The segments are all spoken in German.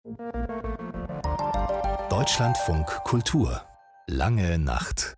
Deutschlandfunk Kultur. Lange Nacht.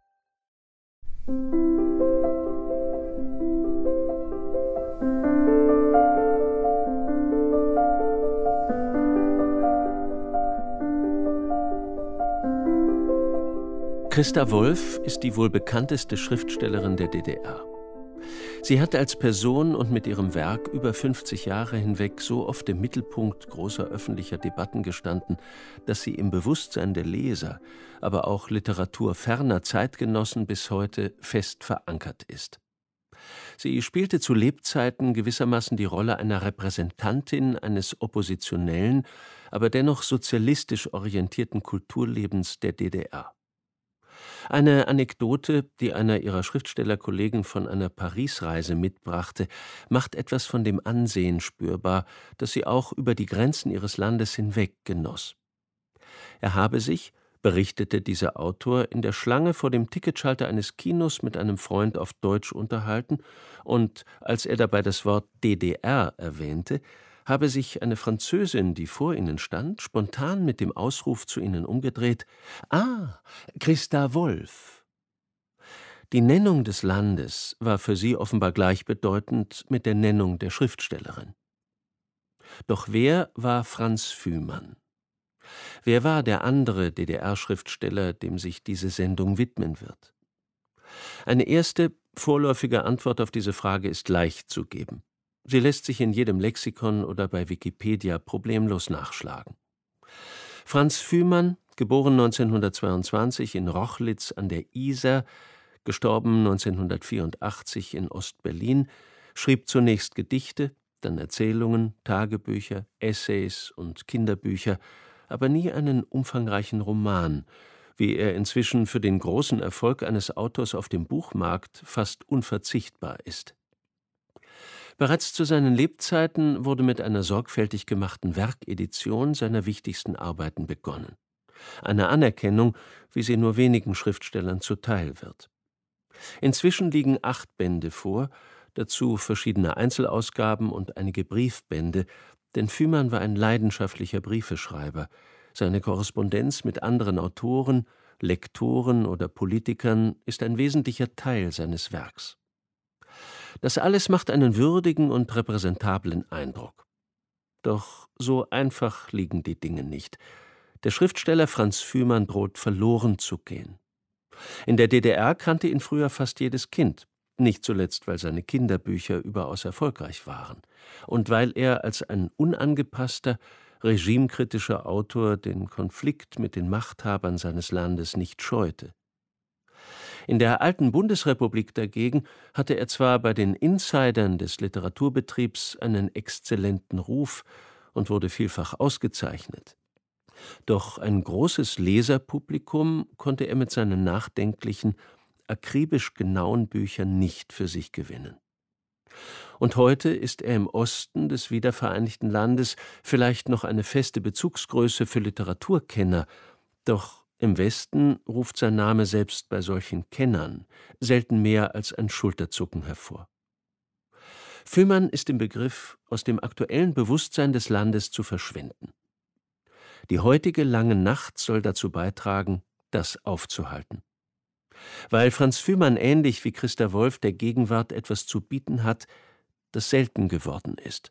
Christa Wolf ist die wohl bekannteste Schriftstellerin der DDR. Sie hat als Person und mit ihrem Werk über 50 Jahre hinweg so oft im Mittelpunkt großer öffentlicher Debatten gestanden, dass sie im Bewusstsein der Leser, aber auch literaturferner Zeitgenossen bis heute fest verankert ist. Sie spielte zu Lebzeiten gewissermaßen die Rolle einer Repräsentantin eines oppositionellen, aber dennoch sozialistisch orientierten Kulturlebens der DDR. Eine Anekdote, die einer ihrer Schriftstellerkollegen von einer Paris-Reise mitbrachte, macht etwas von dem Ansehen spürbar, das sie auch über die Grenzen ihres Landes hinweg genoss. Er habe sich, berichtete dieser Autor, in der Schlange vor dem Ticketschalter eines Kinos mit einem Freund auf Deutsch unterhalten und, als er dabei das Wort DDR erwähnte, habe sich eine Französin, die vor ihnen stand, spontan mit dem Ausruf zu ihnen umgedreht: »Ah, Christa Wolf!« Die Nennung des Landes war für sie offenbar gleichbedeutend mit der Nennung der Schriftstellerin. Doch wer war Franz Fühmann? Wer war der andere DDR-Schriftsteller, dem sich diese Sendung widmen wird? Eine erste, vorläufige Antwort auf diese Frage ist leicht zu geben. Sie lässt sich in jedem Lexikon oder bei Wikipedia problemlos nachschlagen. Franz Fühmann, geboren 1922 in Rochlitz an der Isar, gestorben 1984 in Ost-Berlin, schrieb zunächst Gedichte, dann Erzählungen, Tagebücher, Essays und Kinderbücher, aber nie einen umfangreichen Roman, wie er inzwischen für den großen Erfolg eines Autors auf dem Buchmarkt fast unverzichtbar ist. Bereits zu seinen Lebzeiten wurde mit einer sorgfältig gemachten Werkedition seiner wichtigsten Arbeiten begonnen. Eine Anerkennung, wie sie nur wenigen Schriftstellern zuteil wird. Inzwischen liegen 8 Bände vor, dazu verschiedene Einzelausgaben und einige Briefbände, denn Fühmann war ein leidenschaftlicher Briefeschreiber. Seine Korrespondenz mit anderen Autoren, Lektoren oder Politikern ist ein wesentlicher Teil seines Werks. Das alles macht einen würdigen und repräsentablen Eindruck. Doch so einfach liegen die Dinge nicht. Der Schriftsteller Franz Fühmann droht verloren zu gehen. In der DDR kannte ihn früher fast jedes Kind, nicht zuletzt, weil seine Kinderbücher überaus erfolgreich waren und weil er als ein unangepasster, regimekritischer Autor den Konflikt mit den Machthabern seines Landes nicht scheute. In der alten Bundesrepublik dagegen hatte er zwar bei den Insidern des Literaturbetriebs einen exzellenten Ruf und wurde vielfach ausgezeichnet. Doch ein großes Leserpublikum konnte er mit seinen nachdenklichen, akribisch genauen Büchern nicht für sich gewinnen. Und heute ist er im Osten des wiedervereinigten Landes vielleicht noch eine feste Bezugsgröße für Literaturkenner, doch im Westen ruft sein Name selbst bei solchen Kennern selten mehr als ein Schulterzucken hervor. Fühmann ist im Begriff, aus dem aktuellen Bewusstsein des Landes zu verschwinden. Die heutige lange Nacht soll dazu beitragen, das aufzuhalten. Weil Franz Fühmann ähnlich wie Christa Wolf der Gegenwart etwas zu bieten hat, das selten geworden ist.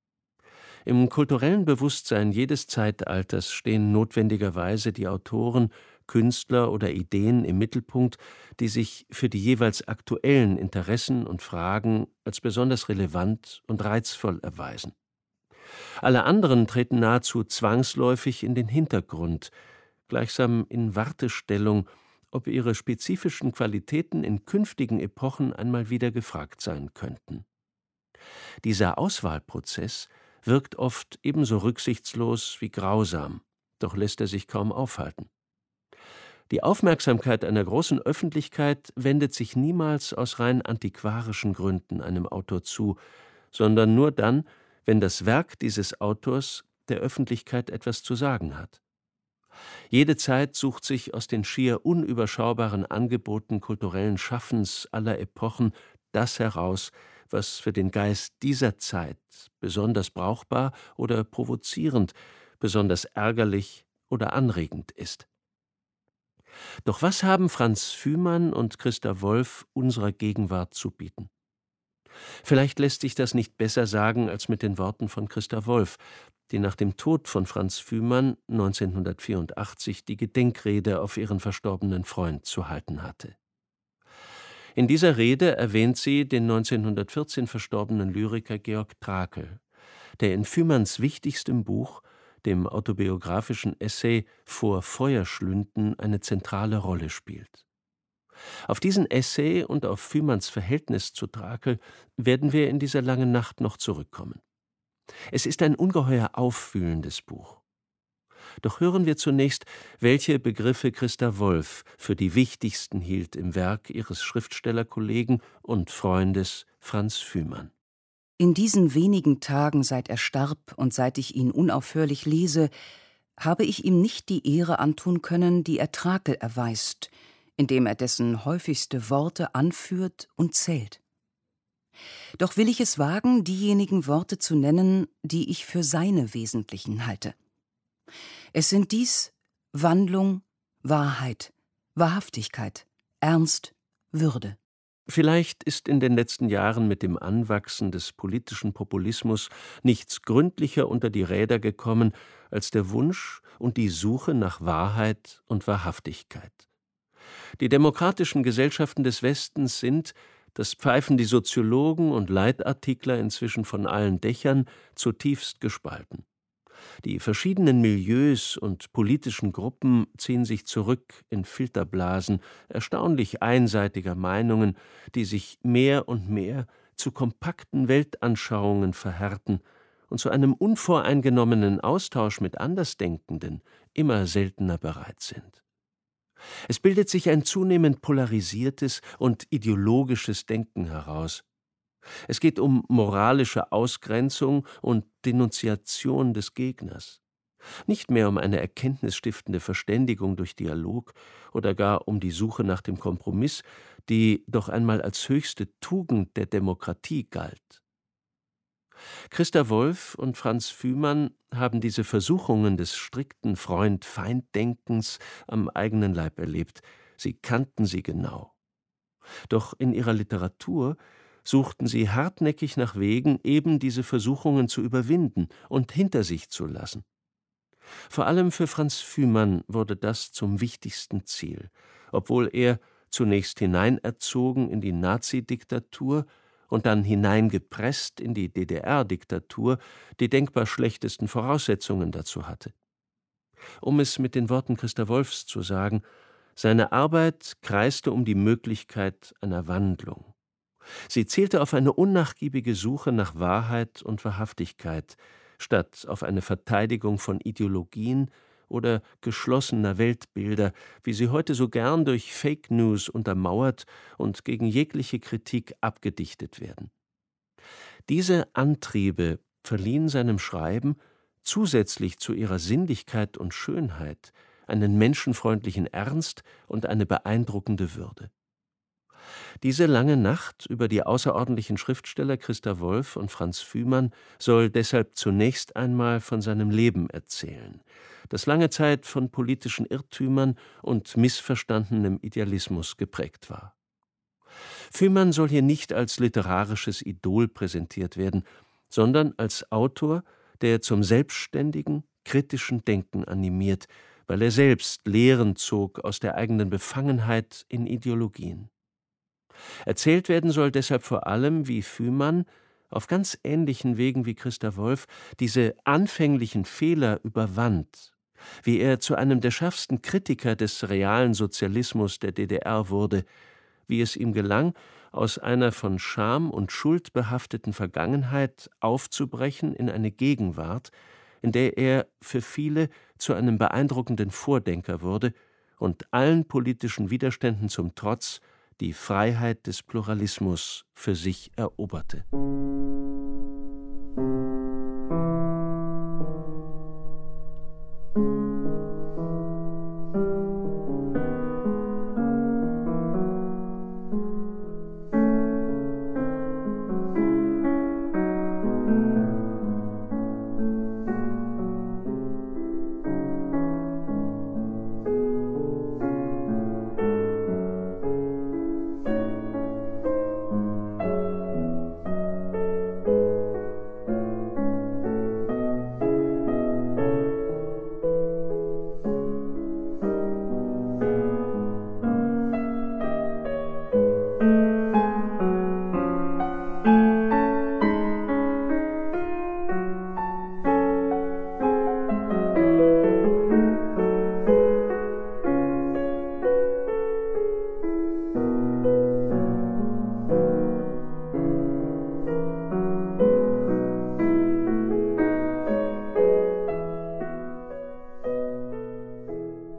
Im kulturellen Bewusstsein jedes Zeitalters stehen notwendigerweise die Autoren, Künstler oder Ideen im Mittelpunkt, die sich für die jeweils aktuellen Interessen und Fragen als besonders relevant und reizvoll erweisen. Alle anderen treten nahezu zwangsläufig in den Hintergrund, gleichsam in Wartestellung, ob ihre spezifischen Qualitäten in künftigen Epochen einmal wieder gefragt sein könnten. Dieser Auswahlprozess wirkt oft ebenso rücksichtslos wie grausam, doch lässt er sich kaum aufhalten. Die Aufmerksamkeit einer großen Öffentlichkeit wendet sich niemals aus rein antiquarischen Gründen einem Autor zu, sondern nur dann, wenn das Werk dieses Autors der Öffentlichkeit etwas zu sagen hat. Jede Zeit sucht sich aus den schier unüberschaubaren Angeboten kulturellen Schaffens aller Epochen das heraus, was für den Geist dieser Zeit besonders brauchbar oder provozierend, besonders ärgerlich oder anregend ist. Doch was haben Franz Fühmann und Christa Wolf unserer Gegenwart zu bieten? Vielleicht lässt sich das nicht besser sagen als mit den Worten von Christa Wolf, die nach dem Tod von Franz Fühmann 1984 die Gedenkrede auf ihren verstorbenen Freund zu halten hatte. In dieser Rede erwähnt sie den 1914 verstorbenen Lyriker Georg Trakl, der in Fühmanns wichtigstem Buch, dem autobiografischen Essay »Vor Feuerschlünden«, eine zentrale Rolle spielt. Auf diesen Essay und auf Fühmanns Verhältnis zu Trakl werden wir in dieser langen Nacht noch zurückkommen. Es ist ein ungeheuer aufwühlendes Buch. Doch hören wir zunächst, welche Begriffe Christa Wolf für die wichtigsten hielt im Werk ihres Schriftstellerkollegen und Freundes Franz Fühmann. In diesen wenigen Tagen, seit er starb und seit ich ihn unaufhörlich lese, habe ich ihm nicht die Ehre antun können, die er Trakl erweist, indem er dessen häufigste Worte anführt und zählt. Doch will ich es wagen, diejenigen Worte zu nennen, die ich für seine wesentlichen halte. Es sind dies Wandlung, Wahrheit, Wahrhaftigkeit, Ernst, Würde. Vielleicht ist in den letzten Jahren mit dem Anwachsen des politischen Populismus nichts gründlicher unter die Räder gekommen als der Wunsch und die Suche nach Wahrheit und Wahrhaftigkeit. Die demokratischen Gesellschaften des Westens sind, das pfeifen die Soziologen und Leitartikler inzwischen von allen Dächern, zutiefst gespalten. Die verschiedenen Milieus und politischen Gruppen ziehen sich zurück in Filterblasen erstaunlich einseitiger Meinungen, die sich mehr und mehr zu kompakten Weltanschauungen verhärten und zu einem unvoreingenommenen Austausch mit Andersdenkenden immer seltener bereit sind. Es bildet sich ein zunehmend polarisiertes und ideologisches Denken heraus. Es geht um moralische Ausgrenzung und Denunziation des Gegners. Nicht mehr um eine erkenntnisstiftende Verständigung durch Dialog oder gar um die Suche nach dem Kompromiss, die doch einmal als höchste Tugend der Demokratie galt. Christa Wolf und Franz Fühmann haben diese Versuchungen des strikten Freund-Feind-Denkens am eigenen Leib erlebt. Sie kannten sie genau. Doch in ihrer Literatur suchten sie hartnäckig nach Wegen, eben diese Versuchungen zu überwinden und hinter sich zu lassen. Vor allem für Franz Fühmann wurde das zum wichtigsten Ziel, obwohl er, zunächst hineinerzogen in die Nazi-Diktatur und dann hineingepresst in die DDR-Diktatur, die denkbar schlechtesten Voraussetzungen dazu hatte. Um es mit den Worten Christa Wolfs zu sagen, seine Arbeit kreiste um die Möglichkeit einer Wandlung. Sie zielte auf eine unnachgiebige Suche nach Wahrheit und Wahrhaftigkeit, statt auf eine Verteidigung von Ideologien oder geschlossener Weltbilder, wie sie heute so gern durch Fake News untermauert und gegen jegliche Kritik abgedichtet werden. Diese Antriebe verliehen seinem Schreiben zusätzlich zu ihrer Sinnlichkeit und Schönheit einen menschenfreundlichen Ernst und eine beeindruckende Würde. Diese lange Nacht über die außerordentlichen Schriftsteller Christa Wolf und Franz Fühmann soll deshalb zunächst einmal von seinem Leben erzählen, das lange Zeit von politischen Irrtümern und missverstandenem Idealismus geprägt war. Fühmann soll hier nicht als literarisches Idol präsentiert werden, sondern als Autor, der zum selbstständigen, kritischen Denken animiert, weil er selbst Lehren zog aus der eigenen Befangenheit in Ideologien. Erzählt werden soll deshalb vor allem, wie Fühmann auf ganz ähnlichen Wegen wie Christa Wolf diese anfänglichen Fehler überwand, wie er zu einem der schärfsten Kritiker des realen Sozialismus der DDR wurde, wie es ihm gelang, aus einer von Scham und Schuld behafteten Vergangenheit aufzubrechen in eine Gegenwart, in der er für viele zu einem beeindruckenden Vordenker wurde und allen politischen Widerständen zum Trotz die Freiheit des Pluralismus für sich eroberte.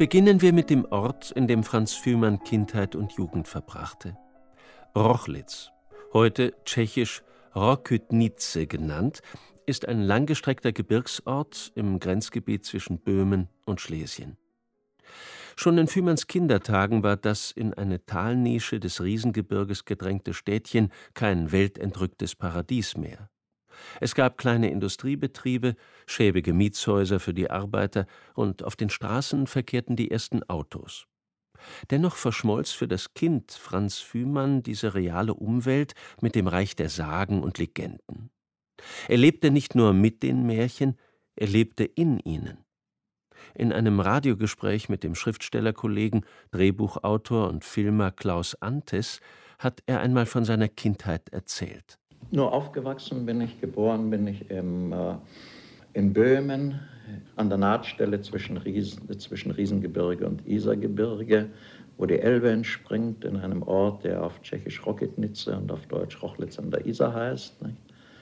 Beginnen wir mit dem Ort, in dem Franz Fühmann Kindheit und Jugend verbrachte. Rochlitz, heute tschechisch Rokytnice genannt, ist ein langgestreckter Gebirgsort im Grenzgebiet zwischen Böhmen und Schlesien. Schon in Fühmanns Kindertagen war das in eine Talnische des Riesengebirges gedrängte Städtchen kein weltentrücktes Paradies mehr. Es gab kleine Industriebetriebe, schäbige Mietshäuser für die Arbeiter und auf den Straßen verkehrten die ersten Autos. Dennoch verschmolz für das Kind Franz Fühmann diese reale Umwelt mit dem Reich der Sagen und Legenden. Er lebte nicht nur mit den Märchen, er lebte in ihnen. In einem Radiogespräch mit dem Schriftstellerkollegen, Drehbuchautor und Filmer Klaus Antes hat er einmal von seiner Kindheit erzählt. Nur aufgewachsen bin ich, geboren bin ich in Böhmen, an der Nahtstelle zwischen Riesengebirge und Isargebirge, wo die Elbe entspringt, in einem Ort, der auf Tschechisch Rokytnice und auf Deutsch Rochlitz an der Isar heißt. Nicht?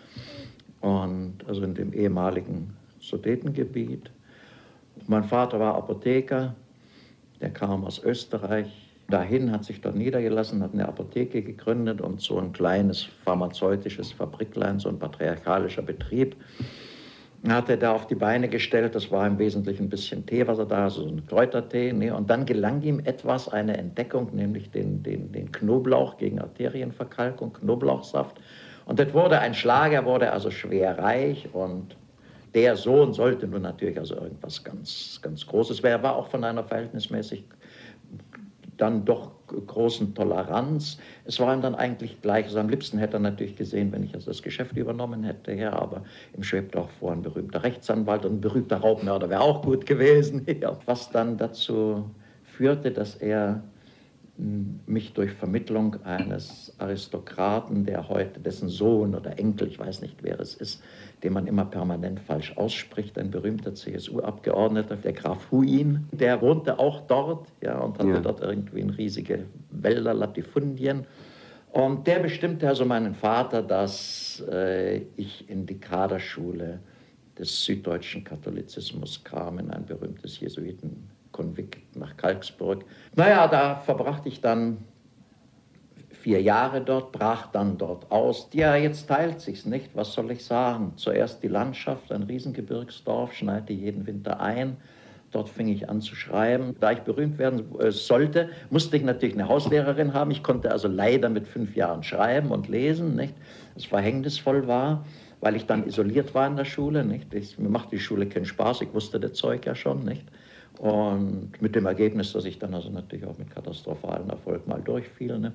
Und also in dem ehemaligen Sudetengebiet. Mein Vater war Apotheker, der kam aus Österreich. Dahin, hat sich dort niedergelassen, hat eine Apotheke gegründet und so ein kleines pharmazeutisches Fabriklein, so ein patriarchalischer Betrieb, hat er da auf die Beine gestellt. Das war im Wesentlichen ein bisschen Teewasser da, so ein Kräutertee. Ne? Und dann gelang ihm eine Entdeckung, nämlich den Knoblauch gegen Arterienverkalkung, Knoblauchsaft. Und das wurde ein Schlager, er wurde also schwer reich und der Sohn sollte nun natürlich also irgendwas ganz, ganz Großes werden. Er war auch von einer verhältnismäßig dann doch großen Toleranz. Es war ihm dann eigentlich gleich, also am liebsten hätte er natürlich gesehen, wenn ich also das Geschäft übernommen hätte, ja, aber ihm schwebte auch vor, ein berühmter Rechtsanwalt und ein berühmter Raubmörder wäre auch gut gewesen. Ja. Was dann dazu führte, dass er mich durch Vermittlung eines Aristokraten, dessen Sohn oder Enkel, ich weiß nicht, wer es ist, den man immer permanent falsch ausspricht, ein berühmter CSU-Abgeordneter, der Graf Huin, der wohnte auch dort, ja, und hatte dort irgendwie riesige Wälder, Latifundien. Und der bestimmte also meinen Vater, dass ich in die Kaderschule des süddeutschen Katholizismus kam, in ein berühmtes Jesuitenkonvikt nach Kalksburg. Naja, da verbrachte ich dann 4 Jahre dort, brach dann dort aus. Ja, jetzt teilt sich's nicht, was soll ich sagen? Zuerst die Landschaft, ein Riesengebirgsdorf, schneite jeden Winter ein. Dort fing ich an zu schreiben. Da ich berühmt werden sollte, musste ich natürlich eine Hauslehrerin haben. Ich konnte also leider mit 5 Jahren schreiben und lesen, nicht? Das verhängnisvoll war, weil ich dann isoliert war in der Schule, nicht? Mir machte die Schule keinen Spaß, ich wusste das Zeug ja schon, nicht? Und mit dem Ergebnis, dass ich dann also natürlich auch mit katastrophalen Erfolg mal durchfiel, ne?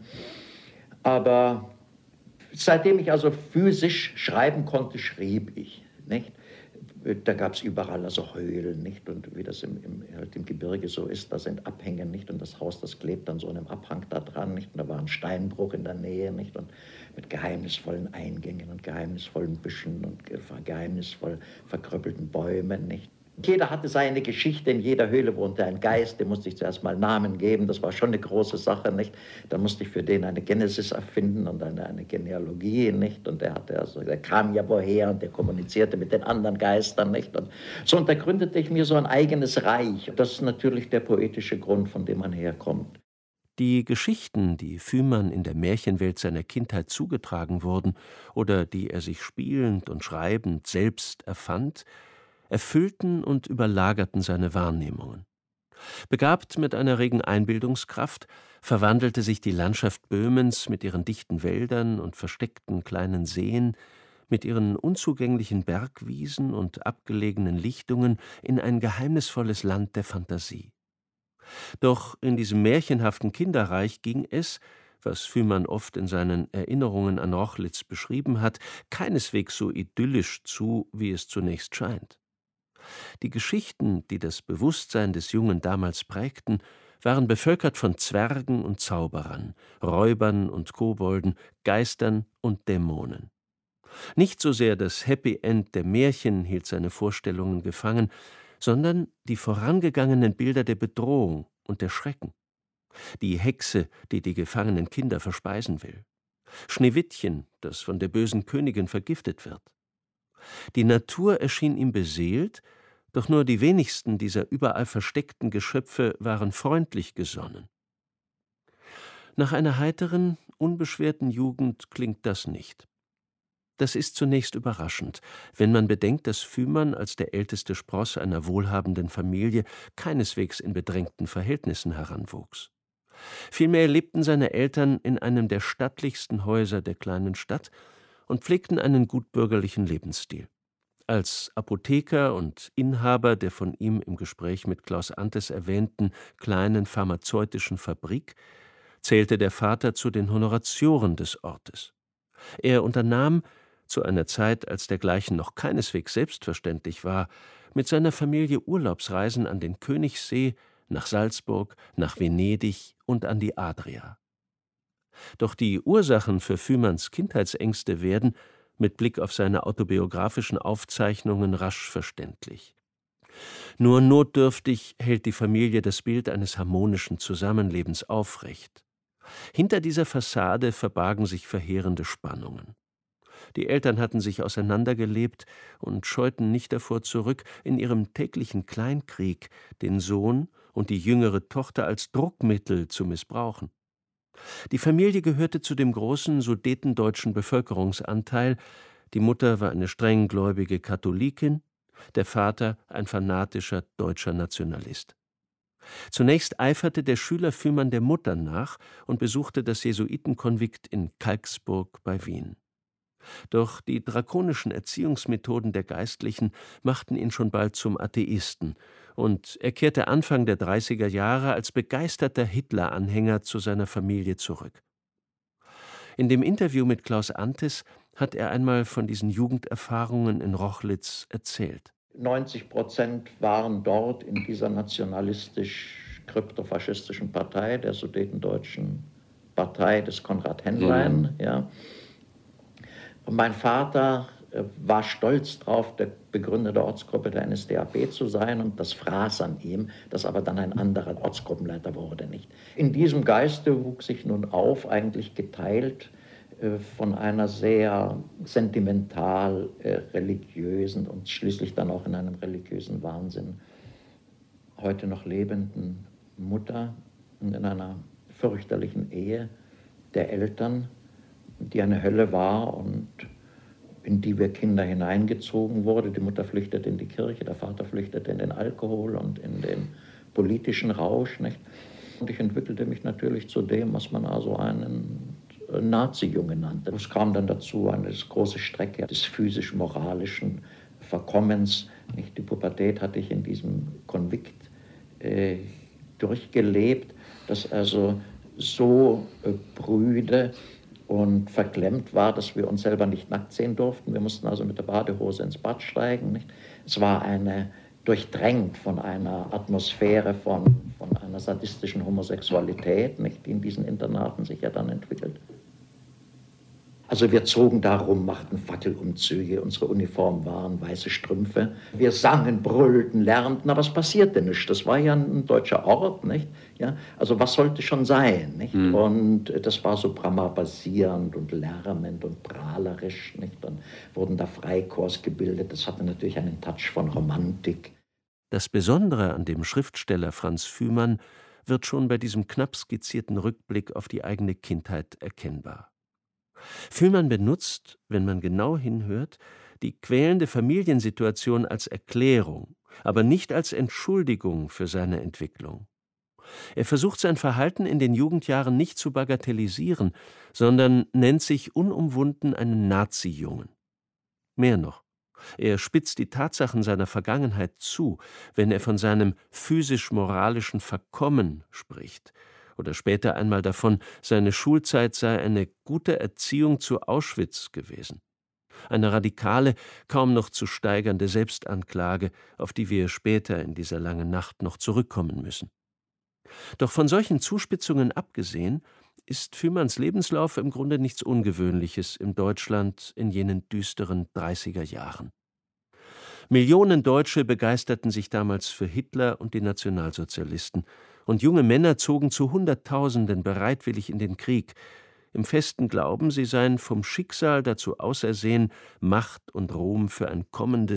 Aber seitdem ich also physisch schreiben konnte, schrieb ich, nicht? Da gab es überall also Höhlen, nicht? Und wie das halt im Gebirge so ist, da sind Abhänge, nicht? Und das Haus, das klebt an so einem Abhang da dran, nicht? Und da war ein Steinbruch in der Nähe, nicht? Und mit geheimnisvollen Eingängen und geheimnisvollen Büschen und geheimnisvoll verkrüppelten Bäumen, nicht? Jeder hatte seine Geschichte, in jeder Höhle wohnte ein Geist, dem musste ich zuerst mal Namen geben, das war schon eine große Sache, nicht? Da musste ich für den eine Genesis erfinden und eine Genealogie, nicht? Und der kam ja woher und der kommunizierte mit den anderen Geistern, nicht? Und so, und da gründete ich mir so ein eigenes Reich. Das ist natürlich der poetische Grund, von dem man herkommt. Die Geschichten, die Fühmann in der Märchenwelt seiner Kindheit zugetragen wurden oder die er sich spielend und schreibend selbst erfand, erfüllten und überlagerten seine Wahrnehmungen. Begabt mit einer regen Einbildungskraft verwandelte sich die Landschaft Böhmens mit ihren dichten Wäldern und versteckten kleinen Seen, mit ihren unzugänglichen Bergwiesen und abgelegenen Lichtungen in ein geheimnisvolles Land der Fantasie. Doch in diesem märchenhaften Kinderreich ging es, was Fühmann oft in seinen Erinnerungen an Rochlitz beschrieben hat, keineswegs so idyllisch zu, wie es zunächst scheint. Die Geschichten, die das Bewusstsein des Jungen damals prägten, waren bevölkert von Zwergen und Zauberern, Räubern und Kobolden, Geistern und Dämonen. Nicht so sehr das Happy End der Märchen hielt seine Vorstellungen gefangen, sondern die vorangegangenen Bilder der Bedrohung und der Schrecken. Die Hexe, die die gefangenen Kinder verspeisen will. Schneewittchen, das von der bösen Königin vergiftet wird. Die Natur erschien ihm beseelt, Doch nur die wenigsten dieser überall versteckten Geschöpfe waren freundlich gesonnen. Nach einer heiteren, unbeschwerten Jugend klingt das nicht. Das ist zunächst überraschend, wenn man bedenkt, dass Fühmann als der älteste Spross einer wohlhabenden Familie keineswegs in bedrängten Verhältnissen heranwuchs. Vielmehr lebten seine Eltern in einem der stattlichsten Häuser der kleinen Stadt und pflegten einen gutbürgerlichen Lebensstil. Als Apotheker und Inhaber der von ihm im Gespräch mit Klaus Anthes erwähnten kleinen pharmazeutischen Fabrik zählte der Vater zu den Honoratioren des Ortes. Er unternahm, zu einer Zeit, als dergleichen noch keineswegs selbstverständlich war, mit seiner Familie Urlaubsreisen an den Königssee, nach Salzburg, nach Venedig und an die Adria. Doch die Ursachen für Fühmanns Kindheitsängste werden, mit Blick auf seine autobiografischen Aufzeichnungen, rasch verständlich. Nur notdürftig hält die Familie das Bild eines harmonischen Zusammenlebens aufrecht. Hinter dieser Fassade verbargen sich verheerende Spannungen. Die Eltern hatten sich auseinandergelebt und scheuten nicht davor zurück, in ihrem täglichen Kleinkrieg den Sohn und die jüngere Tochter als Druckmittel zu missbrauchen. Die Familie gehörte zu dem großen sudetendeutschen Bevölkerungsanteil. Die Mutter war eine strenggläubige Katholikin, der Vater ein fanatischer deutscher Nationalist. Zunächst eiferte der Schüler Fühmann der Mutter nach und besuchte das Jesuitenkonvikt in Kalksburg bei Wien. Doch die drakonischen Erziehungsmethoden der Geistlichen machten ihn schon bald zum Atheisten, und er kehrte Anfang der 30er Jahre als begeisterter Hitler-Anhänger zu seiner Familie zurück. In dem Interview mit Klaus Anthes hat er einmal von diesen Jugenderfahrungen in Rochlitz erzählt. 90% waren dort in dieser nationalistisch-kryptofaschistischen Partei, der Sudetendeutschen Partei des Konrad Henlein. Ja. Und mein Vater war stolz darauf, der Begründer der Ortsgruppe der NSDAP zu sein, und das fraß an ihm, dass aber dann ein anderer Ortsgruppenleiter wurde nicht. In diesem Geiste wuchs ich nun auf, eigentlich geteilt von einer sehr sentimental religiösen und schließlich dann auch in einem religiösen Wahnsinn heute noch lebenden Mutter und in einer fürchterlichen Ehe der Eltern, die eine Hölle war und in die wir Kinder hineingezogen wurden. Die Mutter flüchtete in die Kirche, der Vater flüchtete in den Alkohol und in den politischen Rausch. Nicht? Und ich entwickelte mich natürlich zu dem, was man also einen Nazi-Junge nannte. Es kam dann dazu eine große Strecke des physisch-moralischen Verkommens. Nicht? Die Pubertät hatte ich in diesem Konvikt durchgelebt, das also so prüde und verklemmt war, dass wir uns selber nicht nackt sehen durften. Wir mussten also mit der Badehose ins Bad steigen. Nicht? Es war durchdrängt von einer Atmosphäre von einer sadistischen Homosexualität, nicht, die in diesen Internaten sich ja dann entwickelt. Also wir zogen da rum, machten Fackelumzüge, unsere Uniformen waren weiße Strümpfe. Wir sangen, brüllten, lärmten, aber es passierte nichts. Das war ja ein deutscher Ort, nicht? Ja, also was sollte schon sein, nicht? Und das war so bramarbasierend und lärmend und prahlerisch, nicht? Dann wurden da Freikorps gebildet. Das hatte natürlich einen Touch von Romantik. Das Besondere an dem Schriftsteller Franz Fühmann wird schon bei diesem knapp skizzierten Rückblick auf die eigene Kindheit erkennbar. Fühmann benutzt, wenn man genau hinhört, die quälende Familiensituation als Erklärung, aber nicht als Entschuldigung für seine Entwicklung. Er versucht sein Verhalten in den Jugendjahren nicht zu bagatellisieren, sondern nennt sich unumwunden einen Nazi-Jungen. Mehr noch, er spitzt die Tatsachen seiner Vergangenheit zu, wenn er von seinem physisch-moralischen Verkommen spricht, oder später einmal davon, seine Schulzeit sei eine gute Erziehung zu Auschwitz gewesen. Eine radikale, kaum noch zu steigernde Selbstanklage, auf die wir später in dieser langen Nacht noch zurückkommen müssen. Doch von solchen Zuspitzungen abgesehen, ist Fühmanns Lebenslauf im Grunde nichts Ungewöhnliches im Deutschland in jenen düsteren 30er Jahren. Millionen Deutsche begeisterten sich damals für Hitler und die Nationalsozialisten, und junge Männer zogen zu Hunderttausenden bereitwillig in den Krieg, im festen Glauben, sie seien vom Schicksal dazu ausersehen, Macht und Ruhm für ein kommendes,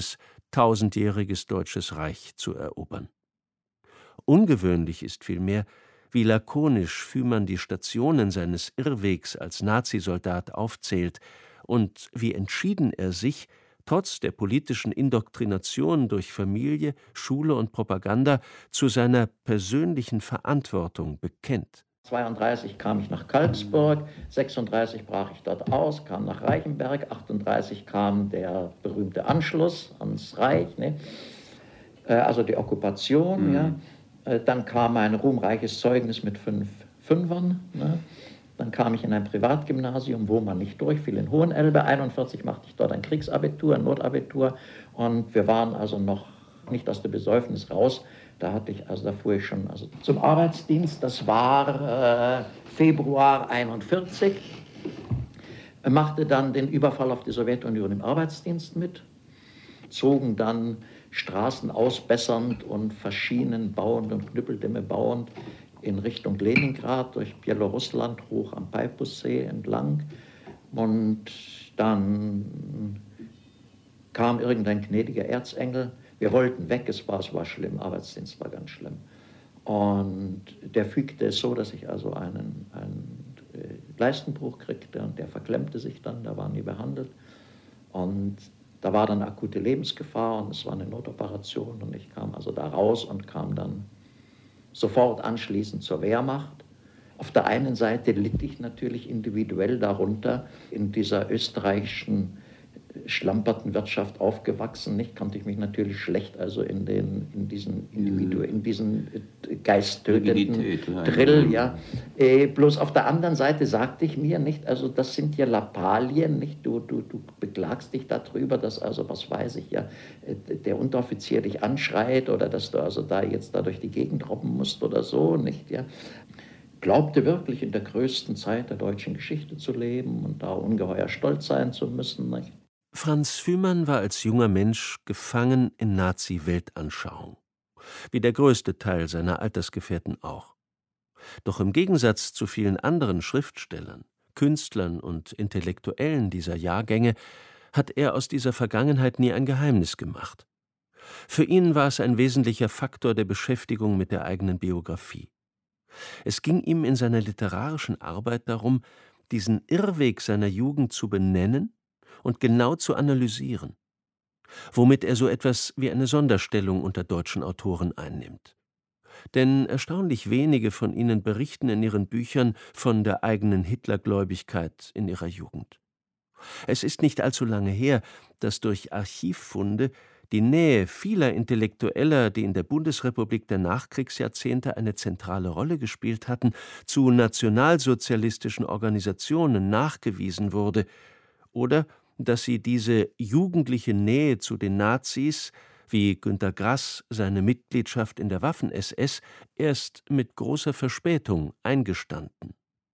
tausendjähriges deutsches Reich zu erobern. Ungewöhnlich ist vielmehr, wie lakonisch Fühmann die Stationen seines Irrwegs als Nazisoldat aufzählt und wie entschieden er sich, trotz der politischen Indoktrination durch Familie, Schule und Propaganda, zu seiner persönlichen Verantwortung bekennt. 1932 kam ich nach Kalksburg, 1936 brach ich dort aus, kam nach Reichenberg, 1938 kam der berühmte Anschluss ans Reich, ne? Also die Okkupation, ja. Dann kam ein ruhmreiches Zeugnis mit 5 Fünfern. Ne? Dann kam ich in ein Privatgymnasium, wo man nicht durchfiel, in Hohenelbe. 1941 machte ich dort ein Kriegsabitur, ein Notabitur. Und wir waren also noch nicht aus der Besäufnis raus. Da fuhr ich schon zum Arbeitsdienst. Das war Februar 1941. Machte dann den Überfall auf die Sowjetunion im Arbeitsdienst mit. Zogen dann Straßen ausbessernd und Faschinen bauend und Knüppeldämme bauend in Richtung Leningrad, durch Bielorussland, hoch am Peipussee entlang. Und dann kam irgendein gnädiger Erzengel. Wir wollten weg, es war schlimm, Arbeitsdienst war ganz schlimm. Und der fügte es so, dass ich also einen Leistenbruch kriegte und der verklemmte sich dann, da war nie behandelt. Und da war dann akute Lebensgefahr und es war eine Notoperation und ich kam also da raus und kam dann sofort anschließend zur Wehrmacht. Auf der einen Seite litt ich natürlich individuell darunter, in dieser österreichischen schlamperten Wirtschaft aufgewachsen, nicht, konnte ich mich natürlich schlecht also in diesen geisttötenden Drill, ja. Bloß auf der anderen Seite sagte ich mir, nicht, also das sind ja Lappalien, nicht, du beklagst dich darüber, dass also, was weiß ich, ja, der Unteroffizier dich anschreit oder dass du also da jetzt da durch die Gegend robben musst oder so, nicht, ja. Glaubte wirklich in der größten Zeit der deutschen Geschichte zu leben und da ungeheuer stolz sein zu müssen, nicht. Franz Fühmann war als junger Mensch gefangen in Nazi-Weltanschauung, wie der größte Teil seiner Altersgefährten auch. Doch im Gegensatz zu vielen anderen Schriftstellern, Künstlern und Intellektuellen dieser Jahrgänge hat er aus dieser Vergangenheit nie ein Geheimnis gemacht. Für ihn war es ein wesentlicher Faktor der Beschäftigung mit der eigenen Biografie. Es ging ihm in seiner literarischen Arbeit darum, diesen Irrweg seiner Jugend zu benennen und genau zu analysieren, womit er so etwas wie eine Sonderstellung unter deutschen Autoren einnimmt. Denn erstaunlich wenige von ihnen berichten in ihren Büchern von der eigenen Hitlergläubigkeit in ihrer Jugend. Es ist nicht allzu lange her, dass durch Archivfunde die Nähe vieler Intellektueller, die in der Bundesrepublik der Nachkriegsjahrzehnte eine zentrale Rolle gespielt hatten, zu nationalsozialistischen Organisationen nachgewiesen wurde, oder dass sie diese jugendliche Nähe zu den Nazis, wie Günter Grass seine Mitgliedschaft in der Waffen-SS, erst mit großer Verspätung eingestanden.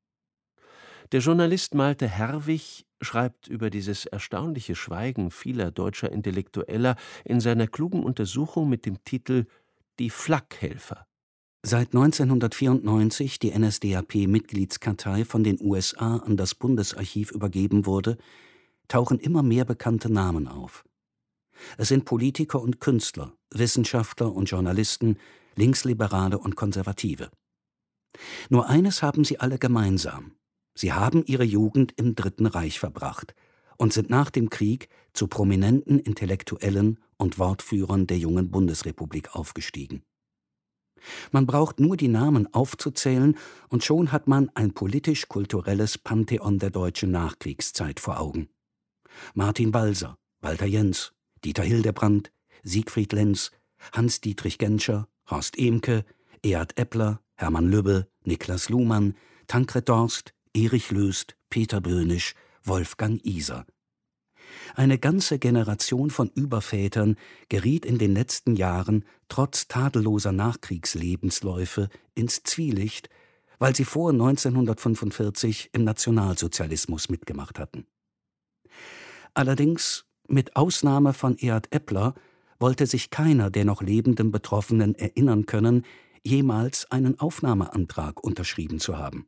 Der Journalist Malte Herwig schreibt über dieses erstaunliche Schweigen vieler deutscher Intellektueller in seiner klugen Untersuchung mit dem Titel »Die Flakhelfer«. Seit 1994 die NSDAP-Mitgliedskartei von den USA an das Bundesarchiv übergeben wurde, tauchen immer mehr bekannte Namen auf. Es sind Politiker und Künstler, Wissenschaftler und Journalisten, Linksliberale und Konservative. Nur eines haben sie alle gemeinsam: Sie haben ihre Jugend im Dritten Reich verbracht und sind nach dem Krieg zu prominenten Intellektuellen und Wortführern der jungen Bundesrepublik aufgestiegen. Man braucht nur die Namen aufzuzählen und schon hat man ein politisch-kulturelles Pantheon der deutschen Nachkriegszeit vor Augen. Martin Walser, Walter Jens, Dieter Hildebrand, Siegfried Lenz, Hans-Dietrich Genscher, Horst Ehmke, Erhard Eppler, Hermann Lübbe, Niklas Luhmann, Tankred Dorst, Erich Löst, Peter Böhnisch, Wolfgang Iser. Eine ganze Generation von Übervätern geriet in den letzten Jahren trotz tadelloser Nachkriegslebensläufe ins Zwielicht, weil sie vor 1945 im Nationalsozialismus mitgemacht hatten. Allerdings, mit Ausnahme von Erhard Eppler, wollte sich keiner der noch lebenden Betroffenen erinnern können, jemals einen Aufnahmeantrag unterschrieben zu haben.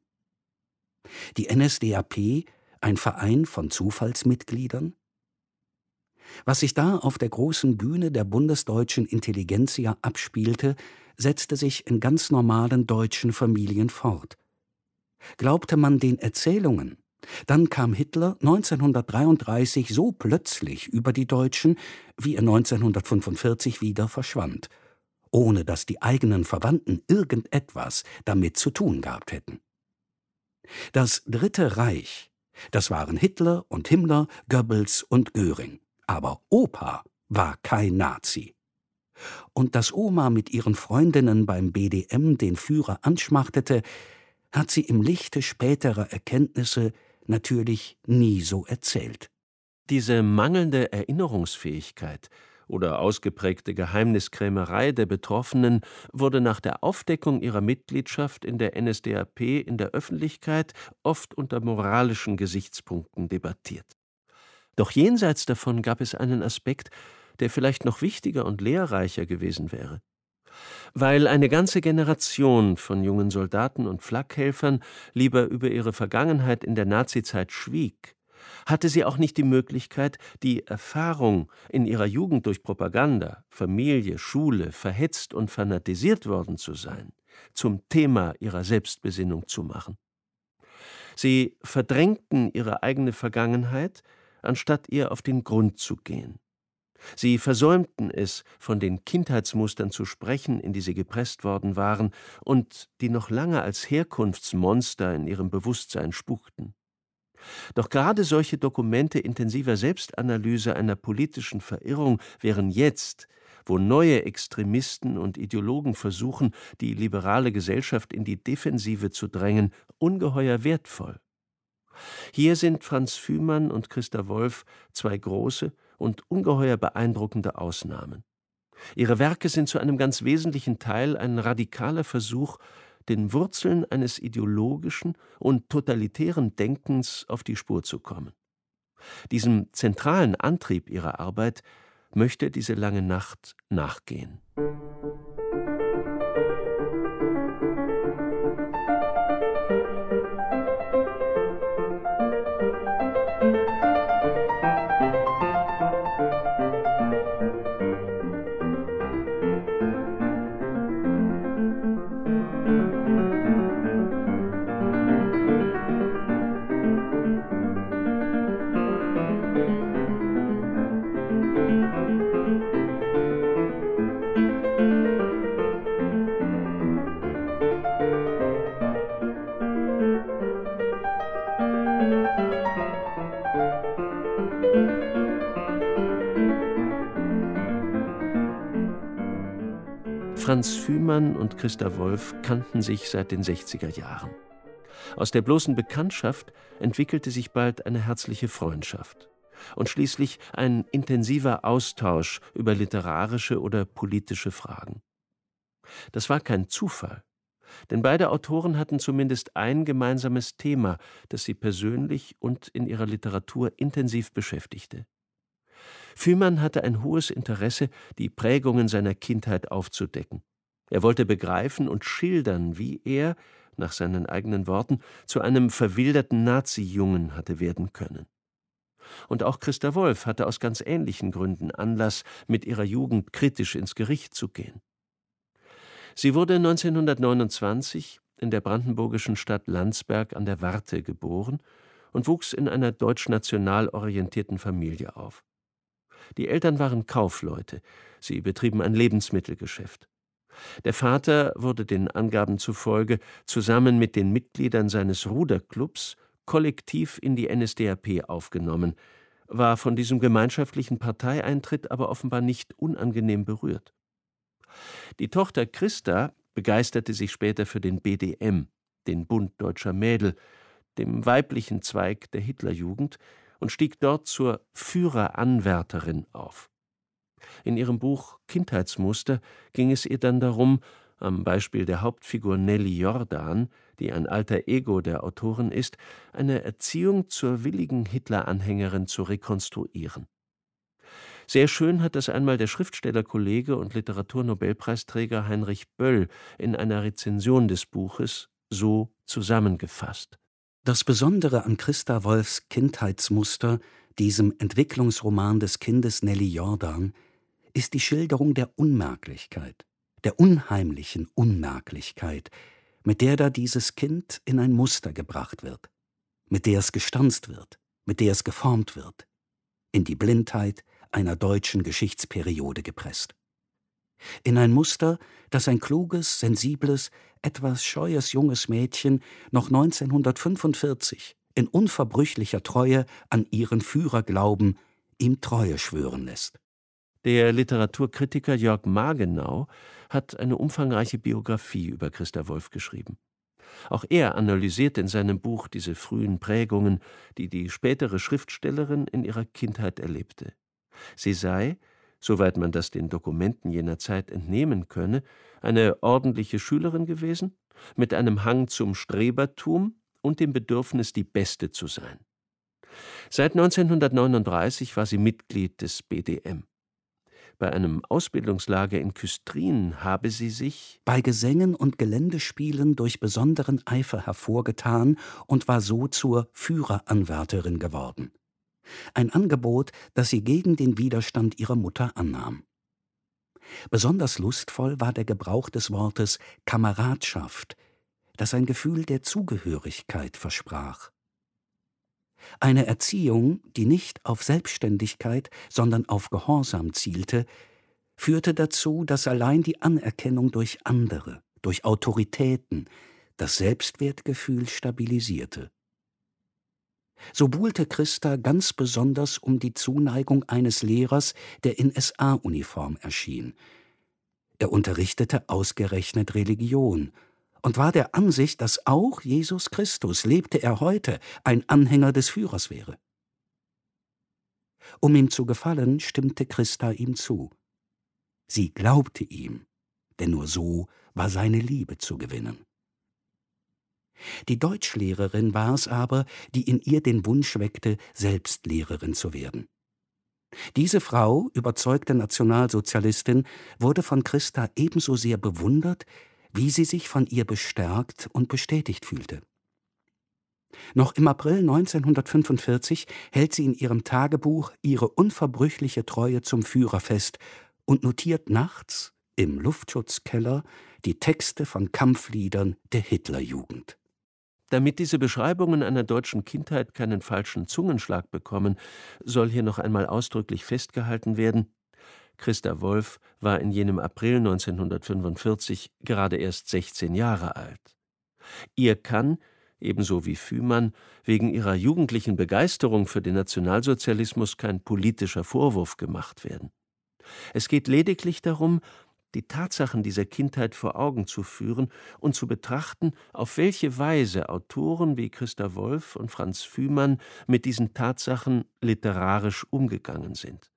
Die NSDAP, ein Verein von Zufallsmitgliedern? Was sich da auf der großen Bühne der bundesdeutschen Intelligenzia abspielte, setzte sich in ganz normalen deutschen Familien fort. Glaubte man den Erzählungen, dann kam Hitler 1933 so plötzlich über die Deutschen, wie er 1945 wieder verschwand, ohne dass die eigenen Verwandten irgendetwas damit zu tun gehabt hätten. Das Dritte Reich, das waren Hitler und Himmler, Goebbels und Göring. Aber Opa war kein Nazi. Und dass Oma mit ihren Freundinnen beim BDM den Führer anschmachtete, hat sie im Lichte späterer Erkenntnisse natürlich nie so erzählt. Diese mangelnde Erinnerungsfähigkeit oder ausgeprägte Geheimniskrämerei der Betroffenen wurde nach der Aufdeckung ihrer Mitgliedschaft in der NSDAP in der Öffentlichkeit oft unter moralischen Gesichtspunkten debattiert. Doch jenseits davon gab es einen Aspekt, der vielleicht noch wichtiger und lehrreicher gewesen wäre. Weil eine ganze Generation von jungen Soldaten und Flakhelfern lieber über ihre Vergangenheit in der Nazizeit schwieg, hatte sie auch nicht die Möglichkeit, die Erfahrung, in ihrer Jugend durch Propaganda, Familie, Schule verhetzt und fanatisiert worden zu sein, zum Thema ihrer Selbstbesinnung zu machen. Sie verdrängten ihre eigene Vergangenheit, anstatt ihr auf den Grund zu gehen. Sie versäumten es, von den Kindheitsmustern zu sprechen, in die sie gepresst worden waren und die noch lange als Herkunftsmonster in ihrem Bewusstsein spukten. Doch gerade solche Dokumente intensiver Selbstanalyse einer politischen Verirrung wären jetzt, wo neue Extremisten und Ideologen versuchen, die liberale Gesellschaft in die Defensive zu drängen, ungeheuer wertvoll. Hier sind Franz Fühmann und Christa Wolf zwei große und ungeheuer beeindruckende Ausnahmen. Ihre Werke sind zu einem ganz wesentlichen Teil ein radikaler Versuch, den Wurzeln eines ideologischen und totalitären Denkens auf die Spur zu kommen. Diesem zentralen Antrieb ihrer Arbeit möchte diese lange Nacht nachgehen. Franz Fühmann und Christa Wolf kannten sich seit den 60er Jahren. Aus der bloßen Bekanntschaft entwickelte sich bald eine herzliche Freundschaft und schließlich ein intensiver Austausch über literarische oder politische Fragen. Das war kein Zufall, denn beide Autoren hatten zumindest ein gemeinsames Thema, das sie persönlich und in ihrer Literatur intensiv beschäftigte. Fühmann hatte ein hohes Interesse, die Prägungen seiner Kindheit aufzudecken. Er wollte begreifen und schildern, wie er, nach seinen eigenen Worten, zu einem verwilderten Nazi-Jungen hatte werden können. Und auch Christa Wolf hatte aus ganz ähnlichen Gründen Anlass, mit ihrer Jugend kritisch ins Gericht zu gehen. Sie wurde 1929 in der brandenburgischen Stadt Landsberg an der Warthe geboren und wuchs in einer deutschnational orientierten Familie auf. Die Eltern waren Kaufleute, sie betrieben ein Lebensmittelgeschäft. Der Vater wurde den Angaben zufolge zusammen mit den Mitgliedern seines Ruderclubs kollektiv in die NSDAP aufgenommen, war von diesem gemeinschaftlichen Parteieintritt aber offenbar nicht unangenehm berührt. Die Tochter Christa begeisterte sich später für den BDM, den Bund Deutscher Mädel, dem weiblichen Zweig der Hitlerjugend, und stieg dort zur Führeranwärterin auf. In ihrem Buch Kindheitsmuster ging es ihr dann darum, am Beispiel der Hauptfigur Nelly Jordan, die ein alter Ego der Autorin ist, eine Erziehung zur willigen Hitler-Anhängerin zu rekonstruieren. Sehr schön hat das einmal der Schriftstellerkollege und Literaturnobelpreisträger Heinrich Böll in einer Rezension des Buches so zusammengefasst: Das Besondere an Christa Wolfs Kindheitsmuster, diesem Entwicklungsroman des Kindes Nelly Jordan, ist die Schilderung der Unmerklichkeit, der unheimlichen Unmerklichkeit, mit der da dieses Kind in ein Muster gebracht wird, mit der es gestanzt wird, mit der es geformt wird, in die Blindheit einer deutschen Geschichtsperiode gepresst. In ein Muster, das ein kluges, sensibles, etwas scheues junges Mädchen noch 1945 in unverbrüchlicher Treue an ihren Führer glauben, ihm Treue schwören lässt. Der Literaturkritiker Jörg Margenau hat eine umfangreiche Biografie über Christa Wolf geschrieben. Auch er analysiert in seinem Buch diese frühen Prägungen, die die spätere Schriftstellerin in ihrer Kindheit erlebte. Sie sei, soweit man das den Dokumenten jener Zeit entnehmen könne, eine ordentliche Schülerin gewesen, mit einem Hang zum Strebertum und dem Bedürfnis, die Beste zu sein. Seit 1939 war sie Mitglied des BDM. Bei einem Ausbildungslager in Küstrin habe sie sich bei Gesängen und Geländespielen durch besonderen Eifer hervorgetan und war so zur Führeranwärterin geworden. Ein Angebot, das sie gegen den Widerstand ihrer Mutter annahm. Besonders lustvoll war der Gebrauch des Wortes Kameradschaft, das ein Gefühl der Zugehörigkeit versprach. Eine Erziehung, die nicht auf Selbstständigkeit, sondern auf Gehorsam zielte, führte dazu, dass allein die Anerkennung durch andere, durch Autoritäten, das Selbstwertgefühl stabilisierte. So buhlte Christa ganz besonders um die Zuneigung eines Lehrers, der in SA-Uniform erschien. Er unterrichtete ausgerechnet Religion und war der Ansicht, dass auch Jesus Christus, lebte er heute, ein Anhänger des Führers wäre. Um ihm zu gefallen, stimmte Christa ihm zu. Sie glaubte ihm, denn nur so war seine Liebe zu gewinnen. Die Deutschlehrerin war es aber, die in ihr den Wunsch weckte, selbst Lehrerin zu werden. Diese Frau, überzeugte Nationalsozialistin, wurde von Christa ebenso sehr bewundert, wie sie sich von ihr bestärkt und bestätigt fühlte. Noch im April 1945 hält sie in ihrem Tagebuch ihre unverbrüchliche Treue zum Führer fest und notiert nachts im Luftschutzkeller die Texte von Kampfliedern der Hitlerjugend. Damit diese Beschreibungen einer deutschen Kindheit keinen falschen Zungenschlag bekommen, soll hier noch einmal ausdrücklich festgehalten werden: Christa Wolf war in jenem April 1945 gerade erst 16 Jahre alt. Ihr kann, ebenso wie Fühmann, wegen ihrer jugendlichen Begeisterung für den Nationalsozialismus kein politischer Vorwurf gemacht werden. Es geht lediglich darum, die Tatsachen dieser Kindheit vor Augen zu führen und zu betrachten, auf welche Weise Autoren wie Christa Wolf und Franz Fühmann mit diesen Tatsachen literarisch umgegangen sind.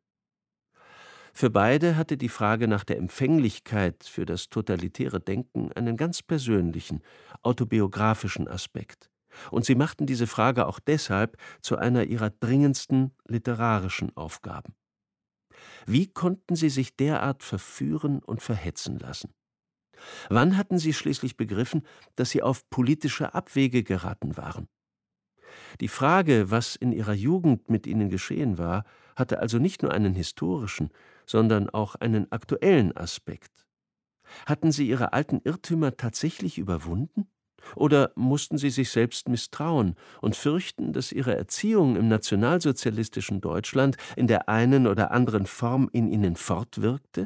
Für beide hatte die Frage nach der Empfänglichkeit für das totalitäre Denken einen ganz persönlichen, autobiografischen Aspekt. Und sie machten diese Frage auch deshalb zu einer ihrer dringendsten literarischen Aufgaben. Wie konnten sie sich derart verführen und verhetzen lassen? Wann hatten sie schließlich begriffen, dass sie auf politische Abwege geraten waren? Die Frage, was in ihrer Jugend mit ihnen geschehen war, hatte also nicht nur einen historischen, sondern auch einen aktuellen Aspekt. Hatten sie ihre alten Irrtümer tatsächlich überwunden? Oder mussten sie sich selbst misstrauen und fürchten, dass ihre Erziehung im nationalsozialistischen Deutschland in der einen oder anderen Form in ihnen fortwirkte?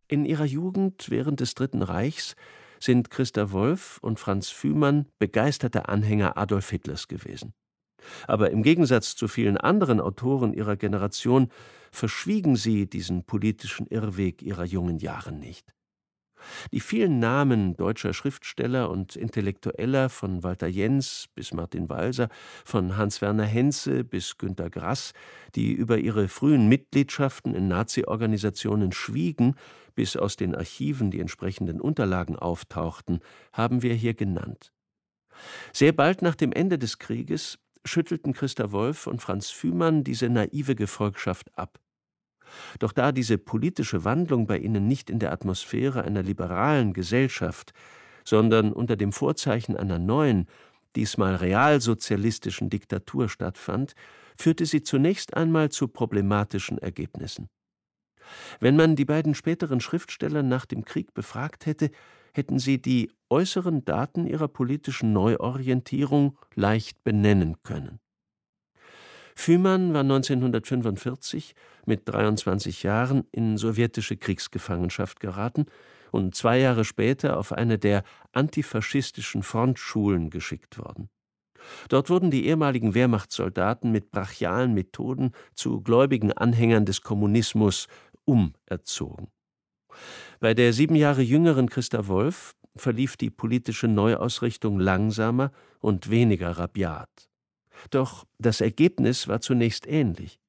In ihrer Jugend während des Dritten Reichs sind Christa Wolf und Franz Fühmann begeisterte Anhänger Adolf Hitlers gewesen. Aber im Gegensatz zu vielen anderen Autoren ihrer Generation verschwiegen sie diesen politischen Irrweg ihrer jungen Jahre nicht. Die vielen Namen deutscher Schriftsteller und Intellektueller, von Walter Jens bis Martin Walser, von Hans-Werner Henze bis Günter Grass, die über ihre frühen Mitgliedschaften in Nazi-Organisationen schwiegen, bis aus den Archiven die entsprechenden Unterlagen auftauchten, haben wir hier genannt. Sehr bald nach dem Ende des Krieges schüttelten Christa Wolf und Franz Fühmann diese naive Gefolgschaft ab. Doch da diese politische Wandlung bei ihnen nicht in der Atmosphäre einer liberalen Gesellschaft, sondern unter dem Vorzeichen einer neuen, diesmal realsozialistischen Diktatur stattfand, führte sie zunächst einmal zu problematischen Ergebnissen. Wenn man die beiden späteren Schriftsteller nach dem Krieg befragt hätte, hätten sie die äußeren Daten ihrer politischen Neuorientierung leicht benennen können. Fühmann war 1945 mit 23 Jahren in sowjetische Kriegsgefangenschaft geraten und 2 Jahre später auf eine der antifaschistischen Frontschulen geschickt worden. Dort wurden die ehemaligen Wehrmachtssoldaten mit brachialen Methoden zu gläubigen Anhängern des Kommunismus umerzogen. Bei der 7 Jahre jüngeren Christa Wolf verlief die politische Neuausrichtung langsamer und weniger rabiat. Doch das Ergebnis war zunächst ähnlich.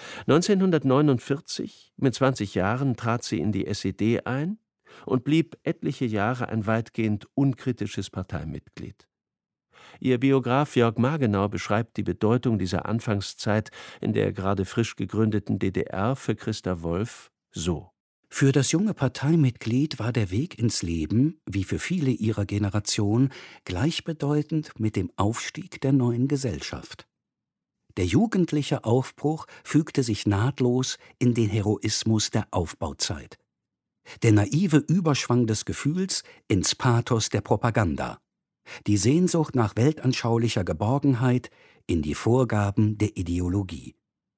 1949, mit 20 Jahren, trat sie in die SED ein und blieb etliche Jahre ein weitgehend unkritisches Parteimitglied. Ihr Biograf Jörg Margenau beschreibt die Bedeutung dieser Anfangszeit in der gerade frisch gegründeten DDR für Christa Wolf so: Für das junge Parteimitglied war der Weg ins Leben, wie für viele ihrer Generation, gleichbedeutend mit dem Aufstieg der neuen Gesellschaft. Der jugendliche Aufbruch fügte sich nahtlos in den Heroismus der Aufbauzeit. Der naive Überschwang des Gefühls ins Pathos der Propaganda. Die Sehnsucht nach weltanschaulicher Geborgenheit in die Vorgaben der Ideologie.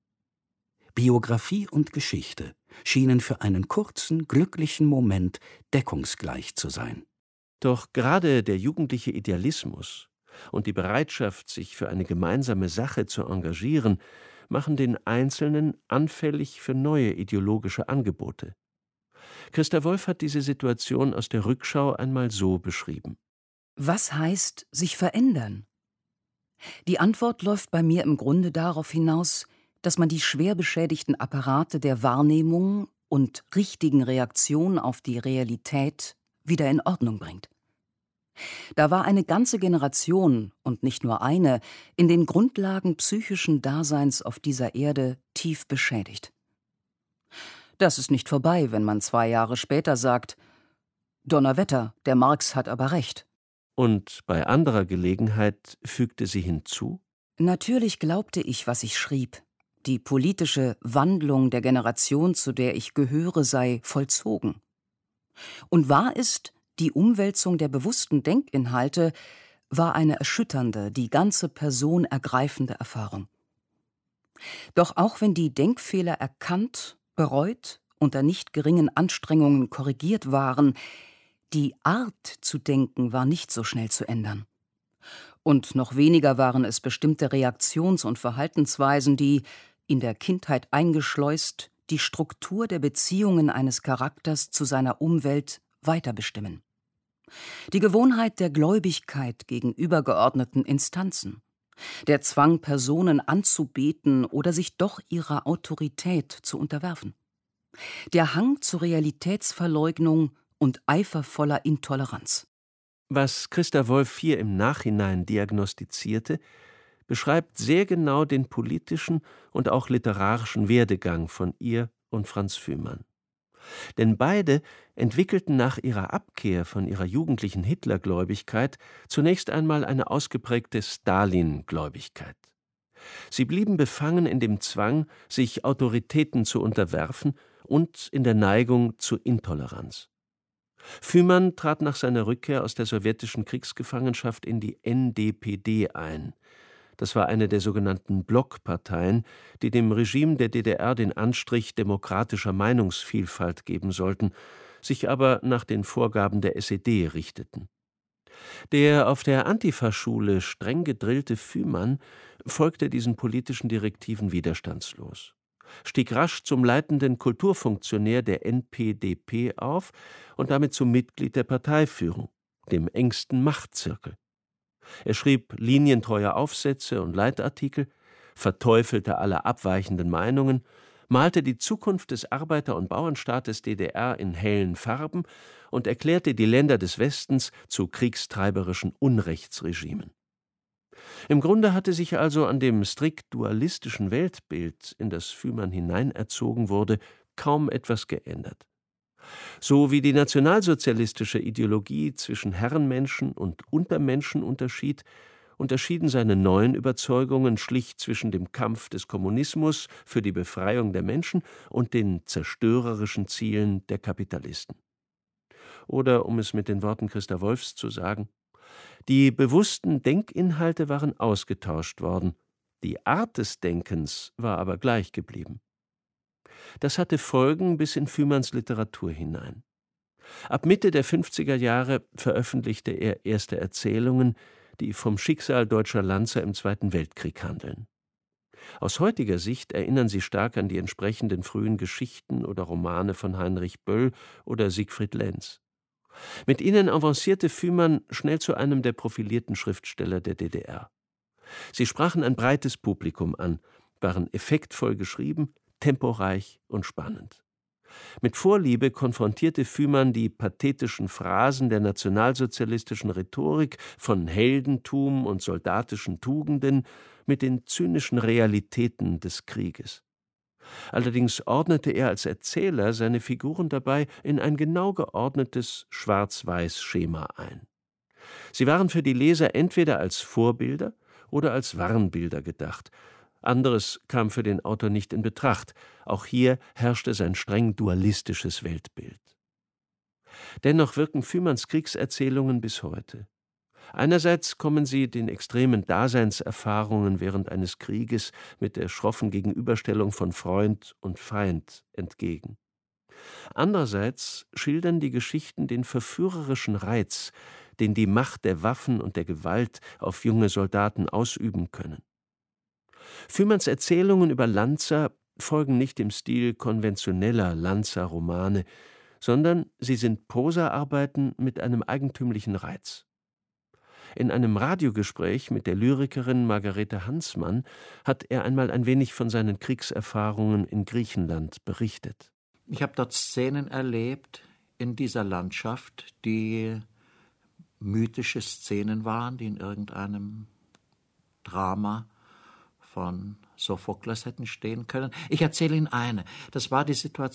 Biografie und Geschichte schienen für einen kurzen, glücklichen Moment deckungsgleich zu sein. Doch gerade der jugendliche Idealismus und die Bereitschaft, sich für eine gemeinsame Sache zu engagieren, machen den Einzelnen anfällig für neue ideologische Angebote. Christa Wolf hat diese Situation aus der Rückschau einmal so beschrieben: Was heißt sich verändern? Die Antwort läuft bei mir im Grunde darauf hinaus, dass man die schwer beschädigten Apparate der Wahrnehmung und richtigen Reaktion auf die Realität wieder in Ordnung bringt. Da war eine ganze Generation, und nicht nur eine, in den Grundlagen psychischen Daseins auf dieser Erde tief beschädigt. Das ist nicht vorbei, wenn man 2 Jahre später sagt: Donnerwetter, der Marx hat aber recht. Und bei anderer Gelegenheit fügte sie hinzu: Natürlich glaubte ich, was ich schrieb. Die politische Wandlung der Generation, zu der ich gehöre, sei vollzogen. Und wahr ist, die Umwälzung der bewussten Denkinhalte war eine erschütternde, die ganze Person ergreifende Erfahrung. Doch auch wenn die Denkfehler erkannt, bereut, unter nicht geringen Anstrengungen korrigiert waren, die Art zu denken war nicht so schnell zu ändern. Und noch weniger waren es bestimmte Reaktions- und Verhaltensweisen, die, in der Kindheit eingeschleust, die Struktur der Beziehungen eines Charakters zu seiner Umwelt weiter bestimmen. Die Gewohnheit der Gläubigkeit gegen übergeordneten Instanzen, der Zwang, Personen anzubeten oder sich doch ihrer Autorität zu unterwerfen, der Hang zur Realitätsverleugnung und eifervoller Intoleranz. Was Christa Wolf hier im Nachhinein diagnostizierte, beschreibt sehr genau den politischen und auch literarischen Werdegang von ihr und Franz Fühmann. Denn beide entwickelten nach ihrer Abkehr von ihrer jugendlichen Hitlergläubigkeit zunächst einmal eine ausgeprägte Stalin-Gläubigkeit. Sie blieben befangen in dem Zwang, sich Autoritäten zu unterwerfen und in der Neigung zur Intoleranz. Fühmann trat nach seiner Rückkehr aus der sowjetischen Kriegsgefangenschaft in die NDPD ein. Das war eine der sogenannten Blockparteien, die dem Regime der DDR den Anstrich demokratischer Meinungsvielfalt geben sollten, sich aber nach den Vorgaben der SED richteten. Der auf der Antifa-Schule streng gedrillte Fühmann folgte diesen politischen Direktiven widerstandslos, stieg rasch zum leitenden Kulturfunktionär der NPDP auf und damit zum Mitglied der Parteiführung, dem engsten Machtzirkel. Er schrieb linientreue Aufsätze und Leitartikel, verteufelte alle abweichenden Meinungen, malte die Zukunft des Arbeiter- und Bauernstaates DDR in hellen Farben und erklärte die Länder des Westens zu kriegstreiberischen Unrechtsregimen. Im Grunde hatte sich also an dem strikt dualistischen Weltbild, in das Fühmann hineinerzogen wurde, kaum etwas geändert. So wie die nationalsozialistische Ideologie zwischen Herrenmenschen und Untermenschen unterschieden seine neuen Überzeugungen schlicht zwischen dem Kampf des Kommunismus für die Befreiung der Menschen und den zerstörerischen Zielen der Kapitalisten. Oder, um es mit den Worten Christa Wolfs zu sagen, die bewussten Denkinhalte waren ausgetauscht worden, die Art des Denkens war aber gleich geblieben. Das hatte Folgen bis in Fühmanns Literatur hinein. Ab Mitte der 50er Jahre veröffentlichte er erste Erzählungen, die vom Schicksal deutscher Lanzer im Zweiten Weltkrieg handeln. Aus heutiger Sicht erinnern sie stark an die entsprechenden frühen Geschichten oder Romane von Heinrich Böll oder Siegfried Lenz. Mit ihnen avancierte Fühmann schnell zu einem der profilierten Schriftsteller der DDR. Sie sprachen ein breites Publikum an, waren effektvoll geschrieben, temporeich und spannend. Mit Vorliebe konfrontierte Fühmann die pathetischen Phrasen der nationalsozialistischen Rhetorik von Heldentum und soldatischen Tugenden mit den zynischen Realitäten des Krieges. Allerdings ordnete er als Erzähler seine Figuren dabei in ein genau geordnetes Schwarz-Weiß-Schema ein. Sie waren für die Leser entweder als Vorbilder oder als Warnbilder gedacht. Anderes kam für den Autor nicht in Betracht. Auch hier herrschte sein streng dualistisches Weltbild. Dennoch wirken Fühmanns Kriegserzählungen bis heute. Einerseits kommen sie den extremen Daseinserfahrungen während eines Krieges mit der schroffen Gegenüberstellung von Freund und Feind entgegen. Andererseits schildern die Geschichten den verführerischen Reiz, den die Macht der Waffen und der Gewalt auf junge Soldaten ausüben können. Fühmanns Erzählungen über Lanzer folgen nicht dem Stil konventioneller Lanzer-Romane, sondern sie sind Prosaarbeiten mit einem eigentümlichen Reiz. In einem Radiogespräch mit der Lyrikerin Margarete Hansmann hat er einmal ein wenig von seinen Kriegserfahrungen in Griechenland berichtet. Ich habe dort Szenen erlebt in dieser Landschaft, die mythische Szenen waren, die in irgendeinem Drama von Sophokles hätten stehen können. Ich erzähle Ihnen eine. Ich war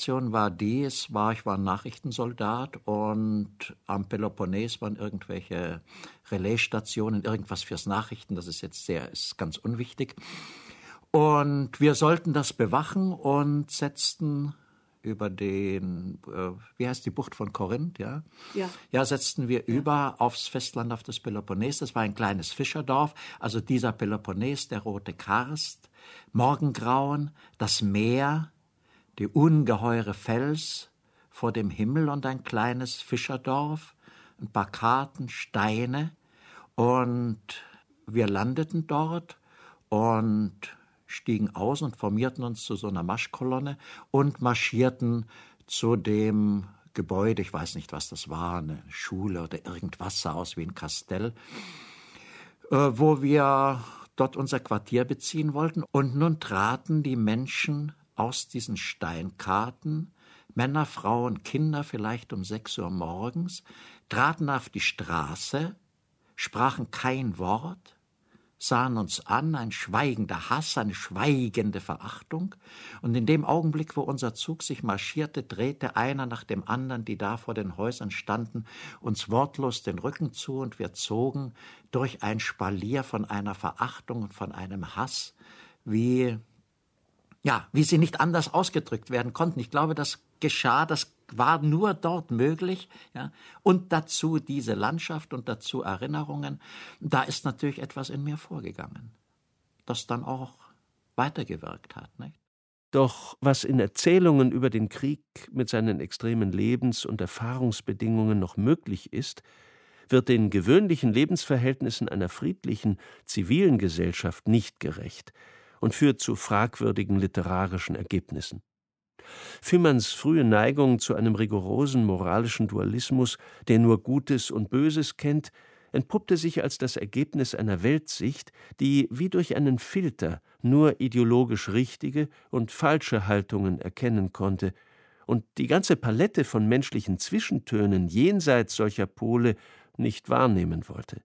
ein Nachrichtensoldat und am Peloponnes waren irgendwelche Relaisstationen, irgendwas fürs Nachrichten, das ist jetzt ist ganz unwichtig. Und wir sollten das bewachen und setzten über den, wie heißt die Bucht von Korinth, ja? Ja, setzten wir über aufs Festland, auf das Peloponnes. Das war ein kleines Fischerdorf. Also dieser Peloponnes, der rote Karst, Morgengrauen, das Meer, die ungeheure Fels vor dem Himmel und ein kleines Fischerdorf, ein paar Karten, Steine. Und wir landeten dort und stiegen aus und formierten uns zu so einer Marschkolonne und marschierten zu dem Gebäude, ich weiß nicht, was das war, eine Schule oder irgendwas, sah aus wie ein Kastell, wo wir dort unser Quartier beziehen wollten. Und nun traten die Menschen aus diesen Steinkarten, Männer, Frauen, Kinder, vielleicht um 6 Uhr morgens, traten auf die Straße, sprachen kein Wort, sahen uns an, ein schweigender Hass, eine schweigende Verachtung. Und in dem Augenblick, wo unser Zug sich marschierte, drehte einer nach dem anderen, die da vor den Häusern standen, uns wortlos den Rücken zu und wir zogen durch ein Spalier von einer Verachtung und von einem Hass, wie sie nicht anders ausgedrückt werden konnten. Ich glaube, das geschah, das war nur dort möglich. Ja. Und dazu diese Landschaft und dazu Erinnerungen. Da ist natürlich etwas in mir vorgegangen. das dann auch weitergewirkt hat, nicht? Doch was in Erzählungen über den Krieg mit seinen extremen Lebens- und Erfahrungsbedingungen noch möglich ist, wird den gewöhnlichen Lebensverhältnissen einer friedlichen, zivilen Gesellschaft nicht gerecht und führt zu fragwürdigen literarischen Ergebnissen. Fühmanns frühe Neigung zu einem rigorosen moralischen Dualismus, der nur Gutes und Böses kennt, entpuppte sich als das Ergebnis einer Weltsicht, die wie durch einen Filter nur ideologisch richtige und falsche Haltungen erkennen konnte und die ganze Palette von menschlichen Zwischentönen jenseits solcher Pole nicht wahrnehmen wollte.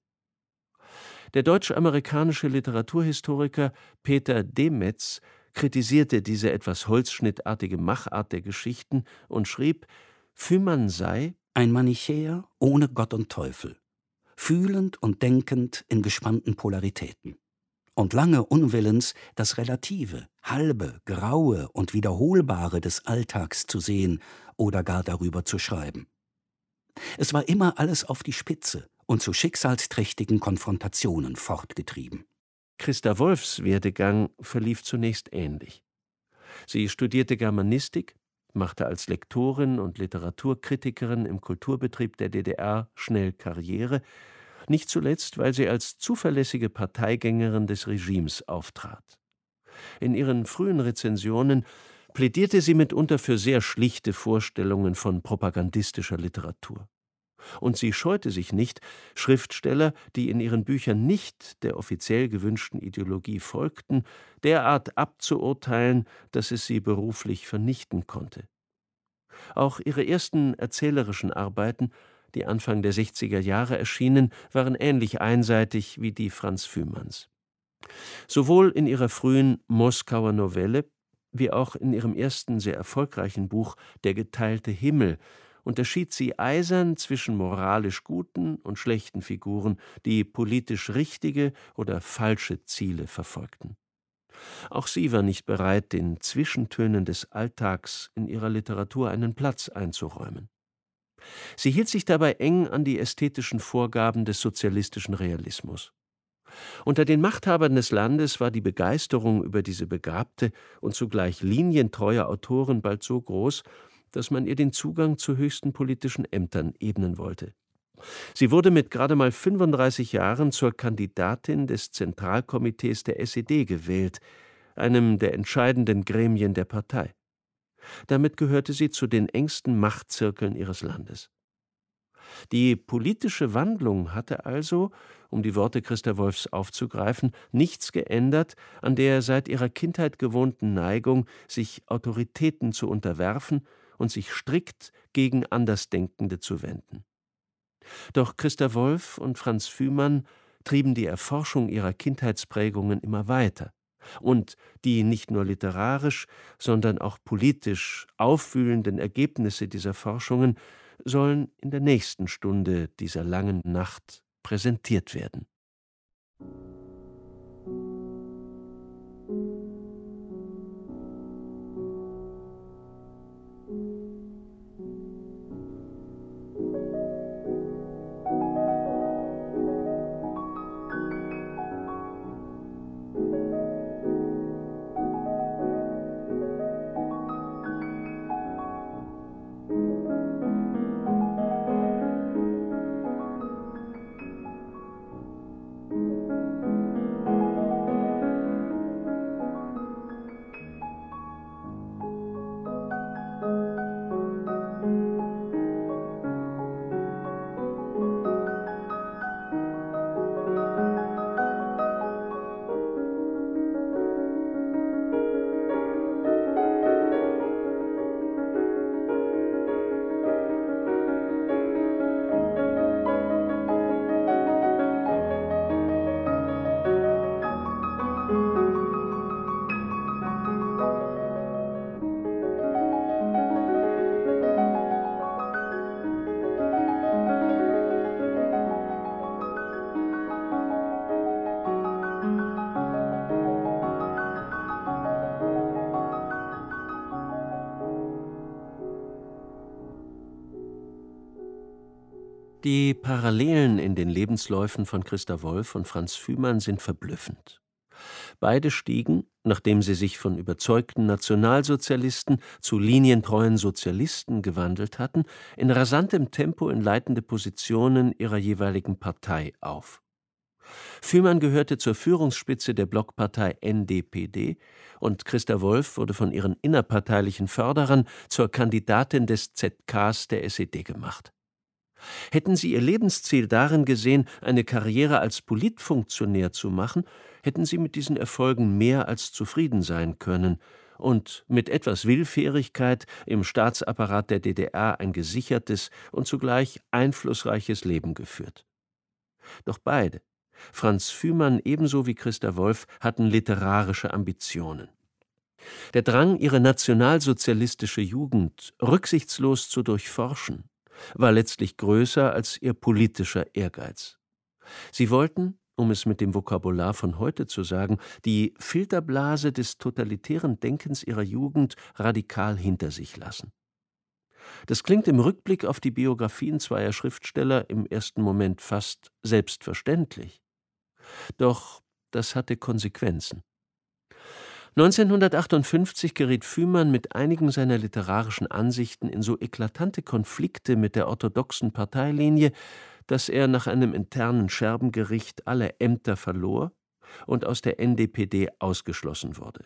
Der deutsch-amerikanische Literaturhistoriker Peter Demetz kritisierte diese etwas holzschnittartige Machart der Geschichten und schrieb, Fühmann sei ein Manichäer ohne Gott und Teufel, fühlend und denkend in gespannten Polaritäten und lange unwillens, das Relative, Halbe, Graue und Wiederholbare des Alltags zu sehen oder gar darüber zu schreiben. Es war immer alles auf die Spitze und zu schicksalsträchtigen Konfrontationen fortgetrieben. Christa Wolfs Werdegang verlief zunächst ähnlich. Sie studierte Germanistik, machte als Lektorin und Literaturkritikerin im Kulturbetrieb der DDR schnell Karriere, nicht zuletzt, weil sie als zuverlässige Parteigängerin des Regimes auftrat. In ihren frühen Rezensionen plädierte sie mitunter für sehr schlichte Vorstellungen von propagandistischer Literatur. Und sie scheute sich nicht, Schriftsteller, die in ihren Büchern nicht der offiziell gewünschten Ideologie folgten, derart abzuurteilen, dass es sie beruflich vernichten konnte. Auch ihre ersten erzählerischen Arbeiten, die Anfang der 60er Jahre erschienen, waren ähnlich einseitig wie die Franz Fühmanns. Sowohl in ihrer frühen Moskauer Novelle wie auch in ihrem ersten sehr erfolgreichen Buch Der geteilte Himmel unterschied sie eisern zwischen moralisch guten und schlechten Figuren, die politisch richtige oder falsche Ziele verfolgten. Auch sie war nicht bereit, den Zwischentönen des Alltags in ihrer Literatur einen Platz einzuräumen. Sie hielt sich dabei eng an die ästhetischen Vorgaben des sozialistischen Realismus. Unter den Machthabern des Landes war die Begeisterung über diese begabte und zugleich linientreue Autorin bald so groß, dass man ihr den Zugang zu höchsten politischen Ämtern ebnen wollte. Sie wurde mit gerade mal 35 Jahren zur Kandidatin des Zentralkomitees der SED gewählt, einem der entscheidenden Gremien der Partei. Damit gehörte sie zu den engsten Machtzirkeln ihres Landes. Die politische Wandlung hatte also, um die Worte Christa Wolfs aufzugreifen, nichts geändert an der seit ihrer Kindheit gewohnten Neigung, sich Autoritäten zu unterwerfen und sich strikt gegen Andersdenkende zu wenden. Doch Christa Wolf und Franz Fühmann trieben die Erforschung ihrer Kindheitsprägungen immer weiter und die nicht nur literarisch, sondern auch politisch aufwühlenden Ergebnisse dieser Forschungen sollen in der nächsten Stunde dieser langen Nacht präsentiert werden. Die Parallelen in den Lebensläufen von Christa Wolf und Franz Fühmann sind verblüffend. Beide stiegen, nachdem sie sich von überzeugten Nationalsozialisten zu linientreuen Sozialisten gewandelt hatten, in rasantem Tempo in leitende Positionen ihrer jeweiligen Partei auf. Fühmann gehörte zur Führungsspitze der Blockpartei NDPD und Christa Wolf wurde von ihren innerparteilichen Förderern zur Kandidatin des ZKs der SED gemacht. Hätten sie ihr Lebensziel darin gesehen, eine Karriere als Politfunktionär zu machen, hätten sie mit diesen Erfolgen mehr als zufrieden sein können und mit etwas Willfährigkeit im Staatsapparat der DDR ein gesichertes und zugleich einflussreiches Leben geführt. Doch beide, Franz Fühmann ebenso wie Christa Wolf, hatten literarische Ambitionen. Der Drang, ihre nationalsozialistische Jugend rücksichtslos zu durchforschen, war letztlich größer als ihr politischer Ehrgeiz. Sie wollten, um es mit dem Vokabular von heute zu sagen, die Filterblase des totalitären Denkens ihrer Jugend radikal hinter sich lassen. Das klingt im Rückblick auf die Biografien zweier Schriftsteller im ersten Moment fast selbstverständlich. Doch das hatte Konsequenzen. 1958 geriet Fühmann mit einigen seiner literarischen Ansichten in so eklatante Konflikte mit der orthodoxen Parteilinie, dass er nach einem internen Scherbengericht alle Ämter verlor und aus der NDPD ausgeschlossen wurde.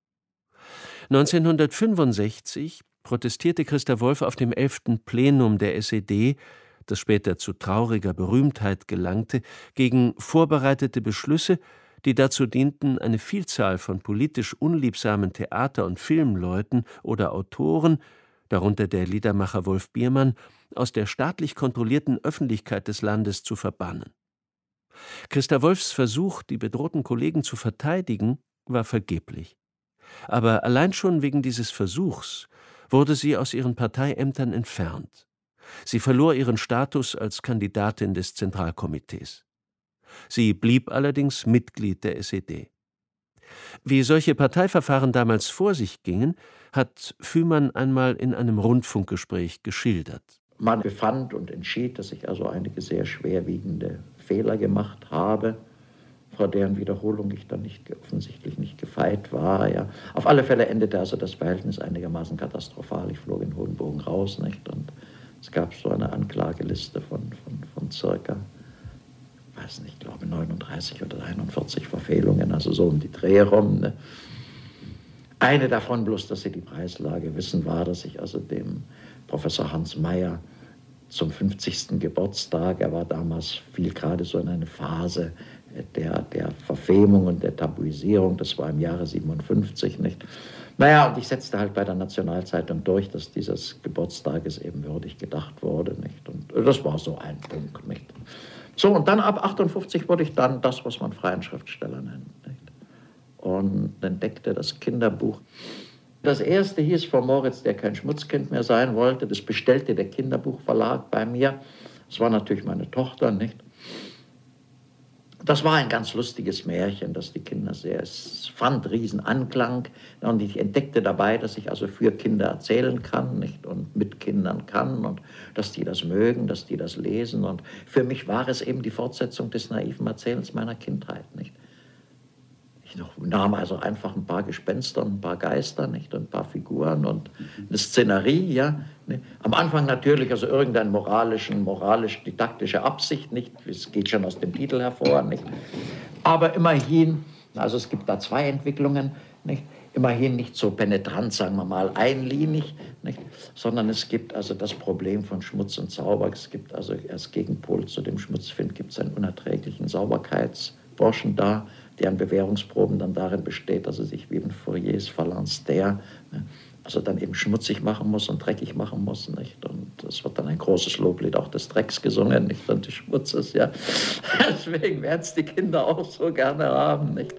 1965 protestierte Christa Wolf auf dem 11. Plenum der SED, das später zu trauriger Berühmtheit gelangte, gegen vorbereitete Beschlüsse, die dazu dienten, eine Vielzahl von politisch unliebsamen Theater- und Filmleuten oder Autoren, darunter der Liedermacher Wolf Biermann, aus der staatlich kontrollierten Öffentlichkeit des Landes zu verbannen. Christa Wolfs Versuch, die bedrohten Kollegen zu verteidigen, war vergeblich. Aber allein schon wegen dieses Versuchs wurde sie aus ihren Parteiämtern entfernt. Sie verlor ihren Status als Kandidatin des Zentralkomitees. Sie blieb allerdings Mitglied der SED. Wie solche Parteiverfahren damals vor sich gingen, hat Fühmann einmal in einem Rundfunkgespräch geschildert. Man befand und entschied, dass ich also einige sehr schwerwiegende Fehler gemacht habe, vor deren Wiederholung ich dann offensichtlich nicht gefeit war. Ja. Auf alle Fälle endete also das Verhältnis einigermaßen katastrophal. Ich flog in Hohenbogen raus, nicht? Und es gab so eine Anklageliste von circa, weiß nicht, ich glaube 39 oder 41 Verfehlungen, also so um die Dreh rum. Ne? Eine davon, bloß dass Sie die Preislage wissen, war, dass ich also dem Professor Hans Mayer zum 50. Geburtstag, er war damals, fiel gerade so in eine Phase der Verfemung und der Tabuisierung, das war im Jahre 57, nicht? Naja, und ich setzte halt bei der Nationalzeitung durch, dass dieses Geburtstages eben würdig gedacht wurde, nicht? Und das war so ein Punkt, nicht? So, und dann ab 58 wurde ich dann das, was man freien Schriftsteller nennt, nicht? Und entdeckte das Kinderbuch. Das erste hieß von Moritz, der kein Schmutzkind mehr sein wollte. Das bestellte der Kinderbuchverlag bei mir. Das war natürlich meine Tochter, nicht? Das war ein ganz lustiges Märchen, das die Kinder es fand riesen Anklang. Und ich entdeckte dabei, dass ich also für Kinder erzählen kann, nicht? Und mit Kindern kann und dass die das mögen, dass die das lesen. Und für mich war es eben die Fortsetzung des naiven Erzählens meiner Kindheit, nicht? Ich nahm also einfach ein paar Gespenster und ein paar Geister, nicht? Und ein paar Figuren und eine Szenerie, ja. Nicht? Am Anfang natürlich also irgendeine moralisch-didaktische Absicht, nicht? Es geht schon aus dem Titel hervor, nicht? Aber immerhin, also es gibt da zwei Entwicklungen, nicht? Immerhin nicht so penetrant, sagen wir mal, einlinig, nicht? Sondern es gibt also das Problem von Schmutz und Sauber. Es gibt also als Gegenpol zu dem Schmutzfind gibt es einen unerträglichen Sauberkeitsburschen da, deren Bewährungsproben dann darin besteht, dass er sich wie in Fouriers Phalanx der, also dann eben schmutzig machen muss und dreckig machen muss, nicht? Und es wird dann ein großes Loblied auch des Drecks gesungen, nicht? Und des Schmutzes, ja. Deswegen werden es die Kinder auch so gerne haben, nicht?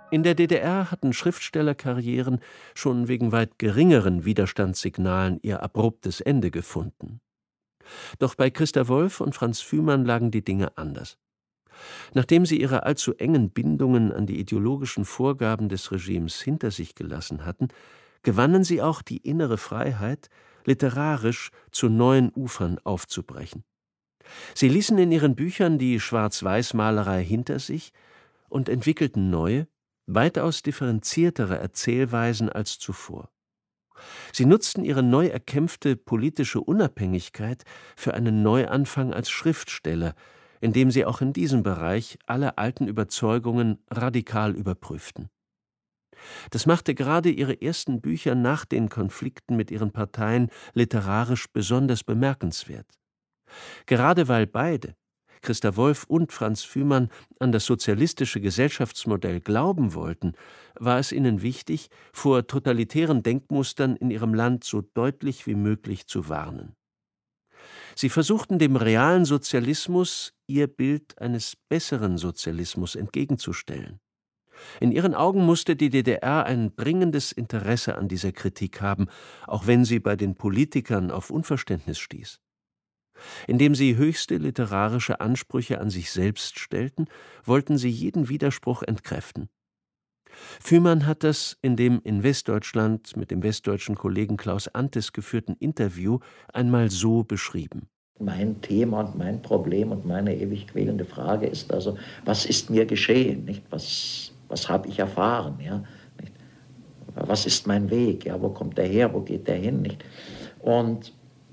In der DDR hatten Schriftstellerkarrieren schon wegen weit geringeren Widerstandssignalen ihr abruptes Ende gefunden. Doch bei Christa Wolf und Franz Fühmann lagen die Dinge anders. Nachdem sie ihre allzu engen Bindungen an die ideologischen Vorgaben des Regimes hinter sich gelassen hatten, gewannen sie auch die innere Freiheit, literarisch zu neuen Ufern aufzubrechen. Sie ließen in ihren Büchern die Schwarz-Weiß-Malerei hinter sich und entwickelten neue, weitaus differenziertere Erzählweisen als zuvor. Sie nutzten ihre neu erkämpfte politische Unabhängigkeit für einen Neuanfang als Schriftsteller, indem sie auch in diesem Bereich alle alten Überzeugungen radikal überprüften. Das machte gerade ihre ersten Bücher nach den Konflikten mit ihren Parteien literarisch besonders bemerkenswert. Gerade weil beide, Christa Wolf und Franz Fühmann, an das sozialistische Gesellschaftsmodell glauben wollten, war es ihnen wichtig, vor totalitären Denkmustern in ihrem Land so deutlich wie möglich zu warnen. Sie versuchten dem realen Sozialismus ihr Bild eines besseren Sozialismus entgegenzustellen. In ihren Augen musste die DDR ein dringendes Interesse an dieser Kritik haben, auch wenn sie bei den Politikern auf Unverständnis stieß. Indem sie höchste literarische Ansprüche an sich selbst stellten, wollten sie jeden Widerspruch entkräften. Fühmann hat das in dem in Westdeutschland mit dem westdeutschen Kollegen Klaus Antes geführten Interview einmal so beschrieben. Mein Thema und mein Problem und meine ewig quälende Frage ist also, was ist mir geschehen? Nicht? Was habe ich erfahren? Ja? Nicht? Was ist mein Weg? Ja? Wo kommt der her? Wo geht der hin? Nicht? Und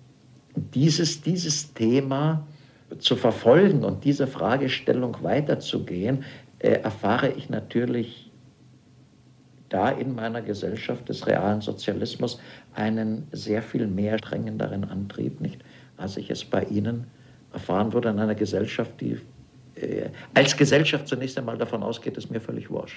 dieses Thema zu verfolgen und diese Fragestellung weiterzugehen, erfahre ich natürlich da in meiner Gesellschaft des realen Sozialismus einen sehr viel mehr drängenderen Antrieb, nicht, als ich es bei Ihnen erfahren würde, in einer Gesellschaft, die als Gesellschaft zunächst einmal davon ausgeht, ist mir völlig wurscht.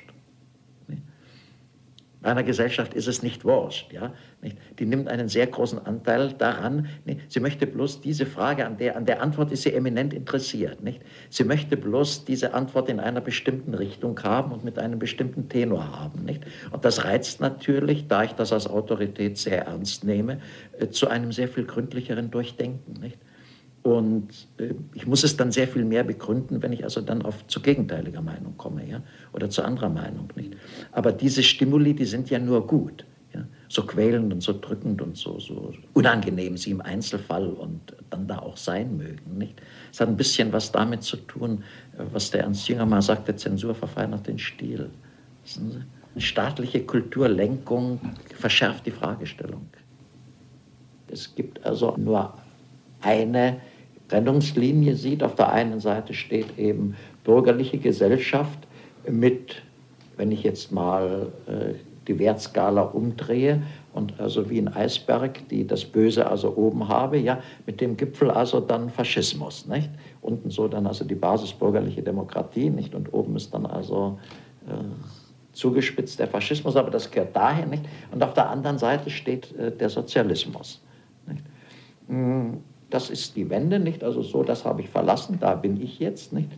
Bei einer Gesellschaft ist es nicht wurscht. Ja? Die nimmt einen sehr großen Anteil daran. Sie möchte bloß diese Frage, an der Antwort ist sie eminent interessiert. Nicht? Sie möchte bloß diese Antwort in einer bestimmten Richtung haben und mit einem bestimmten Tenor haben. Nicht? Und das reizt natürlich, da ich das als Autorität sehr ernst nehme, zu einem sehr viel gründlicheren Durchdenken. Nicht? Und ich muss es dann sehr viel mehr begründen, wenn ich also dann zu gegenteiliger Meinung komme, ja? Oder zu anderer Meinung. Nicht? Aber diese Stimuli, die sind ja nur gut. Ja? So quälend und so drückend und so unangenehm sie im Einzelfall und dann da auch sein mögen. Nicht? Es hat ein bisschen was damit zu tun, was der Ernst Jünger mal sagte, Zensur verfeinert den Stil. Staatliche Kulturlenkung verschärft die Fragestellung. Es gibt also nur eine Trennungslinie sieht. Auf der einen Seite steht eben bürgerliche Gesellschaft mit, wenn ich jetzt mal die Wertskala umdrehe und also wie ein Eisberg, die das Böse also oben habe, ja, mit dem Gipfel also dann Faschismus, nicht? Unten so dann also die basisbürgerliche Demokratie, nicht? Und oben ist dann also zugespitzt der Faschismus, aber das gehört dahin, nicht? Und auf der anderen Seite steht der Sozialismus, nicht? Das ist die Wende, nicht? Also so, das habe ich verlassen, da bin ich jetzt, nicht?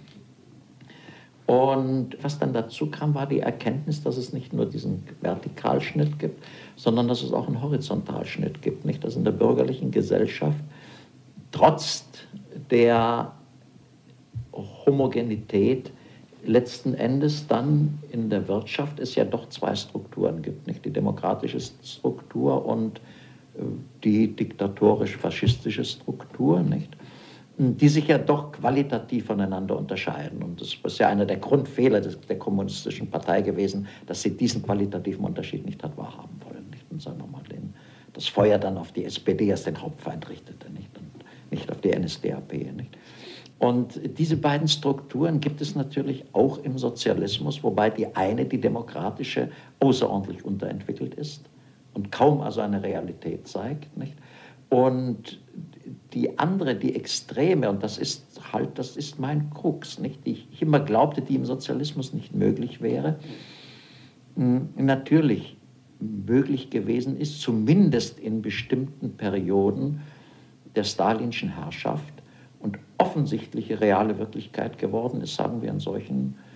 Und was dann dazu kam, war die Erkenntnis, dass es nicht nur diesen Vertikalschnitt gibt, sondern dass es auch einen Horizontalschnitt gibt, nicht? Dass in der bürgerlichen Gesellschaft trotz der Homogenität letzten Endes dann in der Wirtschaft es ja doch zwei Strukturen gibt, nicht? Die demokratische Struktur und die diktatorisch-faschistische Struktur, nicht? Die sich ja doch qualitativ voneinander unterscheiden. Und das ist ja einer der Grundfehler der kommunistischen Partei gewesen, dass sie diesen qualitativen Unterschied nicht hat wahrhaben wollen. Nicht? Und sagen wir mal, das Feuer dann auf die SPD als den Hauptfeind richtete, nicht? Und nicht auf die NSDAP. Nicht? Und diese beiden Strukturen gibt es natürlich auch im Sozialismus, wobei die eine, die demokratische, außerordentlich unterentwickelt ist und kaum also eine Realität zeigt, nicht? Und die andere, die Extreme, und das ist mein Krux, nicht? Die ich immer glaubte, die im Sozialismus nicht möglich wäre, natürlich möglich gewesen ist, zumindest in bestimmten Perioden der stalinschen Herrschaft und offensichtliche reale Wirklichkeit geworden ist, sagen wir in solchen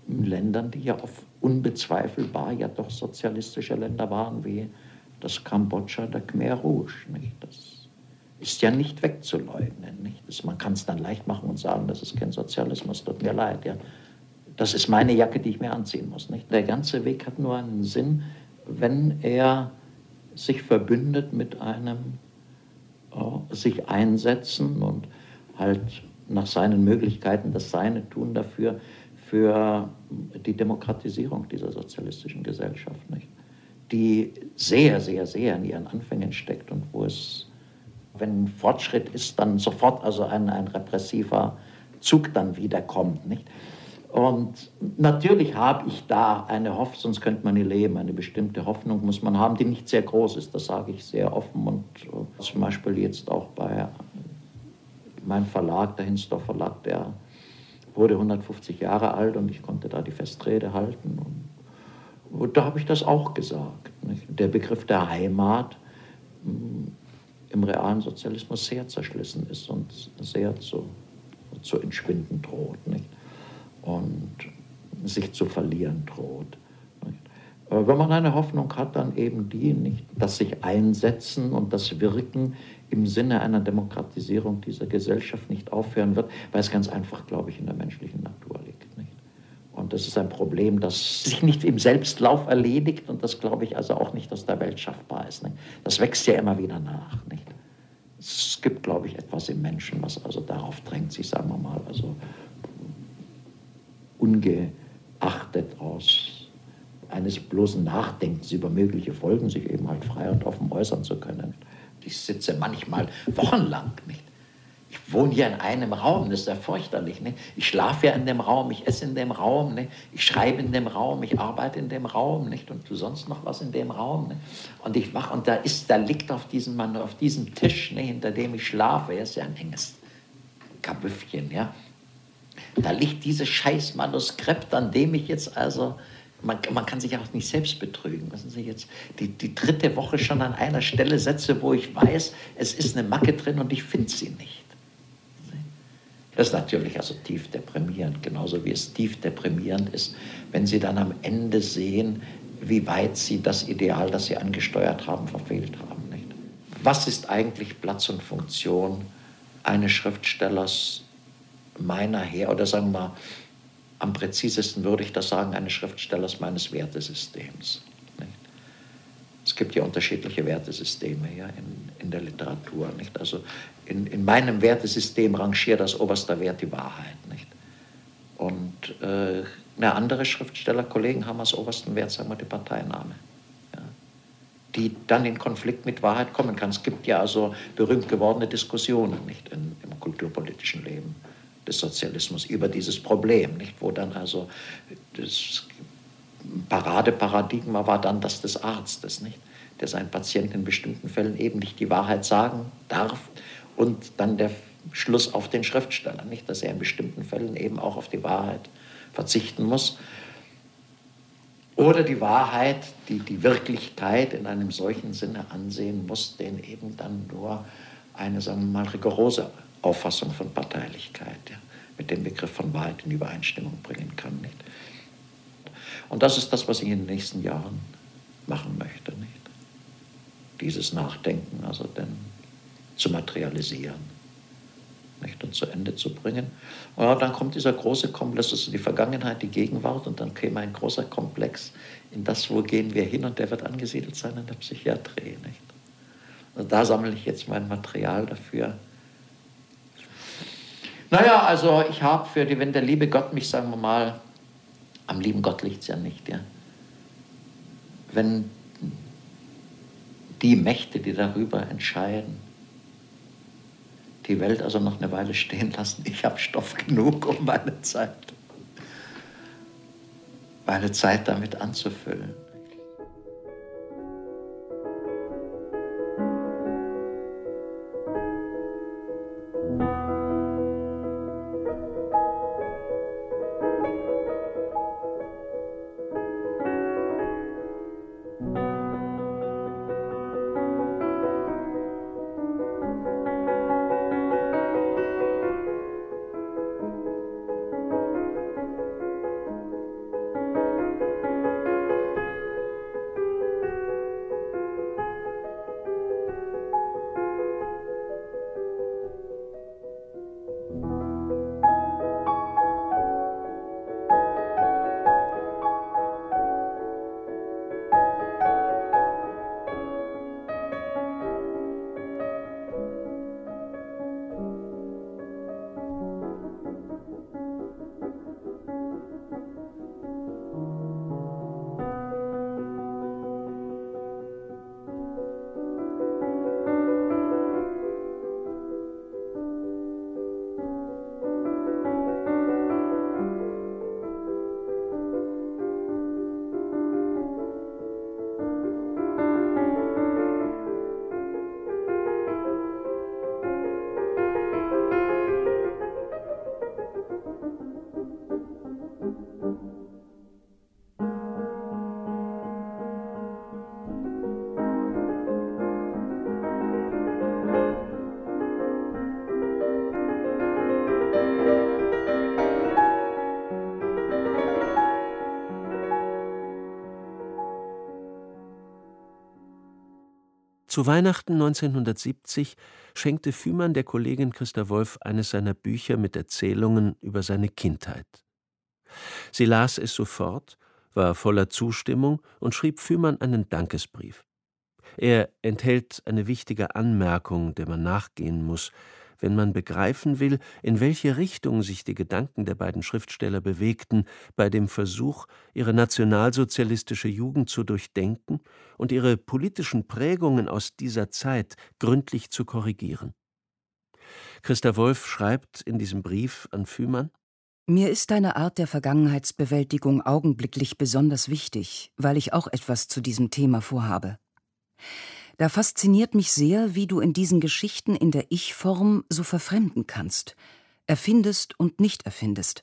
Ländern, die ja unbezweifelbar ja doch sozialistische Länder waren, wie das Kambodscha, der Khmer Rouge. Nicht? Das ist ja nicht wegzuleugnen. Nicht? Man kann es dann leicht machen und sagen, das ist kein Sozialismus, tut mir leid. Ja. Das ist meine Jacke, die ich mir anziehen muss. Nicht? Der ganze Weg hat nur einen Sinn, wenn er sich verbündet mit einem sich einsetzen und halt nach seinen Möglichkeiten das Seine tun dafür, für die Demokratisierung dieser sozialistischen Gesellschaft, nicht? Die sehr, sehr, sehr in ihren Anfängen steckt und wo es, wenn Fortschritt ist, dann sofort also ein repressiver Zug dann wieder kommt, nicht? Und natürlich habe ich da eine Hoffnung, sonst könnte man nie leben, eine bestimmte Hoffnung muss man haben, die nicht sehr groß ist, das sage ich sehr offen. Und zum Beispiel jetzt auch bei meinem Verlag, der Hinsdorf Verlag, der wurde 150 Jahre alt und ich konnte da die Festrede halten. Und da habe ich das auch gesagt. Nicht? Der Begriff der Heimat im realen Sozialismus sehr zerschlissen ist und sehr zu entschwinden droht. Nicht? Und sich zu verlieren droht. Wenn man eine Hoffnung hat, dann eben die, nicht, dass sich Einsetzen und das Wirken im Sinne einer Demokratisierung dieser Gesellschaft nicht aufhören wird, weil es ganz einfach, glaube ich, in der menschlichen Natur liegt. Nicht? Und das ist ein Problem, das sich nicht im Selbstlauf erledigt und das, glaube ich, also auch nicht aus der Welt schaffbar ist. Nicht? Das wächst ja immer wieder nach. Nicht? Es gibt, glaube ich, etwas im Menschen, was also darauf drängt, sich, sagen wir mal, also ungeachtet aus eines bloßen Nachdenkens über mögliche Folgen, sich eben halt frei und offen äußern zu können. Ich sitze manchmal wochenlang, nicht? Ich wohne hier in einem Raum, das ist ja fürchterlich, nicht? Ich schlafe ja in dem Raum, ich esse in dem Raum, nicht? Ich schreibe in dem Raum, ich arbeite in dem Raum, nicht? Und tu sonst noch was in dem Raum, nicht? Und ich wach und da liegt auf diesem Tisch, nicht, hinter dem ich schlafe, ist ja ein enges Kabüffchen, ja? Da liegt dieses scheiß Manuskript, an dem ich jetzt also, man kann sich auch nicht selbst betrügen. Wissen Sie jetzt, die dritte Woche schon an einer Stelle setze, wo ich weiß, es ist eine Macke drin und ich finde sie nicht. Das ist natürlich also tief deprimierend, genauso wie es tief deprimierend ist, wenn Sie dann am Ende sehen, wie weit Sie das Ideal, das Sie angesteuert haben, verfehlt haben. Nicht? Was ist eigentlich Platz und Funktion eines Schriftstellers oder sagen wir mal, am präzisesten würde ich das sagen, eines Schriftstellers meines Wertesystems. Nicht? Es gibt ja unterschiedliche Wertesysteme ja, in der Literatur. Nicht? Also in meinem Wertesystem rangiert als oberster Wert die Wahrheit. Nicht? Und andere Schriftstellerkollegen haben als obersten Wert, sagen wir, die Parteinahme. Ja? Die dann in Konflikt mit Wahrheit kommen kann. Es gibt ja also berühmt gewordene Diskussionen nicht, im kulturpolitischen Leben des Sozialismus über dieses Problem, nicht? Wo dann also das Paradeparadigma war dann das des Arztes, nicht? Der seinen Patienten in bestimmten Fällen eben nicht die Wahrheit sagen darf und dann der Schluss auf den Schriftsteller, nicht? Dass er in bestimmten Fällen eben auch auf die Wahrheit verzichten muss oder die Wahrheit, die Wirklichkeit in einem solchen Sinne ansehen muss, den eben dann nur eine, sagen wir mal, rigorose Auffassung von Parteilichkeit, ja, mit dem Begriff von Wahrheit in Übereinstimmung bringen kann. Nicht? Und das ist das, was ich in den nächsten Jahren machen möchte. Nicht? Dieses Nachdenken, also dann zu materialisieren, nicht? Und zu Ende zu bringen. Und dann kommt dieser große Komplex, also die Vergangenheit, die Gegenwart, und dann käme ein großer Komplex in das, wo gehen wir hin, und der wird angesiedelt sein in der Psychiatrie. Nicht? Also da sammle ich jetzt mein Material dafür. Naja, also ich habe wenn der liebe Gott mich, sagen wir mal, am lieben Gott liegt es ja nicht, ja. Wenn die Mächte, die darüber entscheiden, die Welt also noch eine Weile stehen lassen, ich habe Stoff genug, um meine Zeit damit anzufüllen. Zu Weihnachten 1970 schenkte Fühmann der Kollegin Christa Wolf eines seiner Bücher mit Erzählungen über seine Kindheit. Sie las es sofort, war voller Zustimmung und schrieb Fühmann einen Dankesbrief. Er enthält eine wichtige Anmerkung, der man nachgehen muss, wenn man begreifen will, in welche Richtung sich die Gedanken der beiden Schriftsteller bewegten bei dem Versuch, ihre nationalsozialistische Jugend zu durchdenken und ihre politischen Prägungen aus dieser Zeit gründlich zu korrigieren. Christa Wolf schreibt in diesem Brief an Fühmann: Mir ist deine Art der Vergangenheitsbewältigung augenblicklich besonders wichtig, weil ich auch etwas zu diesem Thema vorhabe. Da fasziniert mich sehr, wie du in diesen Geschichten in der Ich-Form so verfremden kannst, erfindest und nicht erfindest.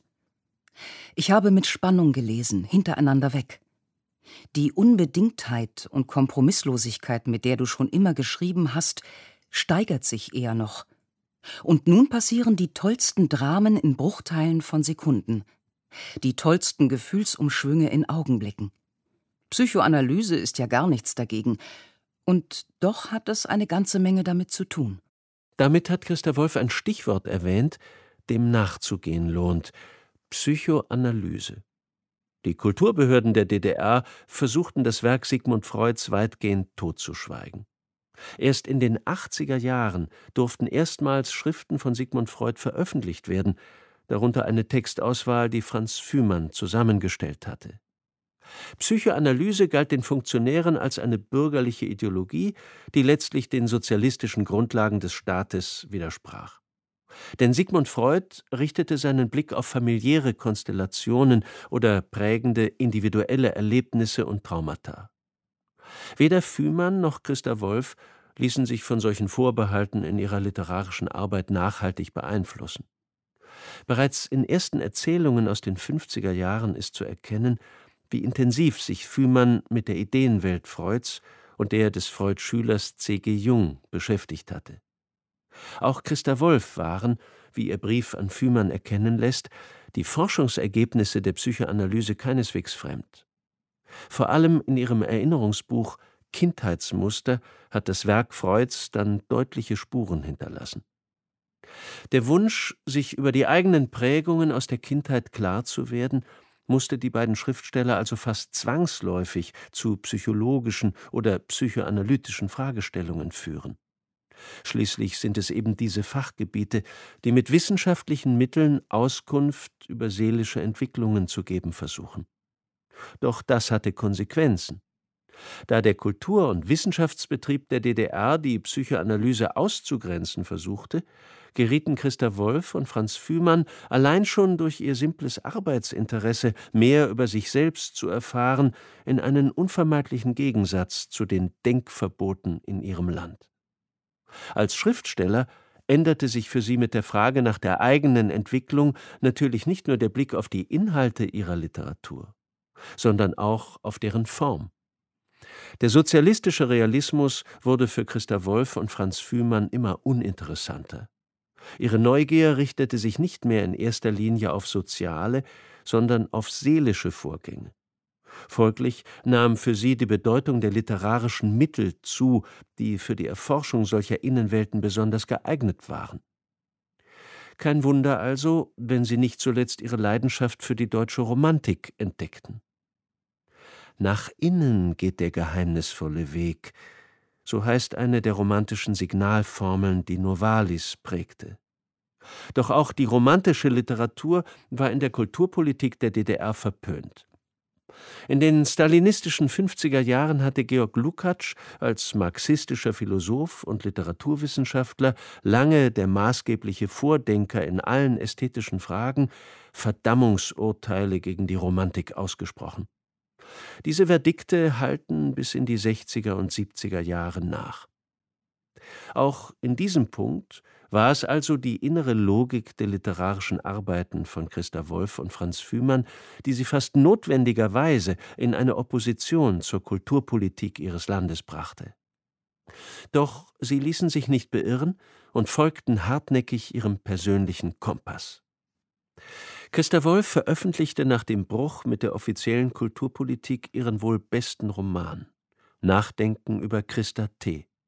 Ich habe mit Spannung gelesen, hintereinander weg. Die Unbedingtheit und Kompromisslosigkeit, mit der du schon immer geschrieben hast, steigert sich eher noch. Und nun passieren die tollsten Dramen in Bruchteilen von Sekunden, die tollsten Gefühlsumschwünge in Augenblicken. Psychoanalyse ist ja gar nichts dagegen. Und doch hat es eine ganze Menge damit zu tun. Damit hat Christa Wolf ein Stichwort erwähnt, dem nachzugehen lohnt: Psychoanalyse. Die Kulturbehörden der DDR versuchten das Werk Sigmund Freuds weitgehend totzuschweigen. Erst in den 80er Jahren durften erstmals Schriften von Sigmund Freud veröffentlicht werden, darunter eine Textauswahl, die Franz Fühmann zusammengestellt hatte. Psychoanalyse galt den Funktionären als eine bürgerliche Ideologie, die letztlich den sozialistischen Grundlagen des Staates widersprach. Denn Sigmund Freud richtete seinen Blick auf familiäre Konstellationen oder prägende individuelle Erlebnisse und Traumata. Weder Fühmann noch Christa Wolf ließen sich von solchen Vorbehalten in ihrer literarischen Arbeit nachhaltig beeinflussen. Bereits in ersten Erzählungen aus den 50er Jahren ist zu erkennen, wie intensiv sich Fühmann mit der Ideenwelt Freuds und der des Freud-Schülers C.G. Jung beschäftigt hatte. Auch Christa Wolf waren, wie ihr Brief an Fühmann erkennen lässt, die Forschungsergebnisse der Psychoanalyse keineswegs fremd. Vor allem in ihrem Erinnerungsbuch Kindheitsmuster hat das Werk Freuds dann deutliche Spuren hinterlassen. Der Wunsch, sich über die eigenen Prägungen aus der Kindheit klar zu werden, musste die beiden Schriftsteller also fast zwangsläufig zu psychologischen oder psychoanalytischen Fragestellungen führen. Schließlich sind es eben diese Fachgebiete, die mit wissenschaftlichen Mitteln Auskunft über seelische Entwicklungen zu geben versuchen. Doch das hatte Konsequenzen. Da der Kultur- und Wissenschaftsbetrieb der DDR die Psychoanalyse auszugrenzen versuchte, gerieten Christa Wolf und Franz Fühmann allein schon durch ihr simples Arbeitsinteresse, mehr über sich selbst zu erfahren, in einen unvermeidlichen Gegensatz zu den Denkverboten in ihrem Land. Als Schriftsteller änderte sich für sie mit der Frage nach der eigenen Entwicklung natürlich nicht nur der Blick auf die Inhalte ihrer Literatur, sondern auch auf deren Form. Der sozialistische Realismus wurde für Christa Wolf und Franz Fühmann immer uninteressanter. Ihre Neugier richtete sich nicht mehr in erster Linie auf soziale, sondern auf seelische Vorgänge. Folglich nahm für sie die Bedeutung der literarischen Mittel zu, die für die Erforschung solcher Innenwelten besonders geeignet waren. Kein Wunder also, wenn sie nicht zuletzt ihre Leidenschaft für die deutsche Romantik entdeckten. Nach innen geht der geheimnisvolle Weg, so heißt eine der romantischen Signalformeln, die Novalis prägte. Doch auch die romantische Literatur war in der Kulturpolitik der DDR verpönt. In den stalinistischen 50er Jahren hatte Georg Lukács als marxistischer Philosoph und Literaturwissenschaftler, lange der maßgebliche Vordenker in allen ästhetischen Fragen, Verdammungsurteile gegen die Romantik ausgesprochen. Diese Verdikte halten bis in die 60er und 70er Jahre nach. Auch in diesem Punkt war es also die innere Logik der literarischen Arbeiten von Christa Wolf und Franz Fühmann, die sie fast notwendigerweise in eine Opposition zur Kulturpolitik ihres Landes brachte. Doch sie ließen sich nicht beirren und folgten hartnäckig ihrem persönlichen Kompass. Christa Wolf veröffentlichte nach dem Bruch mit der offiziellen Kulturpolitik ihren wohl besten Roman »Nachdenken über Christa T.«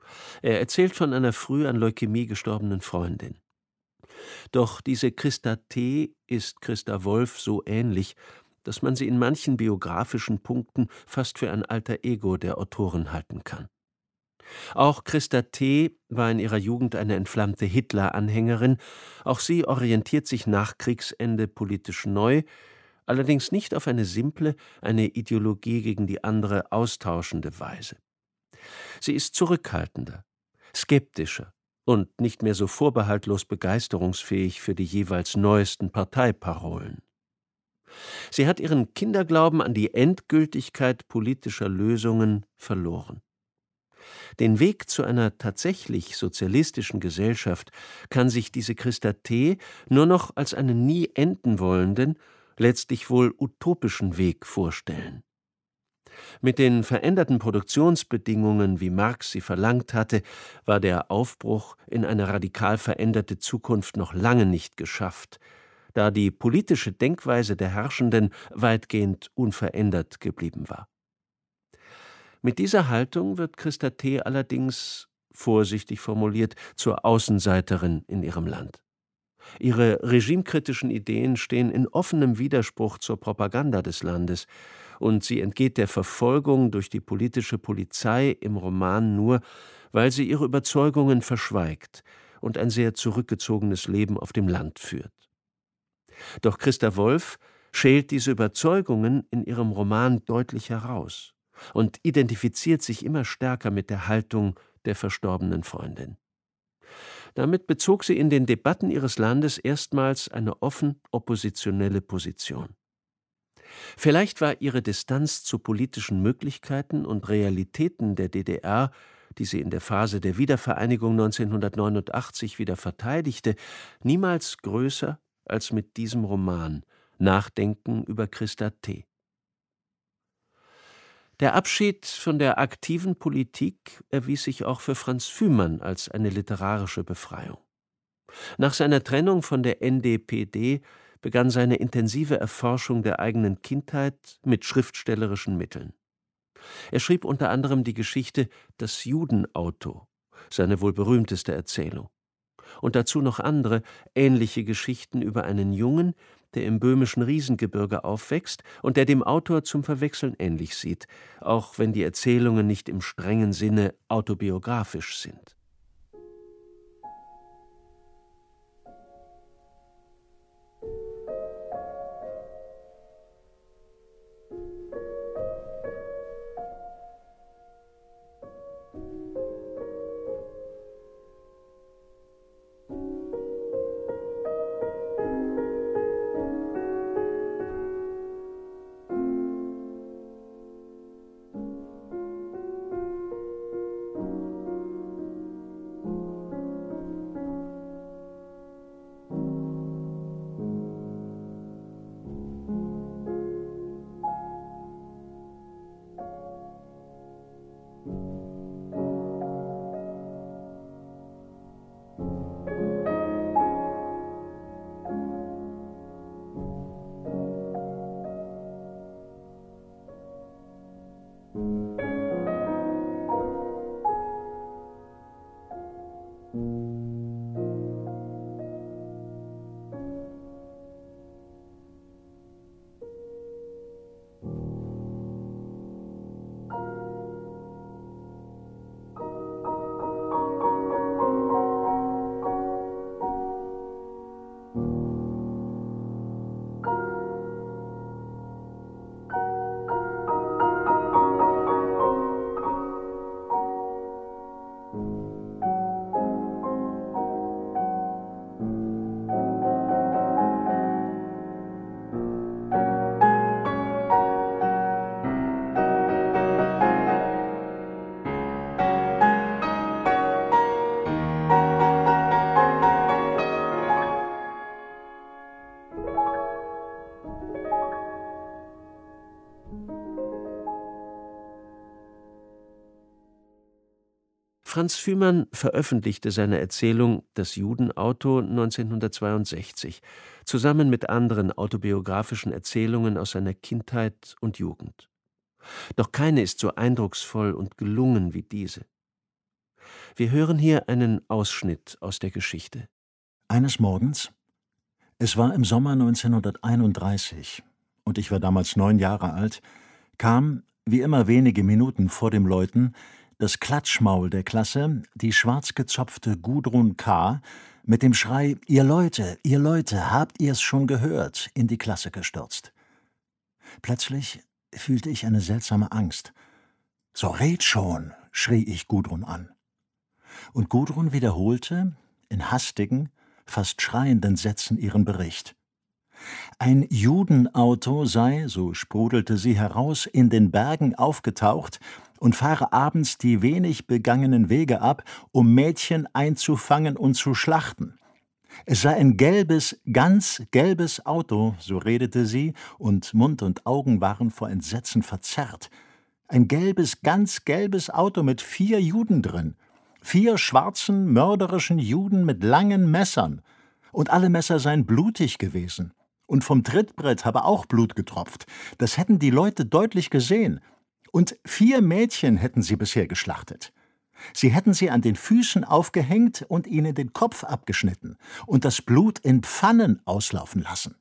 Er erzählt von einer früh an Leukämie gestorbenen Freundin. Doch diese Christa T. ist Christa Wolf so ähnlich, dass man sie in manchen biografischen Punkten fast für ein alter Ego der Autorin halten kann. Auch Christa T. war in ihrer Jugend eine entflammte Hitler-Anhängerin. Auch sie orientiert sich nach Kriegsende politisch neu, allerdings nicht auf eine simple, eine Ideologie gegen die andere austauschende Weise. Sie ist zurückhaltender, skeptischer und nicht mehr so vorbehaltlos begeisterungsfähig für die jeweils neuesten Parteiparolen. Sie hat ihren Kinderglauben an die Endgültigkeit politischer Lösungen verloren. Den Weg zu einer tatsächlich sozialistischen Gesellschaft kann sich diese Christa T. nur noch als einen nie enden wollenden, letztlich wohl utopischen Weg vorstellen. Mit den veränderten Produktionsbedingungen, wie Marx sie verlangt hatte, war der Aufbruch in eine radikal veränderte Zukunft noch lange nicht geschafft, da die politische Denkweise der Herrschenden weitgehend unverändert geblieben war. Mit dieser Haltung wird Christa T. allerdings, vorsichtig formuliert, zur Außenseiterin in ihrem Land. Ihre regimekritischen Ideen stehen in offenem Widerspruch zur Propaganda des Landes, und sie entgeht der Verfolgung durch die politische Polizei im Roman nur, weil sie ihre Überzeugungen verschweigt und ein sehr zurückgezogenes Leben auf dem Land führt. Doch Christa Wolf schält diese Überzeugungen in ihrem Roman deutlich heraus und identifiziert sich immer stärker mit der Haltung der verstorbenen Freundin. Damit bezog sie in den Debatten ihres Landes erstmals eine offen oppositionelle Position. Vielleicht war ihre Distanz zu politischen Möglichkeiten und Realitäten der DDR, die sie in der Phase der Wiedervereinigung 1989 wieder verteidigte, niemals größer als mit diesem Roman Nachdenken über Christa T. Der Abschied von der aktiven Politik erwies sich auch für Franz Fühmann als eine literarische Befreiung. Nach seiner Trennung von der NDPD begann seine intensive Erforschung der eigenen Kindheit mit schriftstellerischen Mitteln. Er schrieb unter anderem die Geschichte »Das Judenauto«, seine wohl berühmteste Erzählung. Und dazu noch andere, ähnliche Geschichten über einen Jungen, der im böhmischen Riesengebirge aufwächst und der dem Autor zum Verwechseln ähnlich sieht, auch wenn die Erzählungen nicht im strengen Sinne autobiografisch sind. Franz Fühmann veröffentlichte seine Erzählung »Das Judenauto« 1962, zusammen mit anderen autobiografischen Erzählungen aus seiner Kindheit und Jugend. Doch keine ist so eindrucksvoll und gelungen wie diese. Wir hören hier einen Ausschnitt aus der Geschichte. Eines Morgens, es war im Sommer 1931 und ich war damals 9 Jahre alt, kam, wie immer wenige Minuten vor dem Läuten, das Klatschmaul der Klasse, die schwarz gezopfte Gudrun K., mit dem Schrei ihr Leute, habt ihr's schon gehört?« in die Klasse gestürzt. Plötzlich fühlte ich eine seltsame Angst. »So red schon«, schrie ich Gudrun an. Und Gudrun wiederholte, in hastigen, fast schreienden Sätzen ihren Bericht. Ein Judenauto sei, so sprudelte sie heraus, in den Bergen aufgetaucht und fahre abends die wenig begangenen Wege ab, um Mädchen einzufangen und zu schlachten. Es sei ein gelbes, ganz gelbes Auto, so redete sie, und Mund und Augen waren vor Entsetzen verzerrt. Ein gelbes, ganz gelbes Auto mit 4 Juden drin. 4 schwarzen, mörderischen Juden mit langen Messern. Und alle Messer seien blutig gewesen. Und vom Trittbrett habe auch Blut getropft. Das hätten die Leute deutlich gesehen. Und 4 Mädchen hätten sie bisher geschlachtet. Sie hätten sie an den Füßen aufgehängt und ihnen den Kopf abgeschnitten und das Blut in Pfannen auslaufen lassen.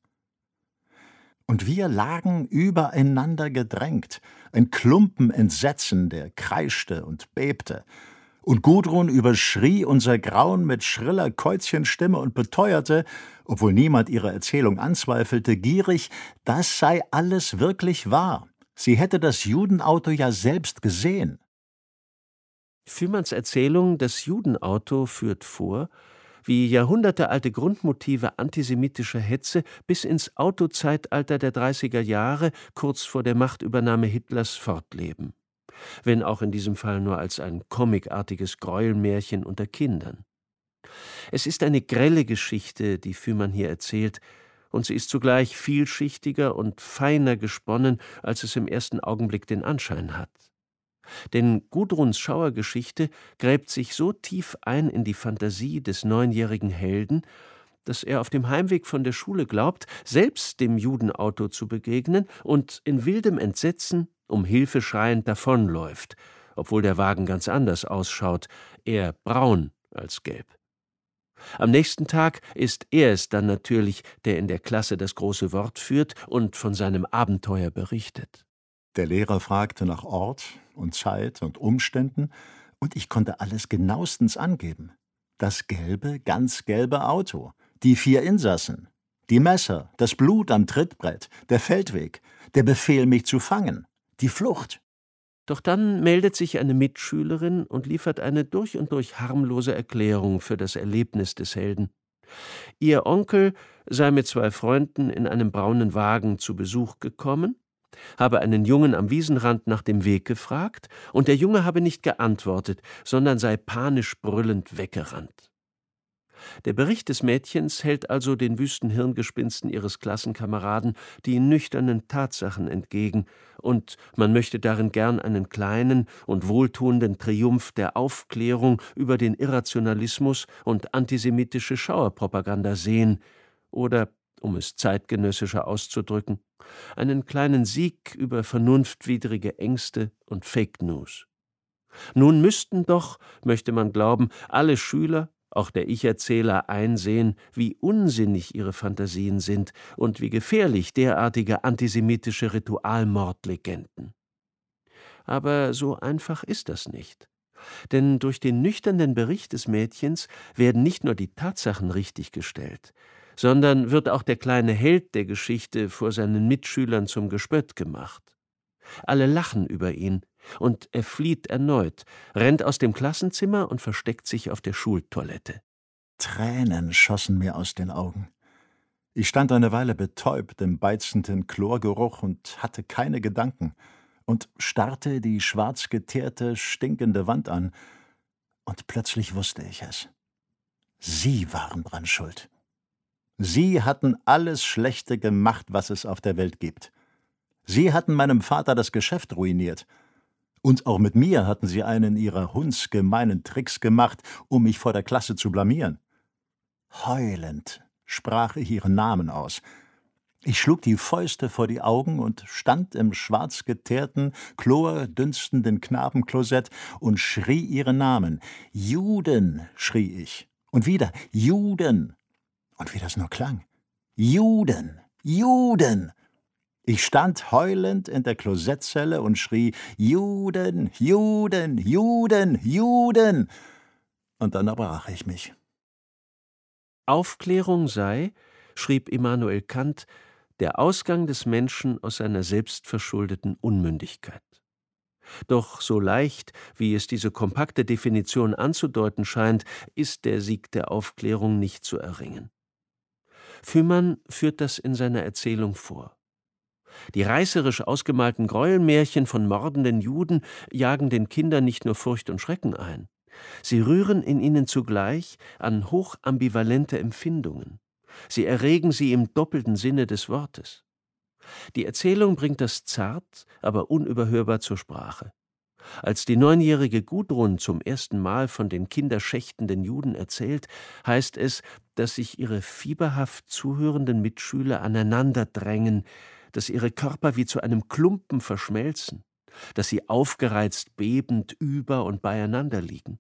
Und wir lagen übereinander gedrängt, ein Klumpen Entsetzen, der kreischte und bebte. Und Gudrun überschrie unser Grauen mit schriller Käuzchenstimme und beteuerte, obwohl niemand ihre Erzählung anzweifelte, gierig, das sei alles wirklich wahr. Sie hätte das Judenauto ja selbst gesehen. Fühmanns Erzählung »Das Judenauto« führt vor, wie jahrhundertealte Grundmotive antisemitischer Hetze bis ins Autozeitalter der 30er Jahre, kurz vor der Machtübernahme Hitlers, fortleben. Wenn auch in diesem Fall nur als ein comicartiges Gräuelmärchen unter Kindern. Es ist eine grelle Geschichte, die Fühmann hier erzählt, und sie ist zugleich vielschichtiger und feiner gesponnen, als es im ersten Augenblick den Anschein hat. Denn Gudruns Schauergeschichte gräbt sich so tief ein in die Fantasie des 9-jährigen Helden, dass er auf dem Heimweg von der Schule glaubt, selbst dem Judenauto zu begegnen und in wildem Entsetzen um Hilfe schreiend davonläuft, obwohl der Wagen ganz anders ausschaut, eher braun als gelb. Am nächsten Tag ist er es dann natürlich, der in der Klasse das große Wort führt und von seinem Abenteuer berichtet. Der Lehrer fragte nach Ort und Zeit und Umständen, und ich konnte alles genauestens angeben. Das gelbe, ganz gelbe Auto, die 4 Insassen, die Messer, das Blut am Trittbrett, der Feldweg, der Befehl, mich zu fangen, die Flucht. Doch dann meldet sich eine Mitschülerin und liefert eine durch und durch harmlose Erklärung für das Erlebnis des Helden. Ihr Onkel sei mit 2 Freunden in einem braunen Wagen zu Besuch gekommen, habe einen Jungen am Wiesenrand nach dem Weg gefragt, und der Junge habe nicht geantwortet, sondern sei panisch brüllend weggerannt. Der Bericht des Mädchens hält also den wüsten Hirngespinsten ihres Klassenkameraden die nüchternen Tatsachen entgegen, und man möchte darin gern einen kleinen und wohltuenden Triumph der Aufklärung über den Irrationalismus und antisemitische Schauerpropaganda sehen oder, um es zeitgenössischer auszudrücken, einen kleinen Sieg über vernunftwidrige Ängste und Fake News. Nun müssten doch, möchte man glauben, alle Schüler, auch der Ich-Erzähler, einsehen, wie unsinnig ihre Fantasien sind und wie gefährlich derartige antisemitische Ritualmordlegenden. Aber so einfach ist das nicht. Denn durch den nüchternen Bericht des Mädchens werden nicht nur die Tatsachen richtiggestellt, sondern wird auch der kleine Held der Geschichte vor seinen Mitschülern zum Gespött gemacht. Alle lachen über ihn, und er flieht erneut, rennt aus dem Klassenzimmer und versteckt sich auf der Schultoilette. Tränen schossen mir aus den Augen. Ich stand eine Weile betäubt im beizenden Chlorgeruch und hatte keine Gedanken und starrte die schwarz geteerte, stinkende Wand an, und plötzlich wusste ich es. Sie waren dran schuld. Sie hatten alles Schlechte gemacht, was es auf der Welt gibt. Sie hatten meinem Vater das Geschäft ruiniert. Und auch mit mir hatten sie einen ihrer hundsgemeinen Tricks gemacht, um mich vor der Klasse zu blamieren. Heulend sprach ich ihren Namen aus. Ich schlug die Fäuste vor die Augen und stand im schwarz geteerten, chlordünstenden Knabenklosett und schrie ihre Namen. »Juden«, schrie ich. Und wieder »Juden«. Und wie das nur klang. »Juden, Juden«. Ich stand heulend in der Klosettzelle und schrie »Juden, Juden, Juden, Juden«. Und dann erbrach ich mich. Aufklärung sei, schrieb Immanuel Kant, der Ausgang des Menschen aus seiner selbstverschuldeten Unmündigkeit. Doch so leicht, wie es diese kompakte Definition anzudeuten scheint, ist der Sieg der Aufklärung nicht zu erringen. Fühmann führt das in seiner Erzählung vor. Die reißerisch ausgemalten Gräuelmärchen von mordenden Juden jagen den Kindern nicht nur Furcht und Schrecken ein. Sie rühren in ihnen zugleich an hochambivalente Empfindungen. Sie erregen sie im doppelten Sinne des Wortes. Die Erzählung bringt das zart, aber unüberhörbar zur Sprache. Als die 9-jährige Gudrun zum ersten Mal von den kinderschächtenden Juden erzählt, heißt es, dass sich ihre fieberhaft zuhörenden Mitschüler aneinander drängen, dass ihre Körper wie zu einem Klumpen verschmelzen, dass sie aufgereizt bebend über und beieinander liegen.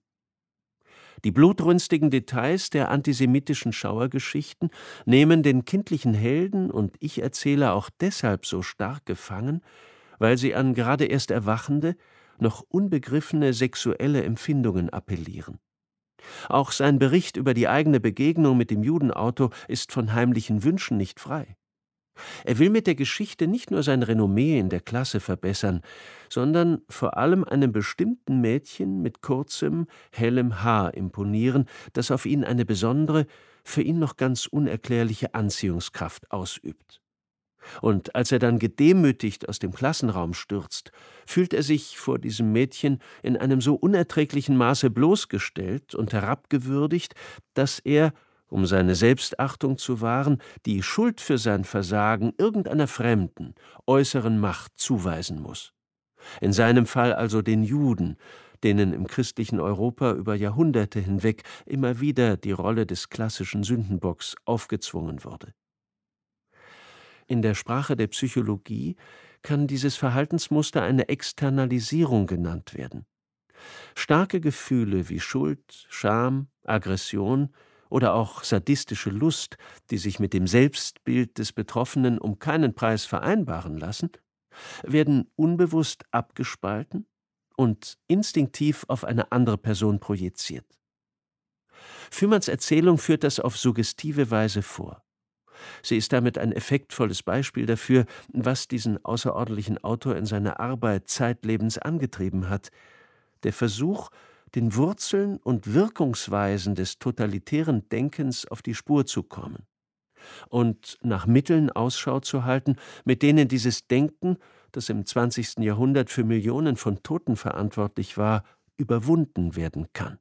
Die blutrünstigen Details der antisemitischen Schauergeschichten nehmen den kindlichen Helden und Ich-Erzähler auch deshalb so stark gefangen, weil sie an gerade erst erwachende, noch unbegriffene sexuelle Empfindungen appellieren. Auch sein Bericht über die eigene Begegnung mit dem Judenauto ist von heimlichen Wünschen nicht frei. Er will mit der Geschichte nicht nur sein Renommee in der Klasse verbessern, sondern vor allem einem bestimmten Mädchen mit kurzem, hellem Haar imponieren, das auf ihn eine besondere, für ihn noch ganz unerklärliche Anziehungskraft ausübt. Und als er dann gedemütigt aus dem Klassenraum stürzt, fühlt er sich vor diesem Mädchen in einem so unerträglichen Maße bloßgestellt und herabgewürdigt, dass er, um seine Selbstachtung zu wahren, die Schuld für sein Versagen irgendeiner fremden, äußeren Macht zuweisen muss. In seinem Fall also den Juden, denen im christlichen Europa über Jahrhunderte hinweg immer wieder die Rolle des klassischen Sündenbocks aufgezwungen wurde. In der Sprache der Psychologie kann dieses Verhaltensmuster eine Externalisierung genannt werden. Starke Gefühle wie Schuld, Scham, Aggression oder auch sadistische Lust, die sich mit dem Selbstbild des Betroffenen um keinen Preis vereinbaren lassen, werden unbewusst abgespalten und instinktiv auf eine andere Person projiziert. Fühmanns Erzählung führt das auf suggestive Weise vor. Sie ist damit ein effektvolles Beispiel dafür, was diesen außerordentlichen Autor in seiner Arbeit zeitlebens angetrieben hat: der Versuch, den Wurzeln und Wirkungsweisen des totalitären Denkens auf die Spur zu kommen und nach Mitteln Ausschau zu halten, mit denen dieses Denken, das im 20. Jahrhundert für Millionen von Toten verantwortlich war, überwunden werden kann.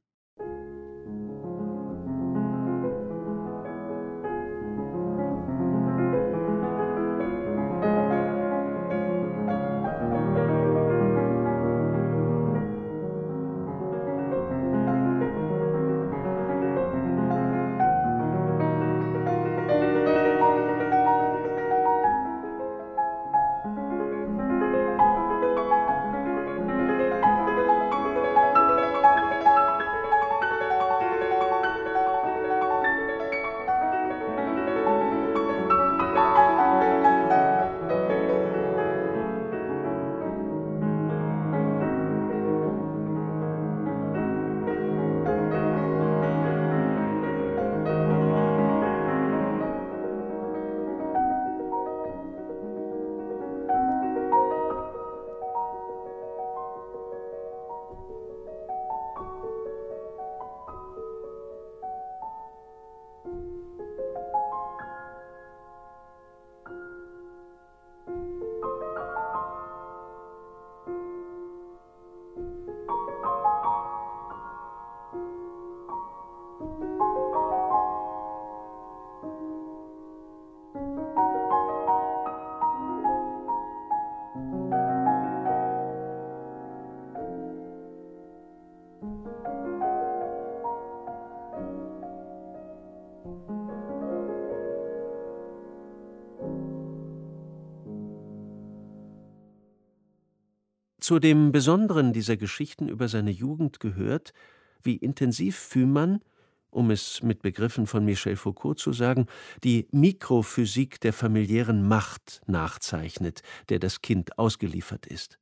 Zu dem Besonderen dieser Geschichten über seine Jugend gehört, wie intensiv Fühmann, um es mit Begriffen von Michel Foucault zu sagen, die Mikrophysik der familiären Macht nachzeichnet, der das Kind ausgeliefert ist.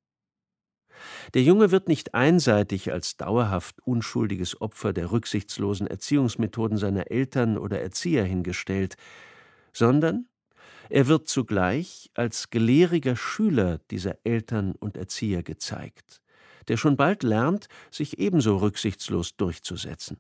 Der Junge wird nicht einseitig als dauerhaft unschuldiges Opfer der rücksichtslosen Erziehungsmethoden seiner Eltern oder Erzieher hingestellt, sondern er wird zugleich als gelehriger Schüler dieser Eltern und Erzieher gezeigt, der schon bald lernt, sich ebenso rücksichtslos durchzusetzen.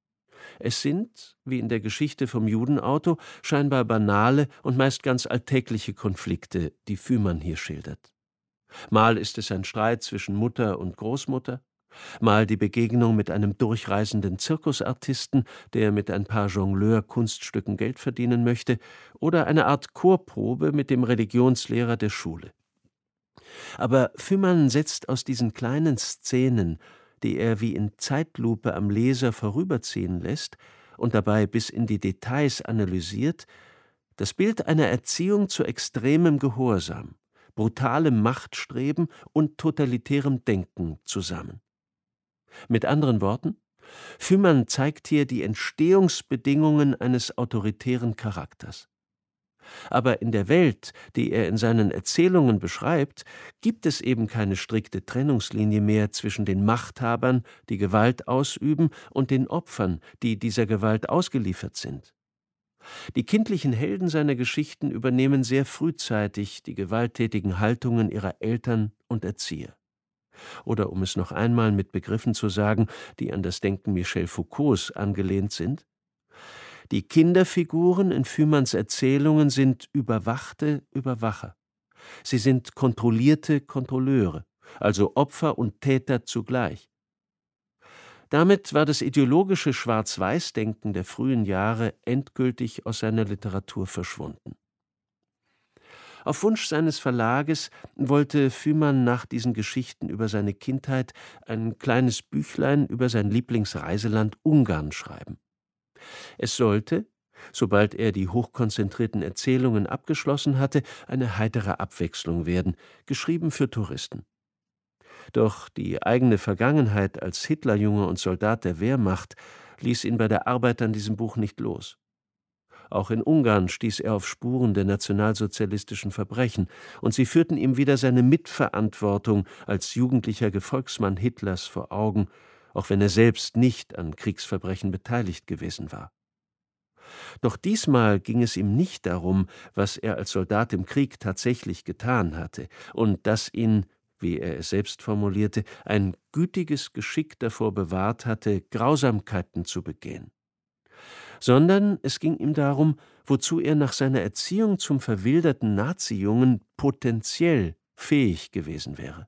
Es sind, wie in der Geschichte vom Judenauto, scheinbar banale und meist ganz alltägliche Konflikte, die Fühmann hier schildert. Mal ist es ein Streit zwischen Mutter und Großmutter, mal die Begegnung mit einem durchreisenden Zirkusartisten, der mit ein paar Jongleur-Kunststücken Geld verdienen möchte, oder eine Art Chorprobe mit dem Religionslehrer der Schule. Aber Fühmann setzt aus diesen kleinen Szenen, die er wie in Zeitlupe am Leser vorüberziehen lässt und dabei bis in die Details analysiert, das Bild einer Erziehung zu extremem Gehorsam, brutalem Machtstreben und totalitärem Denken zusammen. Mit anderen Worten, Fühmann zeigt hier die Entstehungsbedingungen eines autoritären Charakters. Aber in der Welt, die er in seinen Erzählungen beschreibt, gibt es eben keine strikte Trennungslinie mehr zwischen den Machthabern, die Gewalt ausüben, und den Opfern, die dieser Gewalt ausgeliefert sind. Die kindlichen Helden seiner Geschichten übernehmen sehr frühzeitig die gewalttätigen Haltungen ihrer Eltern und Erzieher. Oder um es noch einmal mit Begriffen zu sagen, die an das Denken Michel Foucaults angelehnt sind: Die Kinderfiguren in Fühmanns Erzählungen sind überwachte Überwacher. Sie sind kontrollierte Kontrolleure, also Opfer und Täter zugleich. Damit war das ideologische Schwarz-Weiß-Denken der frühen Jahre endgültig aus seiner Literatur verschwunden. Auf Wunsch seines Verlages wollte Fühmann nach diesen Geschichten über seine Kindheit ein kleines Büchlein über sein Lieblingsreiseland Ungarn schreiben. Es sollte, sobald er die hochkonzentrierten Erzählungen abgeschlossen hatte, eine heitere Abwechslung werden, geschrieben für Touristen. Doch die eigene Vergangenheit als Hitlerjunge und Soldat der Wehrmacht ließ ihn bei der Arbeit an diesem Buch nicht los. Auch in Ungarn stieß er auf Spuren der nationalsozialistischen Verbrechen, und sie führten ihm wieder seine Mitverantwortung als jugendlicher Gefolgsmann Hitlers vor Augen, auch wenn er selbst nicht an Kriegsverbrechen beteiligt gewesen war. Doch diesmal ging es ihm nicht darum, was er als Soldat im Krieg tatsächlich getan hatte und dass ihn, wie er es selbst formulierte, ein gütiges Geschick davor bewahrt hatte, Grausamkeiten zu begehen. Sondern es ging ihm darum, wozu er nach seiner Erziehung zum verwilderten Nazi-Jungen potenziell fähig gewesen wäre.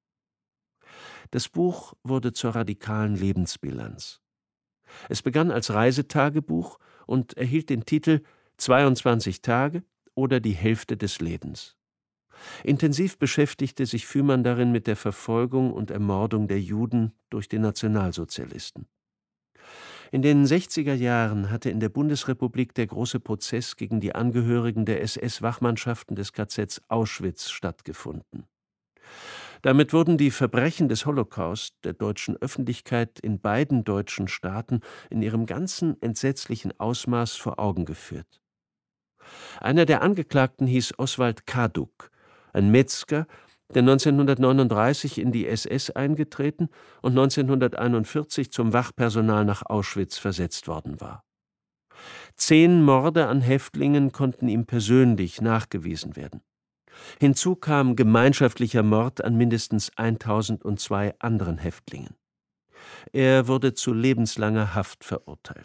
Das Buch wurde zur radikalen Lebensbilanz. Es begann als Reisetagebuch und erhielt den Titel »22 Tage oder die Hälfte des Lebens«. Intensiv beschäftigte sich Fühmann darin mit der Verfolgung und Ermordung der Juden durch die Nationalsozialisten. In den 60er Jahren hatte in der Bundesrepublik der große Prozess gegen die Angehörigen der SS-Wachmannschaften des KZs Auschwitz stattgefunden. Damit wurden die Verbrechen des Holocaust der deutschen Öffentlichkeit in beiden deutschen Staaten in ihrem ganzen entsetzlichen Ausmaß vor Augen geführt. Einer der Angeklagten hieß Oswald Kaduk, ein Metzger, der 1939 in die SS eingetreten und 1941 zum Wachpersonal nach Auschwitz versetzt worden war. 10 Morde an Häftlingen konnten ihm persönlich nachgewiesen werden. Hinzu kam gemeinschaftlicher Mord an mindestens 1002 anderen Häftlingen. Er wurde zu lebenslanger Haft verurteilt.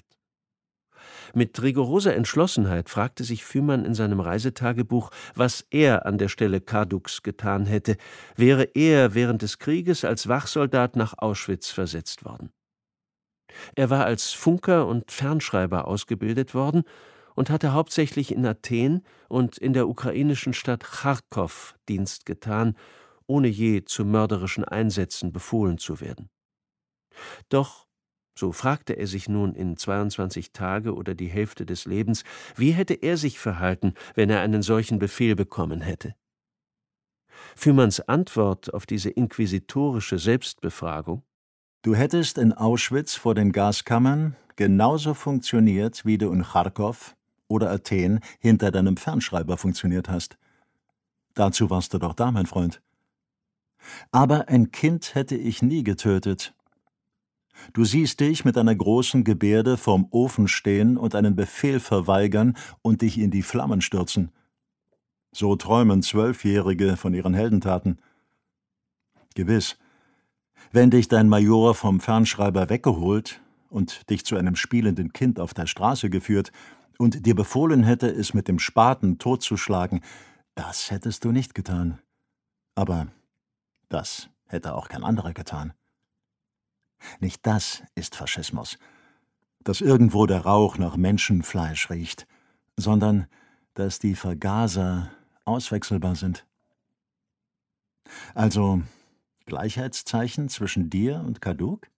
Mit rigoroser Entschlossenheit fragte sich Fühmann in seinem Reisetagebuch, was er an der Stelle Kaduks getan hätte, wäre er während des Krieges als Wachsoldat nach Auschwitz versetzt worden. Er war als Funker und Fernschreiber ausgebildet worden und hatte hauptsächlich in Athen und in der ukrainischen Stadt Charkow Dienst getan, ohne je zu mörderischen Einsätzen befohlen zu werden. Doch so fragte er sich nun in 22 Tage oder die Hälfte des Lebens, wie hätte er sich verhalten, wenn er einen solchen Befehl bekommen hätte? Fühmanns Antwort auf diese inquisitorische Selbstbefragung: Du hättest in Auschwitz vor den Gaskammern genauso funktioniert, wie du in Charkow oder Athen hinter deinem Fernschreiber funktioniert hast. Dazu warst du doch da, mein Freund. Aber ein Kind hätte ich nie getötet. Du siehst dich mit einer großen Gebärde vorm Ofen stehen und einen Befehl verweigern und dich in die Flammen stürzen. So träumen 12-Jährige von ihren Heldentaten. Gewiss, wenn dich dein Major vom Fernschreiber weggeholt und dich zu einem spielenden Kind auf der Straße geführt und dir befohlen hätte, es mit dem Spaten totzuschlagen, das hättest du nicht getan. Aber das hätte auch kein anderer getan. Nicht das ist Faschismus, dass irgendwo der Rauch nach Menschenfleisch riecht, sondern dass die Vergaser auswechselbar sind. Also Gleichheitszeichen zwischen dir und Kaduk?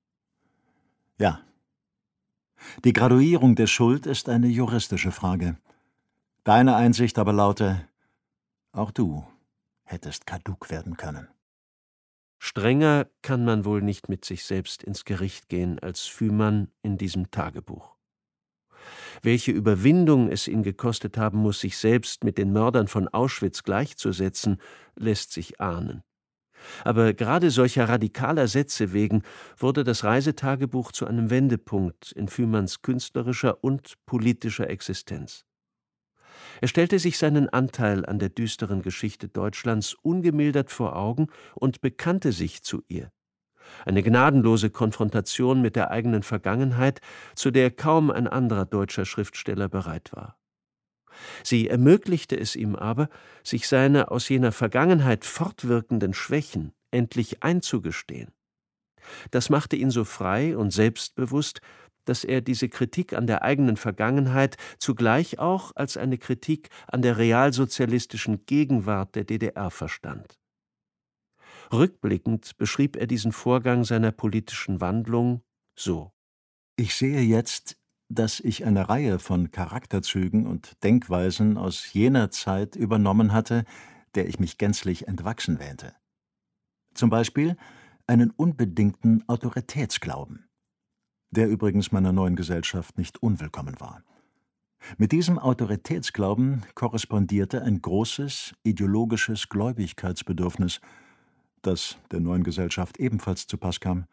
Ja. Die Graduierung der Schuld ist eine juristische Frage. Deine Einsicht aber laute: Auch du hättest Kaduk werden können. Strenger kann man wohl nicht mit sich selbst ins Gericht gehen als Fühmann in diesem Tagebuch. Welche Überwindung es ihn gekostet haben muss, sich selbst mit den Mördern von Auschwitz gleichzusetzen, lässt sich ahnen. Aber gerade solcher radikaler Sätze wegen wurde das Reisetagebuch zu einem Wendepunkt in Fühmanns künstlerischer und politischer Existenz. Er stellte sich seinen Anteil an der düsteren Geschichte Deutschlands ungemildert vor Augen und bekannte sich zu ihr. Eine gnadenlose Konfrontation mit der eigenen Vergangenheit, zu der kaum ein anderer deutscher Schriftsteller bereit war. Sie ermöglichte es ihm aber, sich seine aus jener Vergangenheit fortwirkenden Schwächen endlich einzugestehen. Das machte ihn so frei und selbstbewusst, dass er diese Kritik an der eigenen Vergangenheit zugleich auch als eine Kritik an der realsozialistischen Gegenwart der DDR verstand. Rückblickend beschrieb er diesen Vorgang seiner politischen Wandlung so: Ich sehe jetzt, dass ich eine Reihe von Charakterzügen und Denkweisen aus jener Zeit übernommen hatte, der ich mich gänzlich entwachsen wähnte. Zum Beispiel einen unbedingten Autoritätsglauben, der übrigens meiner neuen Gesellschaft nicht unwillkommen war. Mit diesem Autoritätsglauben korrespondierte ein großes ideologisches Gläubigkeitsbedürfnis, das der neuen Gesellschaft ebenfalls zu Pass kam.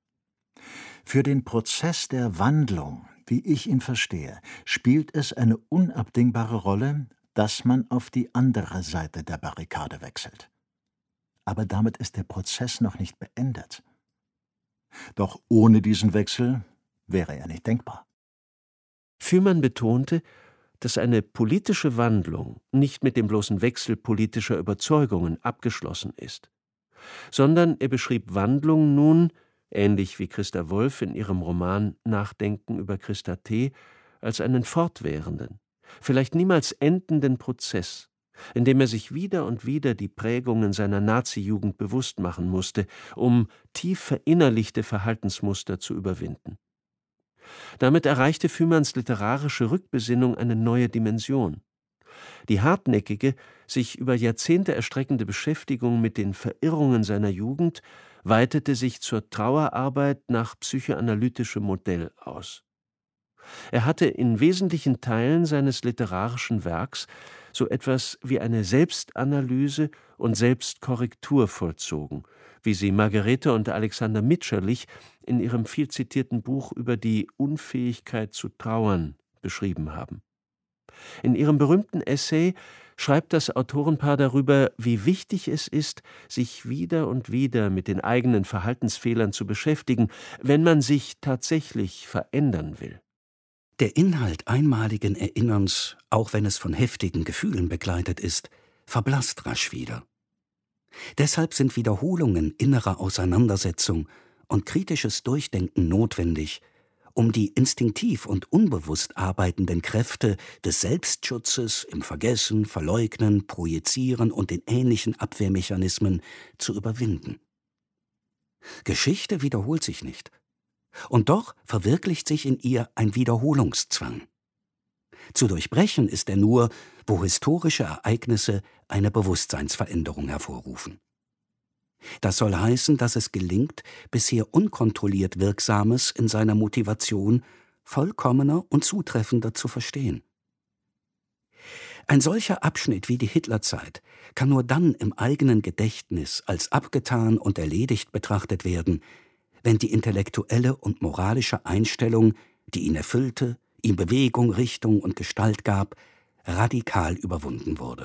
Für den Prozess der Wandlung, wie ich ihn verstehe, spielt es eine unabdingbare Rolle, dass man auf die andere Seite der Barrikade wechselt. Aber damit ist der Prozess noch nicht beendet. Doch ohne diesen Wechsel wäre er nicht denkbar. Fühmann betonte, dass eine politische Wandlung nicht mit dem bloßen Wechsel politischer Überzeugungen abgeschlossen ist, sondern er beschrieb Wandlung nun, ähnlich wie Christa Wolf in ihrem Roman Nachdenken über Christa T., als einen fortwährenden, vielleicht niemals endenden Prozess, in dem er sich wieder und wieder die Prägungen seiner Nazi-Jugend bewusst machen musste, um tief verinnerlichte Verhaltensmuster zu überwinden. Damit erreichte Fühmanns literarische Rückbesinnung eine neue Dimension. Die hartnäckige, sich über Jahrzehnte erstreckende Beschäftigung mit den Verirrungen seiner Jugend weitete sich zur Trauerarbeit nach psychoanalytischem Modell aus. Er hatte in wesentlichen Teilen seines literarischen Werks so etwas wie eine Selbstanalyse und Selbstkorrektur vollzogen, wie sie Margarete und Alexander Mitscherlich in ihrem viel zitierten Buch über die Unfähigkeit zu trauern beschrieben haben. In ihrem berühmten Essay schreibt das Autorenpaar darüber, wie wichtig es ist, sich wieder und wieder mit den eigenen Verhaltensfehlern zu beschäftigen, wenn man sich tatsächlich verändern will. Der Inhalt einmaligen Erinnerns, auch wenn es von heftigen Gefühlen begleitet ist, verblasst rasch wieder. Deshalb sind Wiederholungen innerer Auseinandersetzung und kritisches Durchdenken notwendig, um die instinktiv und unbewusst arbeitenden Kräfte des Selbstschutzes im Vergessen, Verleugnen, Projizieren und den ähnlichen Abwehrmechanismen zu überwinden. Geschichte wiederholt sich nicht. Und doch verwirklicht sich in ihr ein Wiederholungszwang. Zu durchbrechen ist er nur, wo historische Ereignisse eine Bewusstseinsveränderung hervorrufen. Das soll heißen, dass es gelingt, bisher unkontrolliert Wirksames in seiner Motivation vollkommener und zutreffender zu verstehen. Ein solcher Abschnitt wie die Hitlerzeit kann nur dann im eigenen Gedächtnis als abgetan und erledigt betrachtet werden, wenn die intellektuelle und moralische Einstellung, die ihn erfüllte, ihm Bewegung, Richtung und Gestalt gab, radikal überwunden wurde.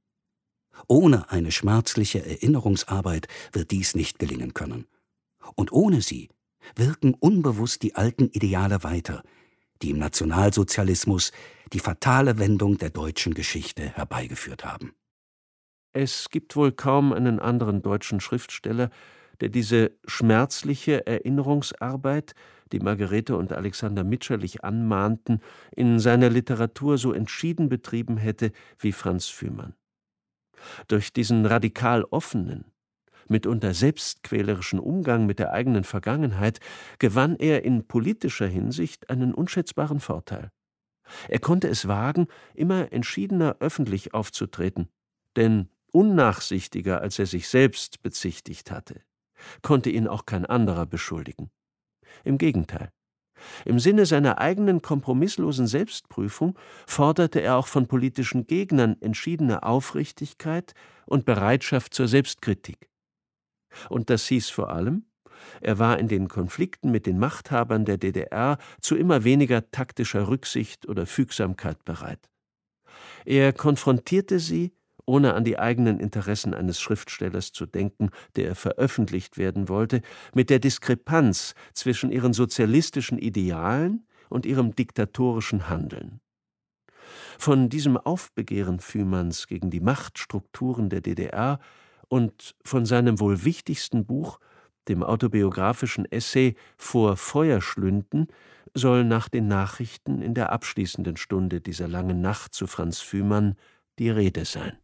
Ohne eine schmerzliche Erinnerungsarbeit wird dies nicht gelingen können. Und ohne sie wirken unbewusst die alten Ideale weiter, die im Nationalsozialismus die fatale Wendung der deutschen Geschichte herbeigeführt haben. Es gibt wohl kaum einen anderen deutschen Schriftsteller, der diese schmerzliche Erinnerungsarbeit, die Margarete und Alexander Mitscherlich anmahnten, in seiner Literatur so entschieden betrieben hätte wie Franz Fühmann. Durch diesen radikal offenen, mitunter selbstquälerischen Umgang mit der eigenen Vergangenheit gewann er in politischer Hinsicht einen unschätzbaren Vorteil. Er konnte es wagen, immer entschiedener öffentlich aufzutreten, denn unnachsichtiger, als er sich selbst bezichtigt hatte, konnte ihn auch kein anderer beschuldigen. Im Gegenteil. Im Sinne seiner eigenen kompromisslosen Selbstprüfung forderte er auch von politischen Gegnern entschiedene Aufrichtigkeit und Bereitschaft zur Selbstkritik. Und das hieß vor allem, er war in den Konflikten mit den Machthabern der DDR zu immer weniger taktischer Rücksicht oder Fügsamkeit bereit. Er konfrontierte sie, ohne an die eigenen Interessen eines Schriftstellers zu denken, der veröffentlicht werden wollte, mit der Diskrepanz zwischen ihren sozialistischen Idealen und ihrem diktatorischen Handeln. Von diesem Aufbegehren Fühmanns gegen die Machtstrukturen der DDR und von seinem wohl wichtigsten Buch, dem autobiografischen Essay »Vor Feuerschlünden«, soll nach den Nachrichten in der abschließenden Stunde dieser langen Nacht zu Franz Fühmann die Rede sein.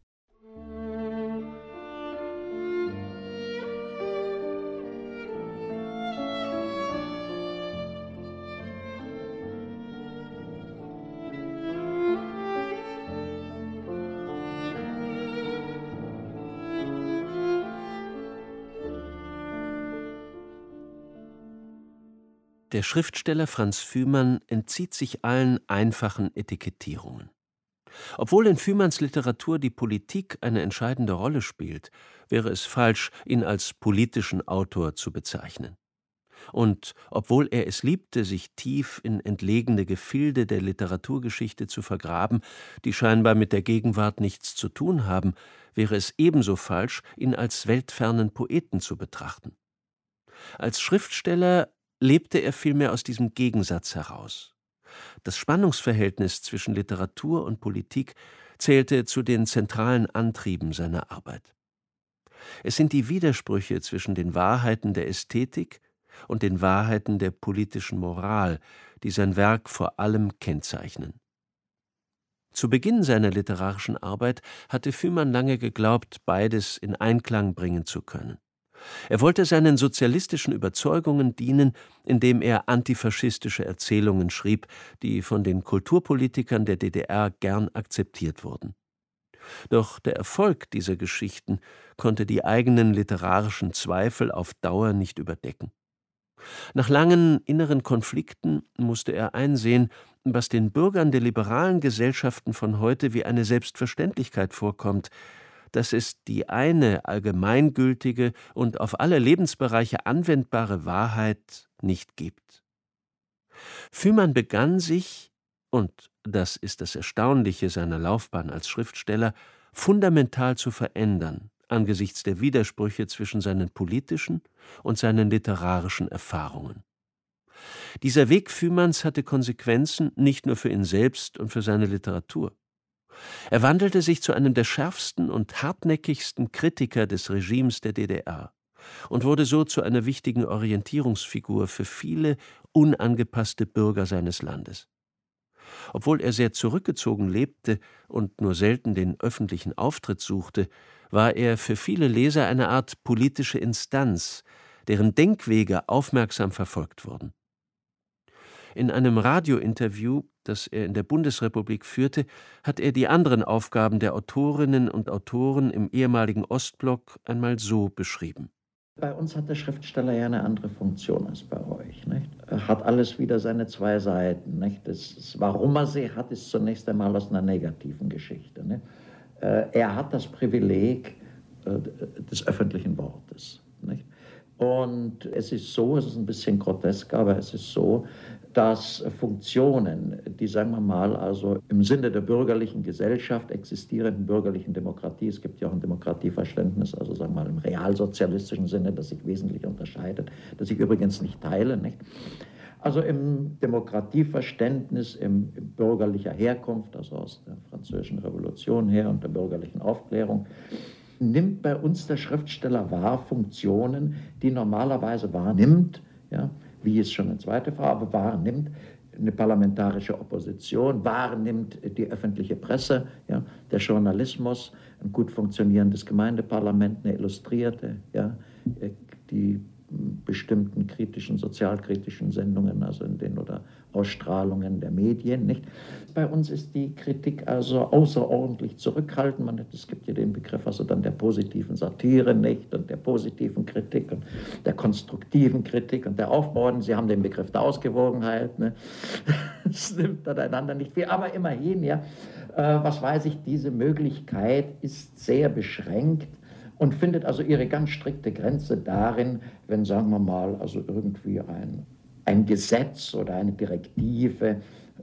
Der Schriftsteller Franz Fühmann entzieht sich allen einfachen Etikettierungen. Obwohl in Fühmanns Literatur die Politik eine entscheidende Rolle spielt, wäre es falsch, ihn als politischen Autor zu bezeichnen. Und obwohl er es liebte, sich tief in entlegene Gefilde der Literaturgeschichte zu vergraben, die scheinbar mit der Gegenwart nichts zu tun haben, wäre es ebenso falsch, ihn als weltfernen Poeten zu betrachten. Als Schriftsteller lebte er vielmehr aus diesem Gegensatz heraus. Das Spannungsverhältnis zwischen Literatur und Politik zählte zu den zentralen Antrieben seiner Arbeit. Es sind die Widersprüche zwischen den Wahrheiten der Ästhetik und den Wahrheiten der politischen Moral, die sein Werk vor allem kennzeichnen. Zu Beginn seiner literarischen Arbeit hatte Fühmann lange geglaubt, beides in Einklang bringen zu können. Er wollte seinen sozialistischen Überzeugungen dienen, indem er antifaschistische Erzählungen schrieb, die von den Kulturpolitikern der DDR gern akzeptiert wurden. Doch der Erfolg dieser Geschichten konnte die eigenen literarischen Zweifel auf Dauer nicht überdecken. Nach langen inneren Konflikten musste er einsehen, was den Bürgern der liberalen Gesellschaften von heute wie eine Selbstverständlichkeit vorkommt, dass es die eine allgemeingültige und auf alle Lebensbereiche anwendbare Wahrheit nicht gibt. Fühmann begann sich, und das ist das Erstaunliche seiner Laufbahn als Schriftsteller, fundamental zu verändern angesichts der Widersprüche zwischen seinen politischen und seinen literarischen Erfahrungen. Dieser Weg Fühmanns hatte Konsequenzen nicht nur für ihn selbst und für seine Literatur. Er wandelte sich zu einem der schärfsten und hartnäckigsten Kritiker des Regimes der DDR und wurde so zu einer wichtigen Orientierungsfigur für viele unangepasste Bürger seines Landes. Obwohl er sehr zurückgezogen lebte und nur selten den öffentlichen Auftritt suchte, war er für viele Leser eine Art politische Instanz, deren Denkwege aufmerksam verfolgt wurden. In einem Radiointerview, das er in der Bundesrepublik führte, hat er die anderen Aufgaben der Autorinnen und Autoren im ehemaligen Ostblock einmal so beschrieben. Bei uns hat der Schriftsteller ja eine andere Funktion als bei euch. Nicht? Er hat alles wieder seine zwei Seiten. Nicht? Warum er sie hat, ist zunächst einmal aus einer negativen Geschichte. Nicht? Er hat das Privileg des öffentlichen Wortes. Nicht? Und es ist so, es ist ein bisschen grotesk, aber es ist so, dass Funktionen, die, sagen wir mal, also im Sinne der bürgerlichen Gesellschaft existierenden bürgerlichen Demokratie, es gibt ja auch ein Demokratieverständnis, also sagen wir mal im realsozialistischen Sinne, das sich wesentlich unterscheidet, das ich übrigens nicht teile, nicht? Also im Demokratieverständnis, im bürgerlicher Herkunft, also aus der Französischen Revolution her und der bürgerlichen Aufklärung, nimmt bei uns der Schriftsteller wahr Funktionen, die normalerweise wahrnimmt, ja, wie es schon eine zweite Frau, aber wahrnimmt eine parlamentarische Opposition, wahrnimmt die öffentliche Presse, ja, der Journalismus, ein gut funktionierendes Gemeindeparlament, eine Illustrierte, ja, die bestimmten kritischen, sozialkritischen Sendungen, also in den oder Ausstrahlungen der Medien, nicht? Bei uns ist die Kritik also außerordentlich zurückhaltend. Es gibt ja den Begriff also dann der positiven Satire, nicht? Und der positiven Kritik und der konstruktiven Kritik und der aufbauenden. Sie haben den Begriff der Ausgewogenheit, ne? Es nimmt dann einander nicht viel, aber immerhin, ja, was weiß ich, diese Möglichkeit ist sehr beschränkt und findet also ihre ganz strikte Grenze darin, wenn, sagen wir mal, also irgendwie ein Gesetz oder eine Direktive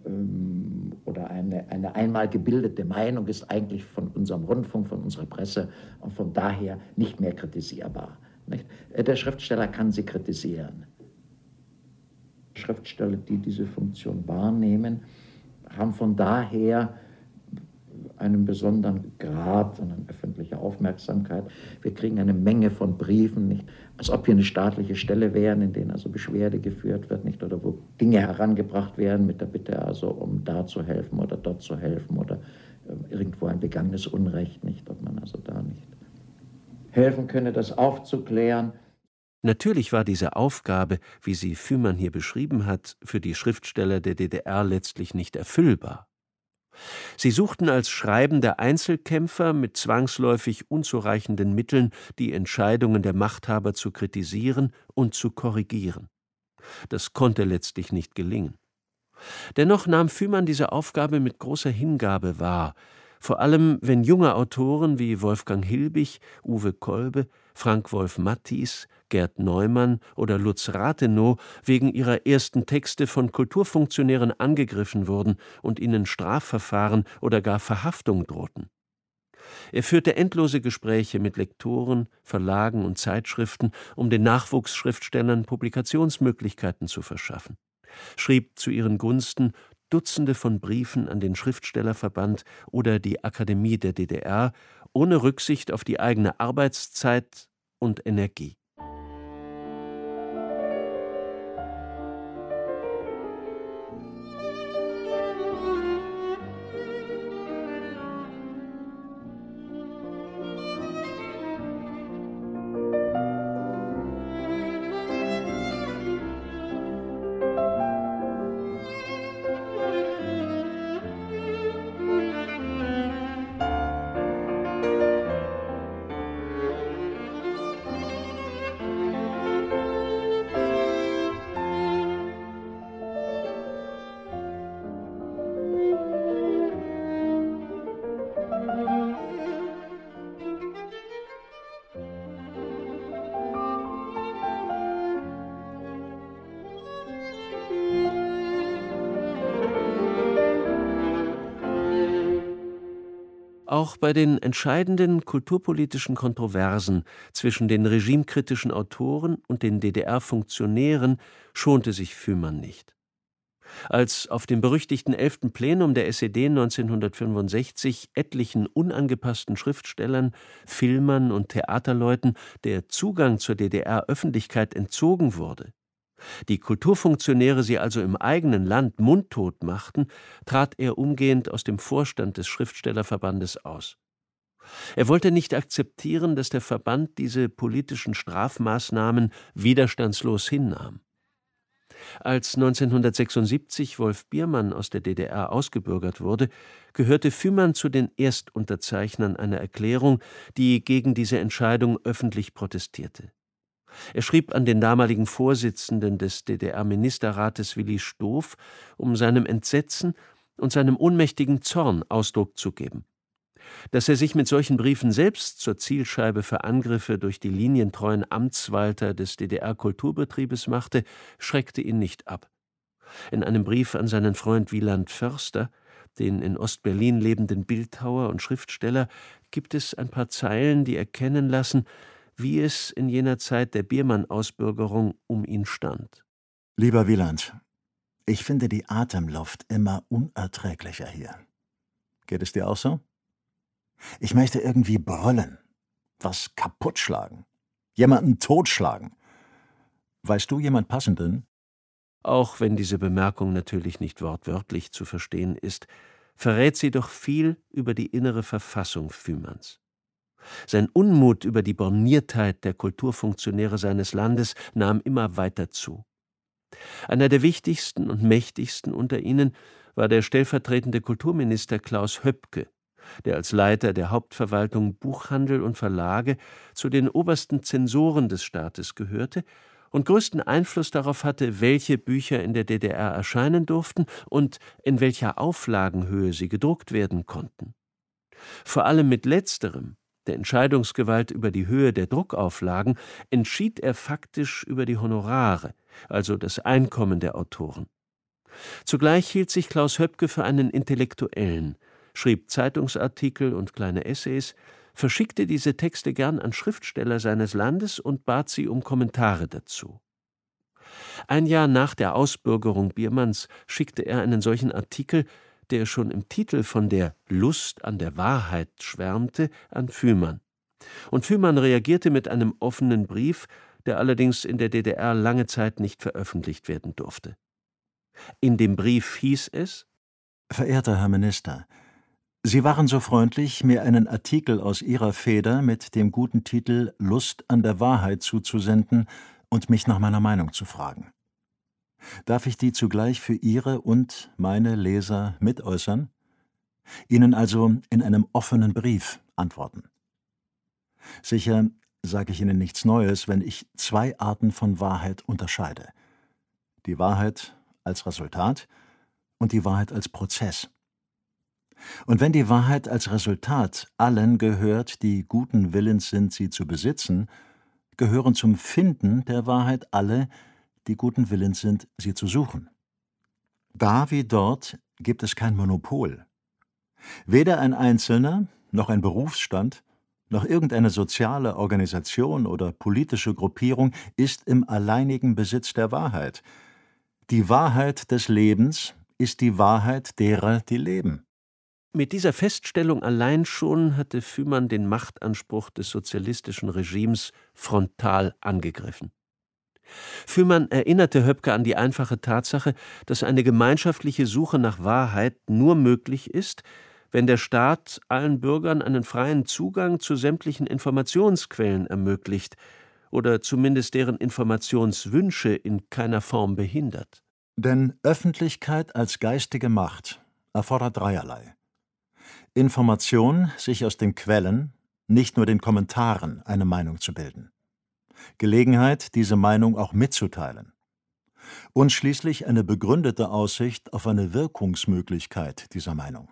oder eine einmal gebildete Meinung ist eigentlich von unserem Rundfunk, von unserer Presse und von daher nicht mehr kritisierbar. Nicht? Der Schriftsteller kann sie kritisieren. Schriftsteller, die diese Funktion wahrnehmen, haben von daher einen besonderen Grad an öffentlicher Aufmerksamkeit. Wir kriegen eine Menge von Briefen, nicht, als ob wir eine staatliche Stelle wären, in denen also Beschwerde geführt wird, nicht, oder wo Dinge herangebracht werden mit der Bitte, also um da zu helfen oder dort zu helfen oder irgendwo ein begangenes Unrecht, nicht, ob man also da nicht helfen könne, das aufzuklären. Natürlich war diese Aufgabe, wie sie Fühmann hier beschrieben hat, für die Schriftsteller der DDR letztlich nicht erfüllbar. Sie suchten als schreibende Einzelkämpfer mit zwangsläufig unzureichenden Mitteln die Entscheidungen der Machthaber zu kritisieren und zu korrigieren. Das konnte letztlich nicht gelingen. Dennoch nahm Fühmann diese Aufgabe mit großer Hingabe wahr, vor allem wenn junge Autoren wie Wolfgang Hilbig, Uwe Kolbe, Frank-Wolf Matthys, Gerd Neumann oder Lutz Rathenow wegen ihrer ersten Texte von Kulturfunktionären angegriffen wurden und ihnen Strafverfahren oder gar Verhaftung drohten. Er führte endlose Gespräche mit Lektoren, Verlagen und Zeitschriften, um den Nachwuchsschriftstellern Publikationsmöglichkeiten zu verschaffen, schrieb zu ihren Gunsten Dutzende von Briefen an den Schriftstellerverband oder die Akademie der DDR, ohne Rücksicht auf die eigene Arbeitszeit und Energie. Auch bei den entscheidenden kulturpolitischen Kontroversen zwischen den regimekritischen Autoren und den DDR-Funktionären schonte sich Fühmann nicht. Als auf dem berüchtigten 11. Plenum der SED 1965 etlichen unangepassten Schriftstellern, Filmern und Theaterleuten der Zugang zur DDR-Öffentlichkeit entzogen wurde, die Kulturfunktionäre sie also im eigenen Land mundtot machten, trat er umgehend aus dem Vorstand des Schriftstellerverbandes aus. Er wollte nicht akzeptieren, dass der Verband diese politischen Strafmaßnahmen widerstandslos hinnahm. Als 1976 Wolf Biermann aus der DDR ausgebürgert wurde, gehörte Fühmann zu den Erstunterzeichnern einer Erklärung, die gegen diese Entscheidung öffentlich protestierte. Er schrieb an den damaligen Vorsitzenden des DDR-Ministerrates Willi Stoph, um seinem Entsetzen und seinem ohnmächtigen Zorn Ausdruck zu geben. Dass er sich mit solchen Briefen selbst zur Zielscheibe für Angriffe durch die linientreuen Amtswalter des DDR-Kulturbetriebes machte, schreckte ihn nicht ab. In einem Brief an seinen Freund Wieland Förster, den in Ostberlin lebenden Bildhauer und Schriftsteller, gibt es ein paar Zeilen, die erkennen lassen, wie es in jener Zeit der Biermann-Ausbürgerung um ihn stand. Lieber Wieland, ich finde die Atemluft immer unerträglicher hier. Geht es dir auch so? Ich möchte irgendwie brüllen, was kaputtschlagen, jemanden totschlagen. Weißt du jemand Passenden? Auch wenn diese Bemerkung natürlich nicht wortwörtlich zu verstehen ist, verrät sie doch viel über die innere Verfassung Fühmanns. Sein Unmut über die Borniertheit der Kulturfunktionäre seines Landes nahm immer weiter zu. Einer der wichtigsten und mächtigsten unter ihnen war der stellvertretende Kulturminister Klaus Höpke, der als Leiter der Hauptverwaltung Buchhandel und Verlage zu den obersten Zensoren des Staates gehörte und größten Einfluss darauf hatte, welche Bücher in der DDR erscheinen durften und in welcher Auflagenhöhe sie gedruckt werden konnten. Vor allem mit letzterem, der Entscheidungsgewalt über die Höhe der Druckauflagen, entschied er faktisch über die Honorare, also das Einkommen der Autoren. Zugleich hielt sich Klaus Höpke für einen Intellektuellen, schrieb Zeitungsartikel und kleine Essays, verschickte diese Texte gern an Schriftsteller seines Landes und bat sie um Kommentare dazu. Ein Jahr nach der Ausbürgerung Biermanns schickte er einen solchen Artikel, der schon im Titel von der Lust an der Wahrheit schwärmte, an Fühmann. Und Fühmann reagierte mit einem offenen Brief, der allerdings in der DDR lange Zeit nicht veröffentlicht werden durfte. In dem Brief hieß es: Verehrter Herr Minister, Sie waren so freundlich, mir einen Artikel aus Ihrer Feder mit dem guten Titel »Lust an der Wahrheit« zuzusenden und mich nach meiner Meinung zu fragen. Darf ich die zugleich für Ihre und meine Leser mitäußern? Ihnen also in einem offenen Brief antworten. Sicher sage ich Ihnen nichts Neues, wenn ich zwei Arten von Wahrheit unterscheide. Die Wahrheit als Resultat und die Wahrheit als Prozess. Und wenn die Wahrheit als Resultat allen gehört, die guten Willens sind, sie zu besitzen, gehören zum Finden der Wahrheit alle, die guten Willens sind, sie zu suchen. Da wie dort gibt es kein Monopol. Weder ein Einzelner, noch ein Berufsstand, noch irgendeine soziale Organisation oder politische Gruppierung ist im alleinigen Besitz der Wahrheit. Die Wahrheit des Lebens ist die Wahrheit derer, die leben. Mit dieser Feststellung allein schon hatte Fühmann den Machtanspruch des sozialistischen Regimes frontal angegriffen. Fühmann erinnerte Höpke an die einfache Tatsache, dass eine gemeinschaftliche Suche nach Wahrheit nur möglich ist, wenn der Staat allen Bürgern einen freien Zugang zu sämtlichen Informationsquellen ermöglicht oder zumindest deren Informationswünsche in keiner Form behindert. Denn Öffentlichkeit als geistige Macht erfordert dreierlei: Information, sich aus den Quellen, nicht nur den Kommentaren, eine Meinung zu bilden. Gelegenheit, diese Meinung auch mitzuteilen. Und schließlich eine begründete Aussicht auf eine Wirkungsmöglichkeit dieser Meinung.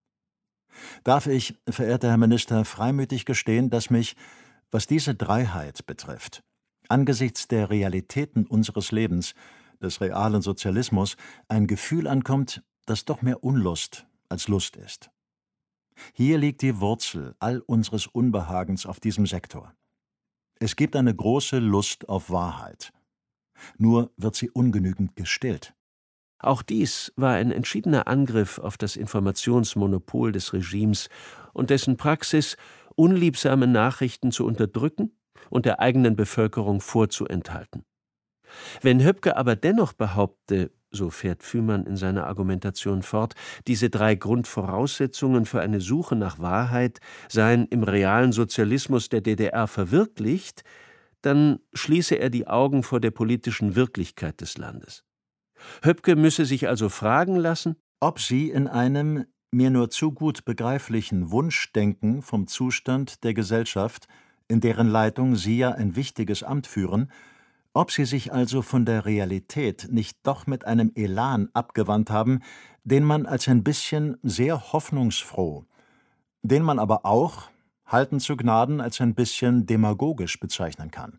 Darf ich, verehrter Herr Minister, freimütig gestehen, dass mich, was diese Dreiheit betrifft, angesichts der Realitäten unseres Lebens, des realen Sozialismus, ein Gefühl ankommt, das doch mehr Unlust als Lust ist. Hier liegt die Wurzel all unseres Unbehagens auf diesem Sektor. Es gibt eine große Lust auf Wahrheit. Nur wird sie ungenügend gestillt. Auch dies war ein entschiedener Angriff auf das Informationsmonopol des Regimes und dessen Praxis, unliebsame Nachrichten zu unterdrücken und der eigenen Bevölkerung vorzuenthalten. Wenn Höpke aber dennoch behaupte, so fährt Fühmann in seiner Argumentation fort, diese drei Grundvoraussetzungen für eine Suche nach Wahrheit seien im realen Sozialismus der DDR verwirklicht, dann schließe er die Augen vor der politischen Wirklichkeit des Landes. Höpke müsse sich also fragen lassen, ob sie in einem mir nur zu gut begreiflichen Wunschdenken vom Zustand der Gesellschaft, in deren Leitung Sie ja ein wichtiges Amt führen, ob Sie sich also von der Realität nicht doch mit einem Elan abgewandt haben, den man als ein bisschen sehr hoffnungsfroh, den man aber auch, halten zu Gnaden, als ein bisschen demagogisch bezeichnen kann.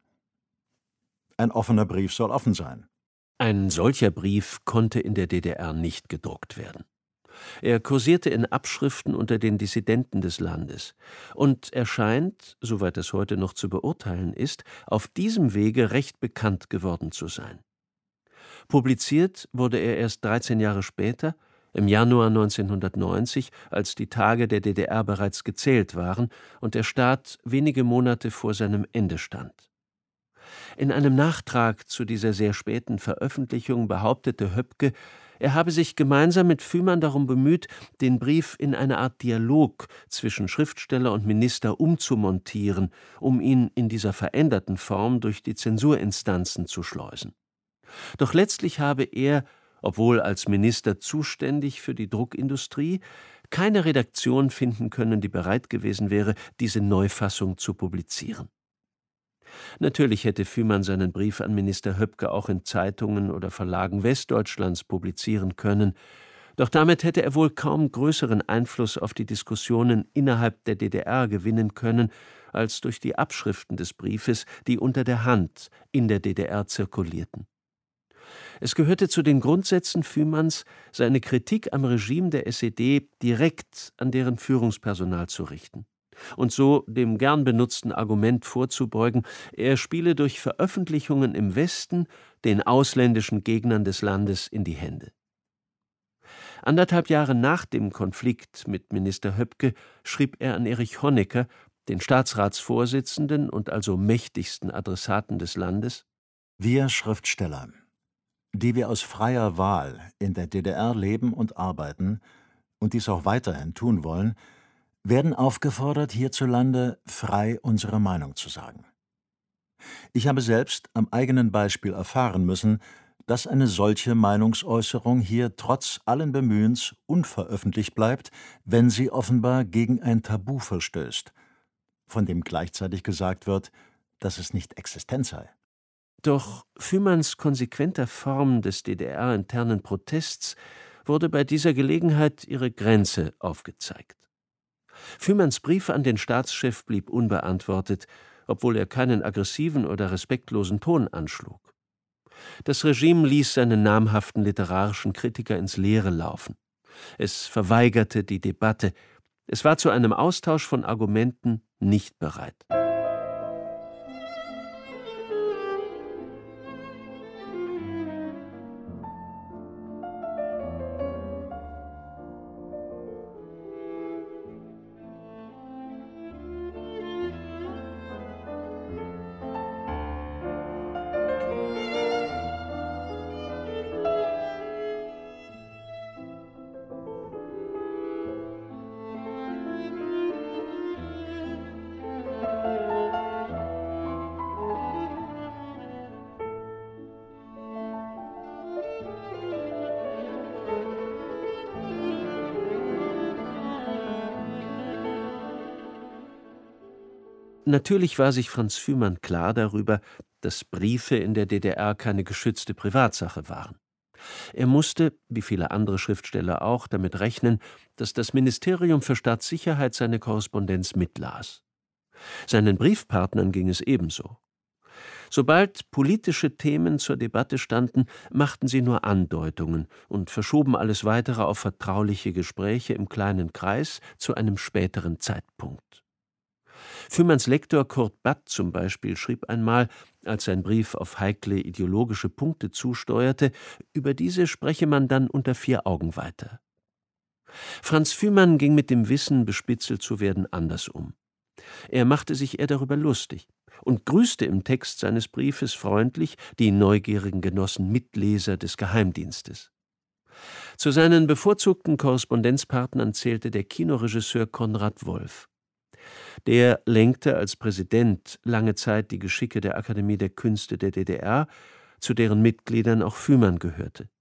Ein offener Brief soll offen sein. Ein solcher Brief konnte in der DDR nicht gedruckt werden. Er kursierte in Abschriften unter den Dissidenten des Landes und erscheint, soweit es heute noch zu beurteilen ist, auf diesem Wege recht bekannt geworden zu sein. Publiziert wurde er erst 13 Jahre später, im Januar 1990, als die Tage der DDR bereits gezählt waren und der Staat wenige Monate vor seinem Ende stand. In einem Nachtrag zu dieser sehr späten Veröffentlichung behauptete Höpke, er habe sich gemeinsam mit Fühmann darum bemüht, den Brief in eine Art Dialog zwischen Schriftsteller und Minister umzumontieren, um ihn in dieser veränderten Form durch die Zensurinstanzen zu schleusen. Doch letztlich habe er, obwohl als Minister zuständig für die Druckindustrie, keine Redaktion finden können, die bereit gewesen wäre, diese Neufassung zu publizieren. Natürlich hätte Fühmann seinen Brief an Minister Höpke auch in Zeitungen oder Verlagen Westdeutschlands publizieren können, doch damit hätte er wohl kaum größeren Einfluss auf die Diskussionen innerhalb der DDR gewinnen können, als durch die Abschriften des Briefes, die unter der Hand in der DDR zirkulierten. Es gehörte zu den Grundsätzen Fühmanns, seine Kritik am Regime der SED direkt an deren Führungspersonal zu richten und so dem gern benutzten Argument vorzubeugen, er spiele durch Veröffentlichungen im Westen den ausländischen Gegnern des Landes in die Hände. 1,5 Jahre nach dem Konflikt mit Minister Höpke schrieb er an Erich Honecker, den Staatsratsvorsitzenden und also mächtigsten Adressaten des Landes: Wir Schriftsteller, die wir aus freier Wahl in der DDR leben und arbeiten und dies auch weiterhin tun wollen, werden aufgefordert, hierzulande frei unsere Meinung zu sagen. Ich habe selbst am eigenen Beispiel erfahren müssen, dass eine solche Meinungsäußerung hier trotz allen Bemühens unveröffentlicht bleibt, wenn sie offenbar gegen ein Tabu verstößt, von dem gleichzeitig gesagt wird, dass es nicht existent sei. Doch Fühmanns konsequenter Form des DDR-internen Protests wurde bei dieser Gelegenheit ihre Grenze aufgezeigt. Fühmanns Brief an den Staatschef blieb unbeantwortet, obwohl er keinen aggressiven oder respektlosen Ton anschlug. Das Regime ließ seinen namhaften literarischen Kritiker ins Leere laufen. Es verweigerte die Debatte. Es war zu einem Austausch von Argumenten nicht bereit. Natürlich war sich Franz Fühmann klar darüber, dass Briefe in der DDR keine geschützte Privatsache waren. Er musste, wie viele andere Schriftsteller auch, damit rechnen, dass das Ministerium für Staatssicherheit seine Korrespondenz mitlas. Seinen Briefpartnern ging es ebenso. Sobald politische Themen zur Debatte standen, machten sie nur Andeutungen und verschoben alles Weitere auf vertrauliche Gespräche im kleinen Kreis zu einem späteren Zeitpunkt. Fühmanns Lektor Kurt Batt zum Beispiel schrieb einmal, als sein Brief auf heikle ideologische Punkte zusteuerte, über diese spreche man dann unter 4 Augen weiter. Franz Fühmann ging mit dem Wissen, bespitzelt zu werden, anders um. Er machte sich eher darüber lustig und grüßte im Text seines Briefes freundlich die neugierigen Genossen Mitleser des Geheimdienstes. Zu seinen bevorzugten Korrespondenzpartnern zählte der Kinoregisseur Konrad Wolf. Der lenkte als Präsident lange Zeit die Geschicke der Akademie der Künste der DDR, zu deren Mitgliedern auch Fühmann gehörte.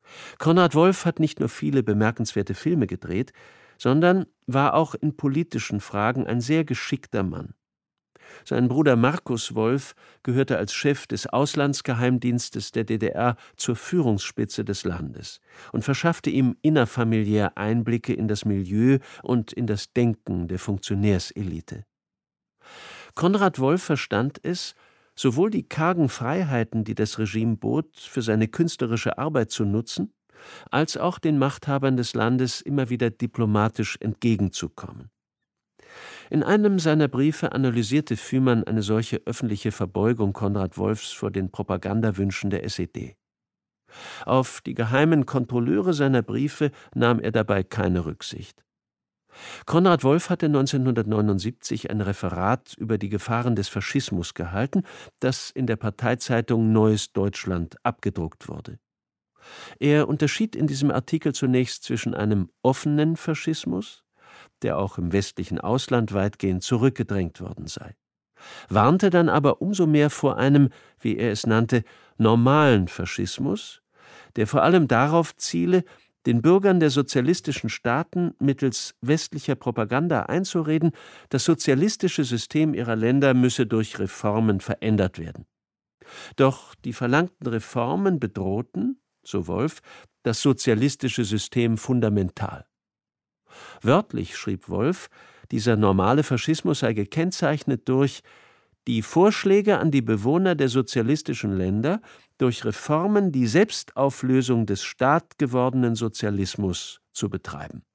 Konrad Wolf hat nicht nur viele bemerkenswerte Filme gedreht, sondern war auch in politischen Fragen ein sehr geschickter Mann. Sein Bruder Markus Wolf gehörte als Chef des Auslandsgeheimdienstes der DDR zur Führungsspitze des Landes und verschaffte ihm innerfamiliär Einblicke in das Milieu und in das Denken der Funktionärselite. Konrad Wolf verstand es, sowohl die kargen Freiheiten, die das Regime bot, für seine künstlerische Arbeit zu nutzen, als auch den Machthabern des Landes immer wieder diplomatisch entgegenzukommen. In einem seiner Briefe analysierte Fühmann eine solche öffentliche Verbeugung Konrad Wolfs vor den Propagandawünschen der SED. Auf die geheimen Kontrolleure seiner Briefe nahm er dabei keine Rücksicht. Konrad Wolf hatte 1979 ein Referat über die Gefahren des Faschismus gehalten, das in der Parteizeitung Neues Deutschland abgedruckt wurde. Er unterschied in diesem Artikel zunächst zwischen einem offenen Faschismus, der auch im westlichen Ausland weitgehend zurückgedrängt worden sei, warnte dann aber umso mehr vor einem, wie er es nannte, normalen Faschismus, der vor allem darauf ziele, den Bürgern der sozialistischen Staaten mittels westlicher Propaganda einzureden, das sozialistische System ihrer Länder müsse durch Reformen verändert werden. Doch die verlangten Reformen bedrohten, so Wolf, das sozialistische System fundamental. Wörtlich schrieb Wolf, dieser normale Faschismus sei gekennzeichnet durch die Vorschläge an die Bewohner der sozialistischen Länder, durch Reformen die Selbstauflösung des staatgewordenen Sozialismus zu betreiben.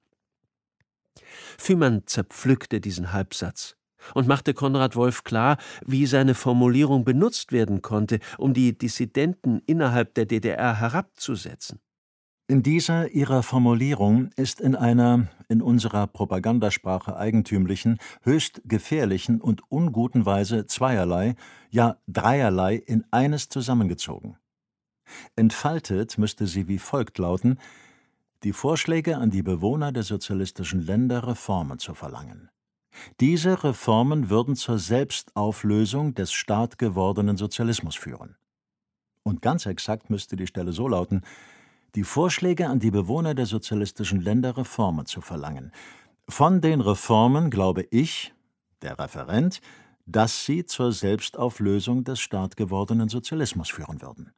Fühmann zerpflückte diesen Halbsatz und machte Konrad Wolf klar, wie seine Formulierung benutzt werden konnte, um die Dissidenten innerhalb der DDR herabzusetzen. In dieser ihrer Formulierung ist in einer in unserer Propagandasprache eigentümlichen, höchst gefährlichen und unguten Weise zweierlei, ja dreierlei in eines zusammengezogen. Entfaltet müsste sie wie folgt lauten: die Vorschläge an die Bewohner der sozialistischen Länder, Reformen zu verlangen. Diese Reformen würden zur Selbstauflösung des staatgewordenen Sozialismus führen. Und ganz exakt müsste die Stelle so lauten: die Vorschläge an die Bewohner der sozialistischen Länder, Reformen zu verlangen. Von den Reformen glaube ich, der Referent, dass sie zur Selbstauflösung des staatgewordenen Sozialismus führen würden.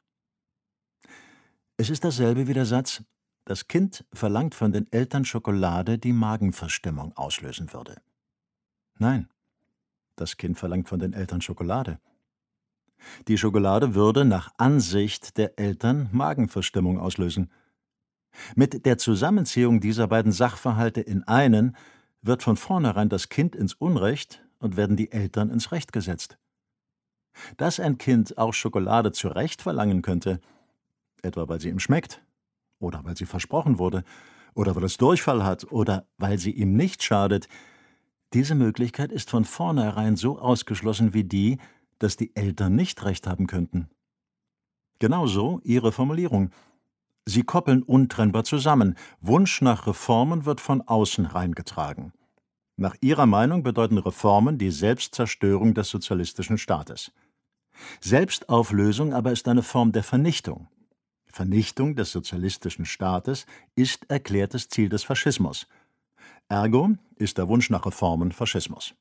Es ist dasselbe wie der Satz: das Kind verlangt von den Eltern Schokolade, die Magenverstimmung auslösen würde. Nein, das Kind verlangt von den Eltern Schokolade. Die Schokolade würde nach Ansicht der Eltern Magenverstimmung auslösen. Mit der Zusammenziehung dieser beiden Sachverhalte in einen wird von vornherein das Kind ins Unrecht und werden die Eltern ins Recht gesetzt. Dass ein Kind auch Schokolade zu Recht verlangen könnte, etwa weil sie ihm schmeckt, oder weil sie versprochen wurde, oder weil es Durchfall hat, oder weil sie ihm nicht schadet, diese Möglichkeit ist von vornherein so ausgeschlossen wie die, dass die Eltern nicht recht haben könnten. Genauso ihre Formulierung. Sie koppeln untrennbar zusammen. Wunsch nach Reformen wird von außen reingetragen. Nach ihrer Meinung bedeuten Reformen die Selbstzerstörung des sozialistischen Staates. Selbstauflösung aber ist eine Form der Vernichtung. Vernichtung des sozialistischen Staates ist erklärtes Ziel des Faschismus. Ergo ist der Wunsch nach Reformen Faschismus.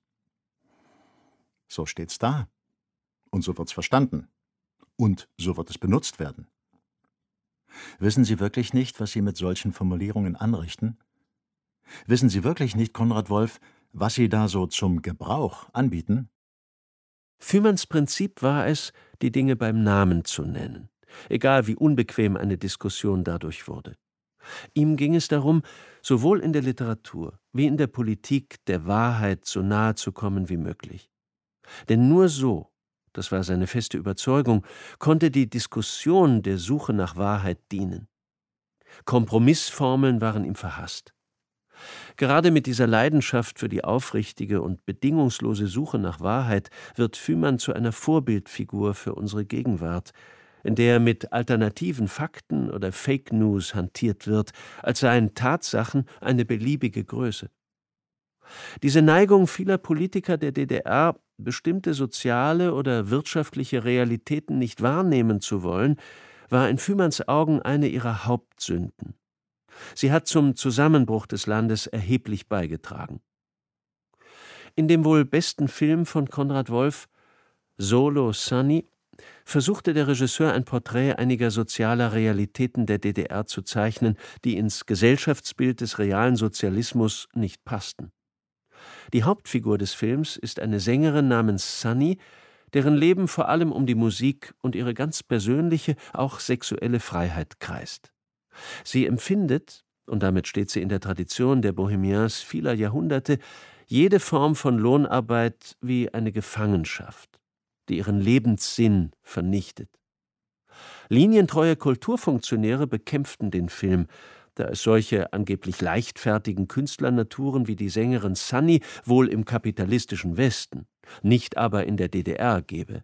So steht's da. Und so wird's verstanden. Und so wird es benutzt werden. Wissen Sie wirklich nicht, was Sie mit solchen Formulierungen anrichten? Wissen Sie wirklich nicht, Konrad Wolf, was Sie da so zum Gebrauch anbieten? Fühmanns Prinzip war es, die Dinge beim Namen zu nennen, egal wie unbequem eine Diskussion dadurch wurde. Ihm ging es darum, sowohl in der Literatur wie in der Politik der Wahrheit so nahe zu kommen wie möglich. Denn nur so, das war seine feste Überzeugung, konnte die Diskussion der Suche nach Wahrheit dienen. Kompromissformeln waren ihm verhasst. Gerade mit dieser Leidenschaft für die aufrichtige und bedingungslose Suche nach Wahrheit wird Fühmann zu einer Vorbildfigur für unsere Gegenwart, in der mit alternativen Fakten oder Fake News hantiert wird, als seien Tatsachen eine beliebige Größe. Diese Neigung vieler Politiker der DDR, bestimmte soziale oder wirtschaftliche Realitäten nicht wahrnehmen zu wollen, war in Fühmanns Augen eine ihrer Hauptsünden. Sie hat zum Zusammenbruch des Landes erheblich beigetragen. In dem wohl besten Film von Konrad Wolf, Solo Sunny, versuchte der Regisseur ein Porträt einiger sozialer Realitäten der DDR zu zeichnen, die ins Gesellschaftsbild des realen Sozialismus nicht passten. Die Hauptfigur des Films ist eine Sängerin namens Sunny, deren Leben vor allem um die Musik und ihre ganz persönliche, auch sexuelle Freiheit kreist. Sie empfindet, und damit steht sie in der Tradition der Bohemiens vieler Jahrhunderte, jede Form von Lohnarbeit wie eine Gefangenschaft, die ihren Lebenssinn vernichtet. Linientreue Kulturfunktionäre bekämpften den Film, da es solche angeblich leichtfertigen Künstlernaturen wie die Sängerin Sunny wohl im kapitalistischen Westen, nicht aber in der DDR gebe.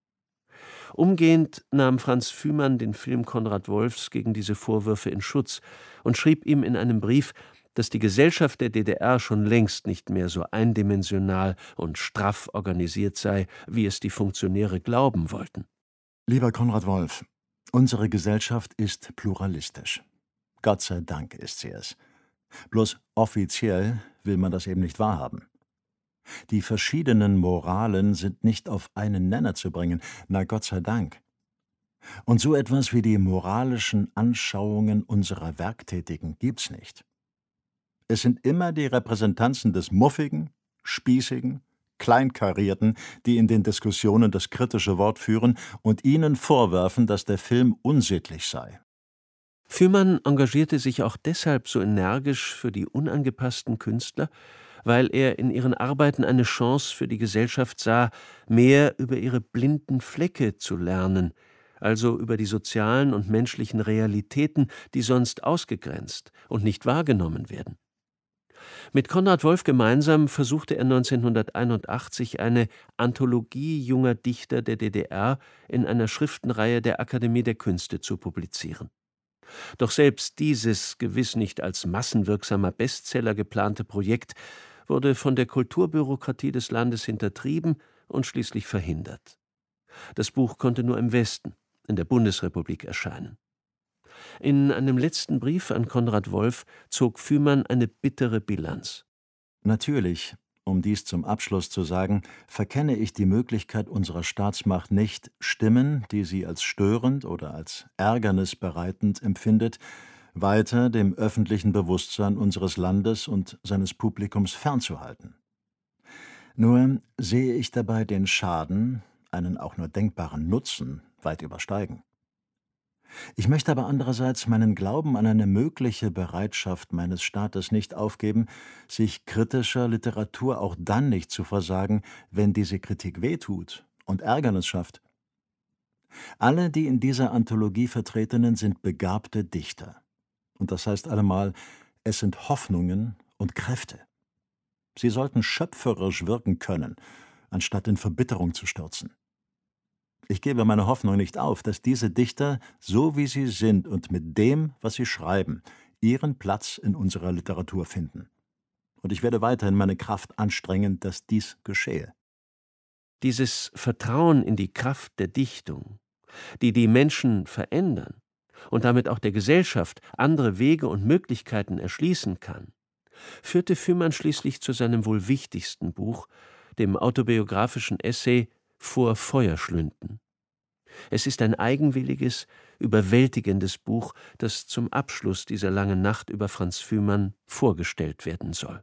Umgehend nahm Franz Fühmann den Film Konrad Wolfs gegen diese Vorwürfe in Schutz und schrieb ihm in einem Brief, dass die Gesellschaft der DDR schon längst nicht mehr so eindimensional und straff organisiert sei, wie es die Funktionäre glauben wollten. Lieber Konrad Wolf, unsere Gesellschaft ist pluralistisch. Gott sei Dank ist sie es. Bloß offiziell will man das eben nicht wahrhaben. Die verschiedenen Moralen sind nicht auf einen Nenner zu bringen, na Gott sei Dank. Und so etwas wie die moralischen Anschauungen unserer Werktätigen gibt's nicht. Es sind immer die Repräsentanzen des Muffigen, Spießigen, Kleinkarierten, die in den Diskussionen das kritische Wort führen und ihnen vorwerfen, dass der Film unsittlich sei. Fühmann engagierte sich auch deshalb so energisch für die unangepassten Künstler, weil er in ihren Arbeiten eine Chance für die Gesellschaft sah, mehr über ihre blinden Flecke zu lernen, also über die sozialen und menschlichen Realitäten, die sonst ausgegrenzt und nicht wahrgenommen werden. Mit Konrad Wolf gemeinsam versuchte er 1981 eine Anthologie junger Dichter der DDR in einer Schriftenreihe der Akademie der Künste zu publizieren. Doch selbst dieses gewiss nicht als massenwirksamer Bestseller geplante Projekt wurde von der Kulturbürokratie des Landes hintertrieben und schließlich verhindert. Das Buch konnte nur im Westen, in der Bundesrepublik, erscheinen. In einem letzten Brief an Konrad Wolf zog Fühmann eine bittere Bilanz. Natürlich, um dies zum Abschluss zu sagen, verkenne ich die Möglichkeit unserer Staatsmacht nicht, Stimmen, die sie als störend oder als ärgernisbereitend empfindet, weiter dem öffentlichen Bewusstsein unseres Landes und seines Publikums fernzuhalten. Nur sehe ich dabei den Schaden, einen auch nur denkbaren Nutzen, weit übersteigen. Ich möchte aber andererseits meinen Glauben an eine mögliche Bereitschaft meines Staates nicht aufgeben, sich kritischer Literatur auch dann nicht zu versagen, wenn diese Kritik wehtut und Ärgernis schafft. Alle, die in dieser Anthologie Vertretenen, sind begabte Dichter. Und das heißt allemal, es sind Hoffnungen und Kräfte. Sie sollten schöpferisch wirken können, anstatt in Verbitterung zu stürzen. Ich gebe meine Hoffnung nicht auf, dass diese Dichter, so wie sie sind und mit dem, was sie schreiben, ihren Platz in unserer Literatur finden. Und ich werde weiterhin meine Kraft anstrengen, dass dies geschehe. Dieses Vertrauen in die Kraft der Dichtung, die die Menschen verändern und damit auch der Gesellschaft andere Wege und Möglichkeiten erschließen kann, führte Fühmann schließlich zu seinem wohl wichtigsten Buch, dem autobiografischen Essay »Vor Feuerschlünden«. Es ist ein eigenwilliges, überwältigendes Buch, das zum Abschluss dieser langen Nacht über Franz Fühmann vorgestellt werden soll.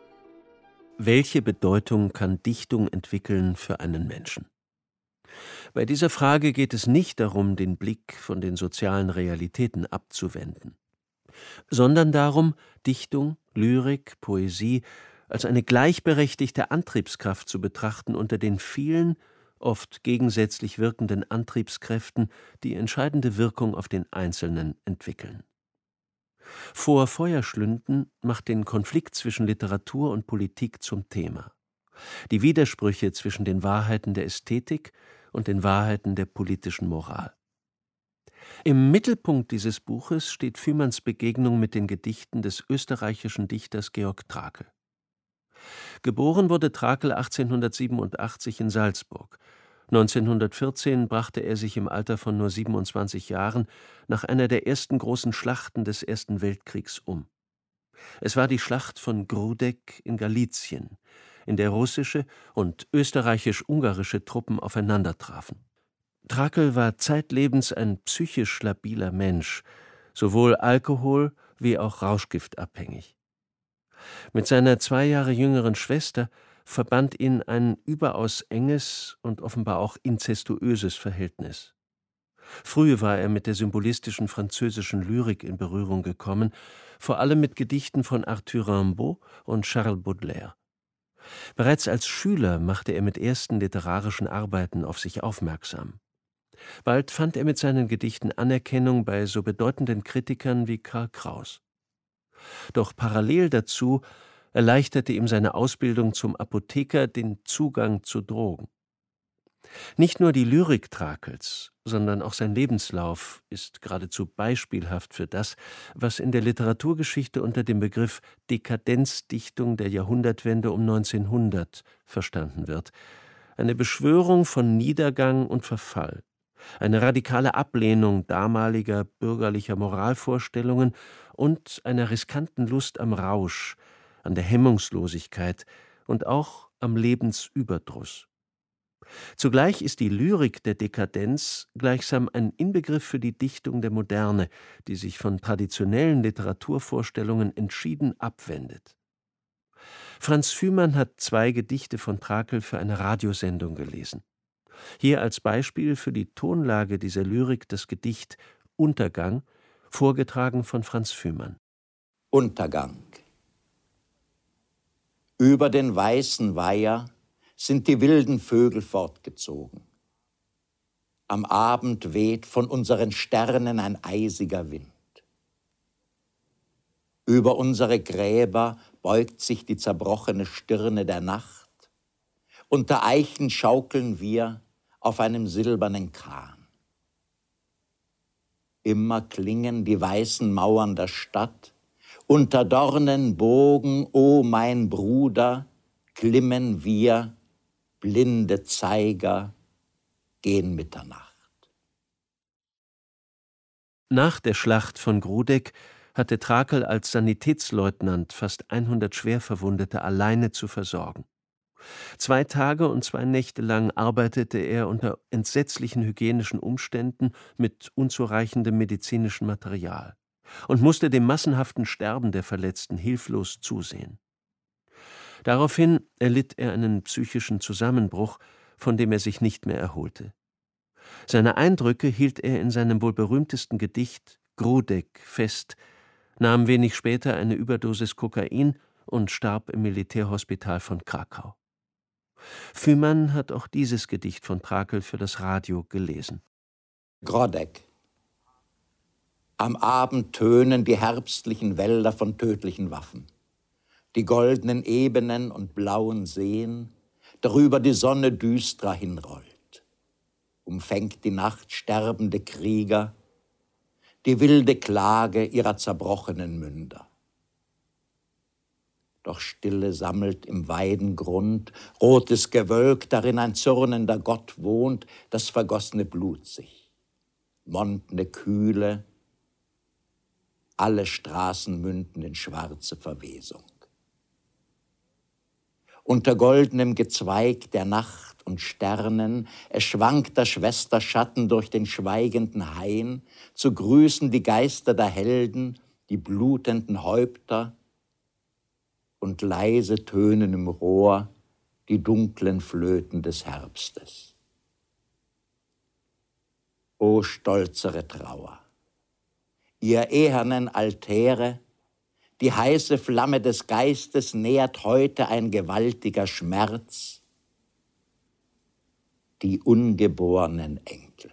Welche Bedeutung kann Dichtung entwickeln für einen Menschen? Bei dieser Frage geht es nicht darum, den Blick von den sozialen Realitäten abzuwenden, sondern darum, Dichtung, Lyrik, Poesie als eine gleichberechtigte Antriebskraft zu betrachten unter den vielen, oft gegensätzlich wirkenden Antriebskräften, die entscheidende Wirkung auf den Einzelnen entwickeln. Vor Feuerschlünden macht den Konflikt zwischen Literatur und Politik zum Thema. Die Widersprüche zwischen den Wahrheiten der Ästhetik und den Wahrheiten der politischen Moral. Im Mittelpunkt dieses Buches steht Fühmanns Begegnung mit den Gedichten des österreichischen Dichters Georg Trakl. Geboren wurde Trakl 1887 in Salzburg. 1914 brachte er sich im Alter von nur 27 Jahren nach einer der ersten großen Schlachten des Ersten Weltkriegs um. Es war die Schlacht von Grudeck in Galizien, in der russische und österreichisch-ungarische Truppen aufeinandertrafen. Trakl war zeitlebens ein psychisch labiler Mensch, sowohl Alkohol- wie auch Rauschgiftabhängig. Mit seiner 2 Jahre jüngeren Schwester verband ihn ein überaus enges und offenbar auch inzestuöses Verhältnis. Früh war er mit der symbolistischen französischen Lyrik in Berührung gekommen, vor allem mit Gedichten von Arthur Rimbaud und Charles Baudelaire. Bereits als Schüler machte er mit ersten literarischen Arbeiten auf sich aufmerksam. Bald fand er mit seinen Gedichten Anerkennung bei so bedeutenden Kritikern wie Karl Kraus. Doch parallel dazu erleichterte ihm seine Ausbildung zum Apotheker den Zugang zu Drogen. Nicht nur die Lyrik Trakls, sondern auch sein Lebenslauf ist geradezu beispielhaft für das, was in der Literaturgeschichte unter dem Begriff Dekadenzdichtung der Jahrhundertwende um 1900 verstanden wird. Eine Beschwörung von Niedergang und Verfall, eine radikale Ablehnung damaliger bürgerlicher Moralvorstellungen und einer riskanten Lust am Rausch, an der Hemmungslosigkeit und auch am Lebensüberdruss. Zugleich ist die Lyrik der Dekadenz gleichsam ein Inbegriff für die Dichtung der Moderne, die sich von traditionellen Literaturvorstellungen entschieden abwendet. Franz Fühmann hat 2 Gedichte von Trakl für eine Radiosendung gelesen. Hier als Beispiel für die Tonlage dieser Lyrik das Gedicht »Untergang«, vorgetragen von Franz Fühmann. Untergang. Über den weißen Weiher sind die wilden Vögel fortgezogen. Am Abend weht von unseren Sternen ein eisiger Wind. Über unsere Gräber beugt sich die zerbrochene Stirne der Nacht. Unter Eichen schaukeln wir auf einem silbernen Kahn. Immer klingen die weißen Mauern der Stadt. Unter Dornenbogen, o mein Bruder, klimmen wir, blinde Zeiger, gen Mitternacht. Nach der Schlacht von Grudeck hatte Trakl als Sanitätsleutnant fast 100 Schwerverwundete alleine zu versorgen. 2 Tage und 2 Nächte lang arbeitete er unter entsetzlichen hygienischen Umständen mit unzureichendem medizinischem Material und musste dem massenhaften Sterben der Verletzten hilflos zusehen. Daraufhin erlitt er einen psychischen Zusammenbruch, von dem er sich nicht mehr erholte. Seine Eindrücke hielt er in seinem wohl berühmtesten Gedicht Grudeck fest, nahm wenig später eine Überdosis Kokain und starb im Militärhospital von Krakau. Fühmann hat auch dieses Gedicht von Trakl für das Radio gelesen. Grudeck. Am Abend tönen die herbstlichen Wälder von tödlichen Waffen. Die goldenen Ebenen und blauen Seen, darüber die Sonne düstrer hinrollt. Umfängt die Nacht sterbende Krieger, die wilde Klage ihrer zerbrochenen Münder. Doch Stille sammelt im Weidengrund, rotes Gewölk, darin ein zürnender Gott wohnt, das vergossene Blut sich. Mondne Kühle, alle Straßen münden in schwarze Verwesung. Unter goldenem Gezweig der Nacht und Sternen erschwankter Schwesterschatten durch den schweigenden Hain, zu grüßen die Geister der Helden, die blutenden Häupter, und leise tönen im Rohr die dunklen Flöten des Herbstes. O stolzere Trauer! Ihr ehernen Altäre, die heiße Flamme des Geistes nährt heute ein gewaltiger Schmerz, die ungeborenen Enkel.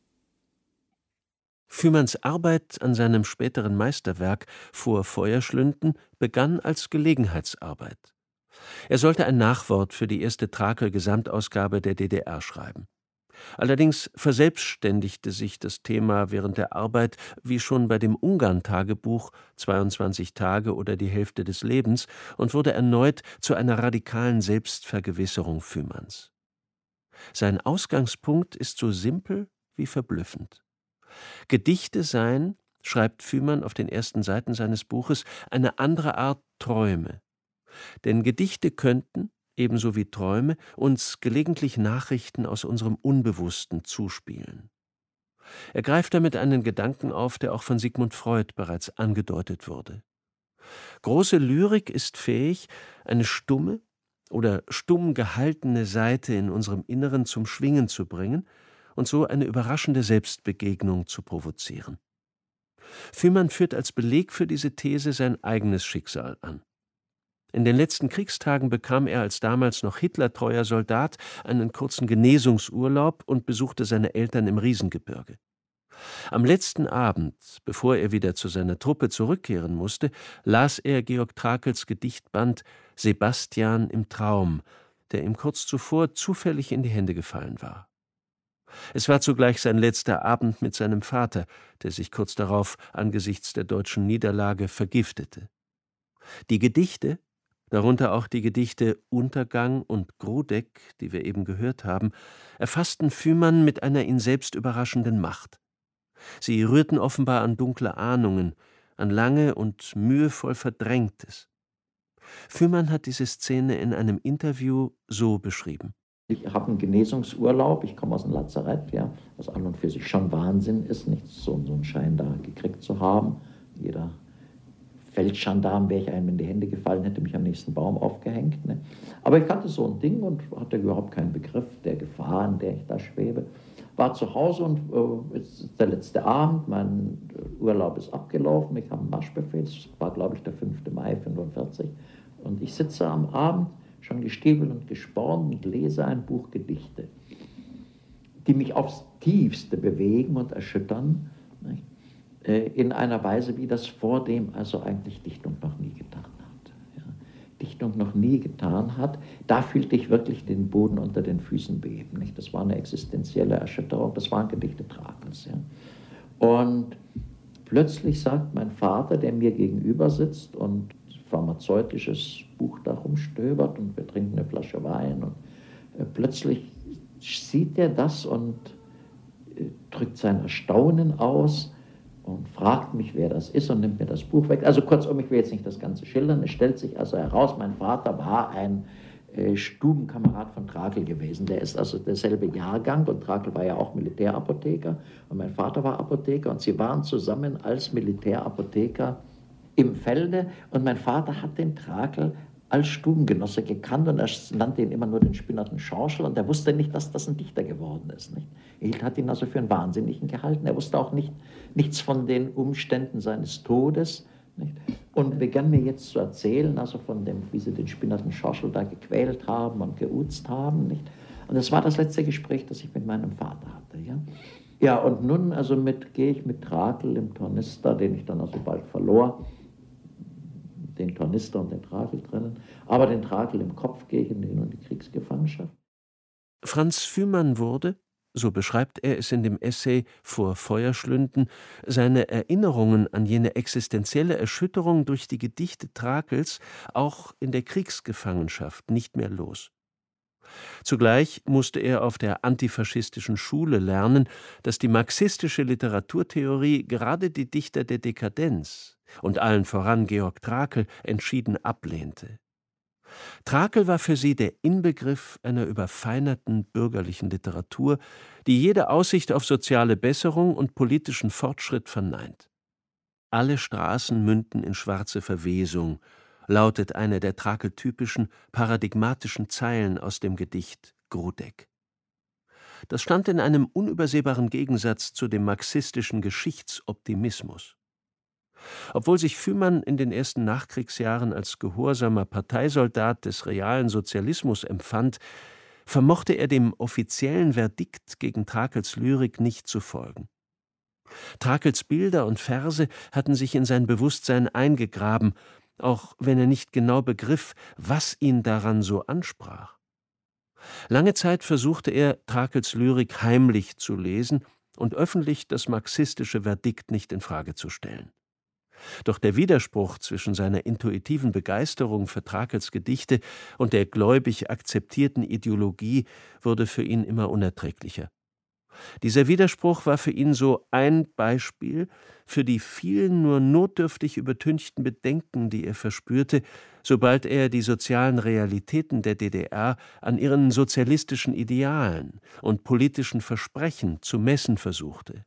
Fühmanns Arbeit an seinem späteren Meisterwerk Vor Feuerschlünden begann als Gelegenheitsarbeit. Er sollte ein Nachwort für die erste Trakel-Gesamtausgabe der DDR schreiben. Allerdings verselbstständigte sich das Thema während der Arbeit, wie schon bei dem Ungarn-Tagebuch 22 Tage oder die Hälfte des Lebens, und wurde erneut zu einer radikalen Selbstvergewisserung Fühmanns. Sein Ausgangspunkt ist so simpel wie verblüffend. Gedichte seien, schreibt Fühmann auf den ersten Seiten seines Buches, eine andere Art Träume. Denn Gedichte könnten, ebenso wie Träume, uns gelegentlich Nachrichten aus unserem Unbewussten zuspielen. Er greift damit einen Gedanken auf, der auch von Sigmund Freud bereits angedeutet wurde. Große Lyrik ist fähig, eine stumme oder stumm gehaltene Seite in unserem Inneren zum Schwingen zu bringen und so eine überraschende Selbstbegegnung zu provozieren. Fühmann führt als Beleg für diese These sein eigenes Schicksal an. In den letzten Kriegstagen bekam er als damals noch hitlertreuer Soldat einen kurzen Genesungsurlaub und besuchte seine Eltern im Riesengebirge. Am letzten Abend, bevor er wieder zu seiner Truppe zurückkehren musste, las er Georg Trakls Gedichtband »Sebastian im Traum«, der ihm kurz zuvor zufällig in die Hände gefallen war. Es war zugleich sein letzter Abend mit seinem Vater, der sich kurz darauf angesichts der deutschen Niederlage vergiftete. Die Gedichte, darunter auch die Gedichte »Untergang« und »Grudeck«, die wir eben gehört haben, erfassten Fühmann mit einer ihn selbst überraschenden Macht. Sie rührten offenbar an dunkle Ahnungen, an lange und mühevoll Verdrängtes. Fühmann hat diese Szene in einem Interview so beschrieben: Ich habe einen Genesungsurlaub, ich komme aus dem Lazarett, ja, was an und für sich schon Wahnsinn ist, nicht so einen Schein da gekriegt zu haben. Jeder Feldgendarm, wäre ich einem in die Hände gefallen, hätte mich am nächsten Baum aufgehängt. Ne? Aber ich hatte so ein Ding und hatte überhaupt keinen Begriff der Gefahr, in der ich da schwebe. War zu Hause und jetzt ist der letzte Abend, mein Urlaub ist abgelaufen, ich habe einen Marschbefehl, es war glaube ich der 5. Mai 1945 und ich sitze am Abend, schon gestiebelt und gespornt und lese ein Buch Gedichte, die mich aufs Tiefste bewegen und erschüttern, nicht? In einer Weise, wie das vordem also eigentlich Dichtung noch nie getan hat. Ja. Dichtung noch nie getan hat, da fühlte ich wirklich den Boden unter den Füßen beben. Nicht? Das war eine existenzielle Erschütterung, das waren Gedichte Trakls. Ja. Und plötzlich sagt mein Vater, der mir gegenüber sitzt und pharmazeutisches Buch da rumstöbert und wir trinken eine Flasche Wein und plötzlich sieht er das und drückt sein Erstaunen aus und fragt mich, wer das ist und nimmt mir das Buch weg. Also kurzum, ich will jetzt nicht das Ganze schildern. Es stellt sich also heraus, mein Vater war ein Stubenkamerad von Trakl gewesen. Der ist also derselbe Jahrgang und Trakl war ja auch Militärapotheker und mein Vater war Apotheker und sie waren zusammen als Militärapotheker im Felde und mein Vater hat den Trakl als Stubengenosse gekannt und er nannte ihn immer nur den spinnerten Schorschel und er wusste nicht, dass das ein Dichter geworden ist. Nicht? Er hat ihn also für einen Wahnsinnigen gehalten. Er wusste auch nichts von den Umständen seines Todes. Nicht? Und begann mir jetzt zu erzählen, also von dem, wie sie den spinnerten Schorschel da gequält haben und geuzt haben. Nicht? Und das war das letzte Gespräch, das ich mit meinem Vater hatte. Ja, ja und nun also gehe ich mit Trakl im Tornister, den ich dann also bald verlor, den Tornister und den Trakl trennen, aber den Trakl im Kopf gehe ich in die Kriegsgefangenschaft. Franz Fühmann wurde, so beschreibt er es in dem Essay Vor Feuerschlünden, seine Erinnerungen an jene existenzielle Erschütterung durch die Gedichte Trakls auch in der Kriegsgefangenschaft nicht mehr los. Zugleich musste er auf der antifaschistischen Schule lernen, dass die marxistische Literaturtheorie gerade die Dichter der Dekadenz und allen voran Georg Trakl entschieden ablehnte. Trakl war für sie der Inbegriff einer überfeinerten bürgerlichen Literatur, die jede Aussicht auf soziale Besserung und politischen Fortschritt verneint. Alle Straßen münden in schwarze Verwesung, lautet eine der Trakl-typischen, paradigmatischen Zeilen aus dem Gedicht Grudeck. das stand in einem unübersehbaren Gegensatz zu dem marxistischen Geschichtsoptimismus. Obwohl sich Fühmann in den ersten Nachkriegsjahren als gehorsamer Parteisoldat des realen Sozialismus empfand, vermochte er dem offiziellen Verdikt gegen Trakls Lyrik nicht zu folgen. Trakls Bilder und Verse hatten sich in sein Bewusstsein eingegraben, auch wenn er nicht genau begriff, was ihn daran so ansprach. Lange Zeit versuchte er, Trakls Lyrik heimlich zu lesen und öffentlich das marxistische Verdikt nicht in Frage zu stellen. Doch der Widerspruch zwischen seiner intuitiven Begeisterung für Trakls Gedichte und der gläubig akzeptierten Ideologie wurde für ihn immer unerträglicher. Dieser Widerspruch war für ihn so ein Beispiel für die vielen nur notdürftig übertünchten Bedenken, die er verspürte, sobald er die sozialen Realitäten der DDR an ihren sozialistischen Idealen und politischen Versprechen zu messen versuchte.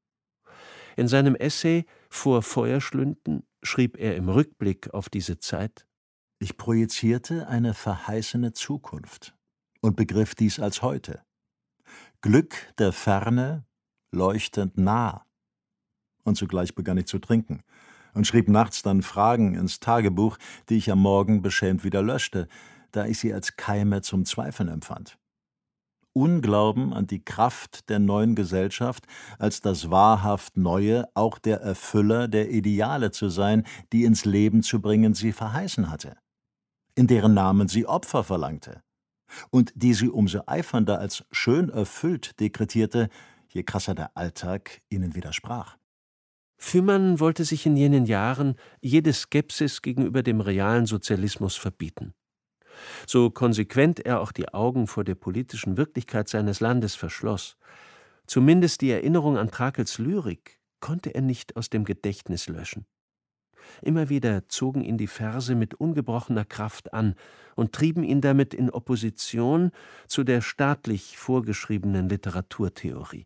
In seinem Essay »Vor Feuerschlünden« schrieb er im Rückblick auf diese Zeit: Ich projizierte eine verheißene Zukunft und begriff dies als heute. Glück der Ferne, leuchtend nah. Und zugleich begann ich zu trinken und schrieb nachts dann Fragen ins Tagebuch, die ich am Morgen beschämt wieder löschte, da ich sie als Keime zum Zweifeln empfand. Unglauben an die Kraft der neuen Gesellschaft, als das wahrhaft Neue auch der Erfüller der Ideale zu sein, die ins Leben zu bringen sie verheißen hatte, in deren Namen sie Opfer verlangte und die sie umso eifernder als schön erfüllt dekretierte, je krasser der Alltag ihnen widersprach. Fühmann wollte sich in jenen Jahren jede Skepsis gegenüber dem realen Sozialismus verbieten. So konsequent er auch die Augen vor der politischen Wirklichkeit seines Landes verschloss, zumindest die Erinnerung an Trakls Lyrik konnte er nicht aus dem Gedächtnis löschen. Immer wieder zogen ihn die Verse mit ungebrochener Kraft an und trieben ihn damit in Opposition zu der staatlich vorgeschriebenen Literaturtheorie.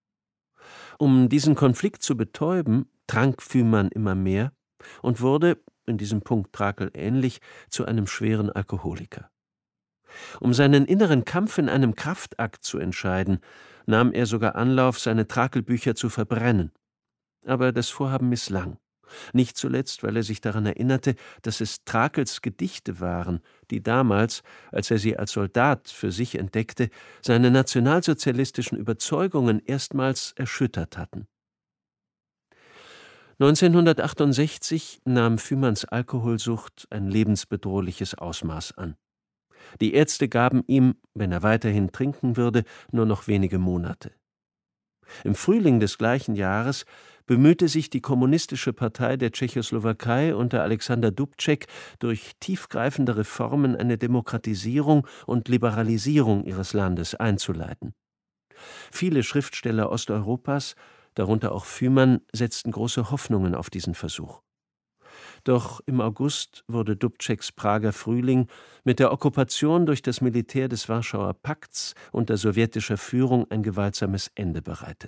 Um diesen Konflikt zu betäuben, trank Fühmann immer mehr und wurde, in diesem Punkt Trakl ähnlich, zu einem schweren Alkoholiker. Um seinen inneren Kampf in einem Kraftakt zu entscheiden, nahm er sogar Anlauf, seine Trakl-Bücher zu verbrennen. Aber das Vorhaben misslang. Nicht zuletzt, weil er sich daran erinnerte, dass es Trakls Gedichte waren, die damals, als er sie als Soldat für sich entdeckte, seine nationalsozialistischen Überzeugungen erstmals erschüttert hatten. 1968 nahm Fühmanns Alkoholsucht ein lebensbedrohliches Ausmaß an. Die Ärzte gaben ihm, wenn er weiterhin trinken würde, nur noch wenige Monate. Im Frühling des gleichen Jahres bemühte sich die Kommunistische Partei der Tschechoslowakei unter Alexander Dubček durch tiefgreifende Reformen eine Demokratisierung und Liberalisierung ihres Landes einzuleiten. Viele Schriftsteller Osteuropas, darunter auch Fühmann, setzten große Hoffnungen auf diesen Versuch. Doch im August wurde Dubčeks Prager Frühling mit der Okkupation durch das Militär des Warschauer Pakts unter sowjetischer Führung ein gewaltsames Ende bereitet.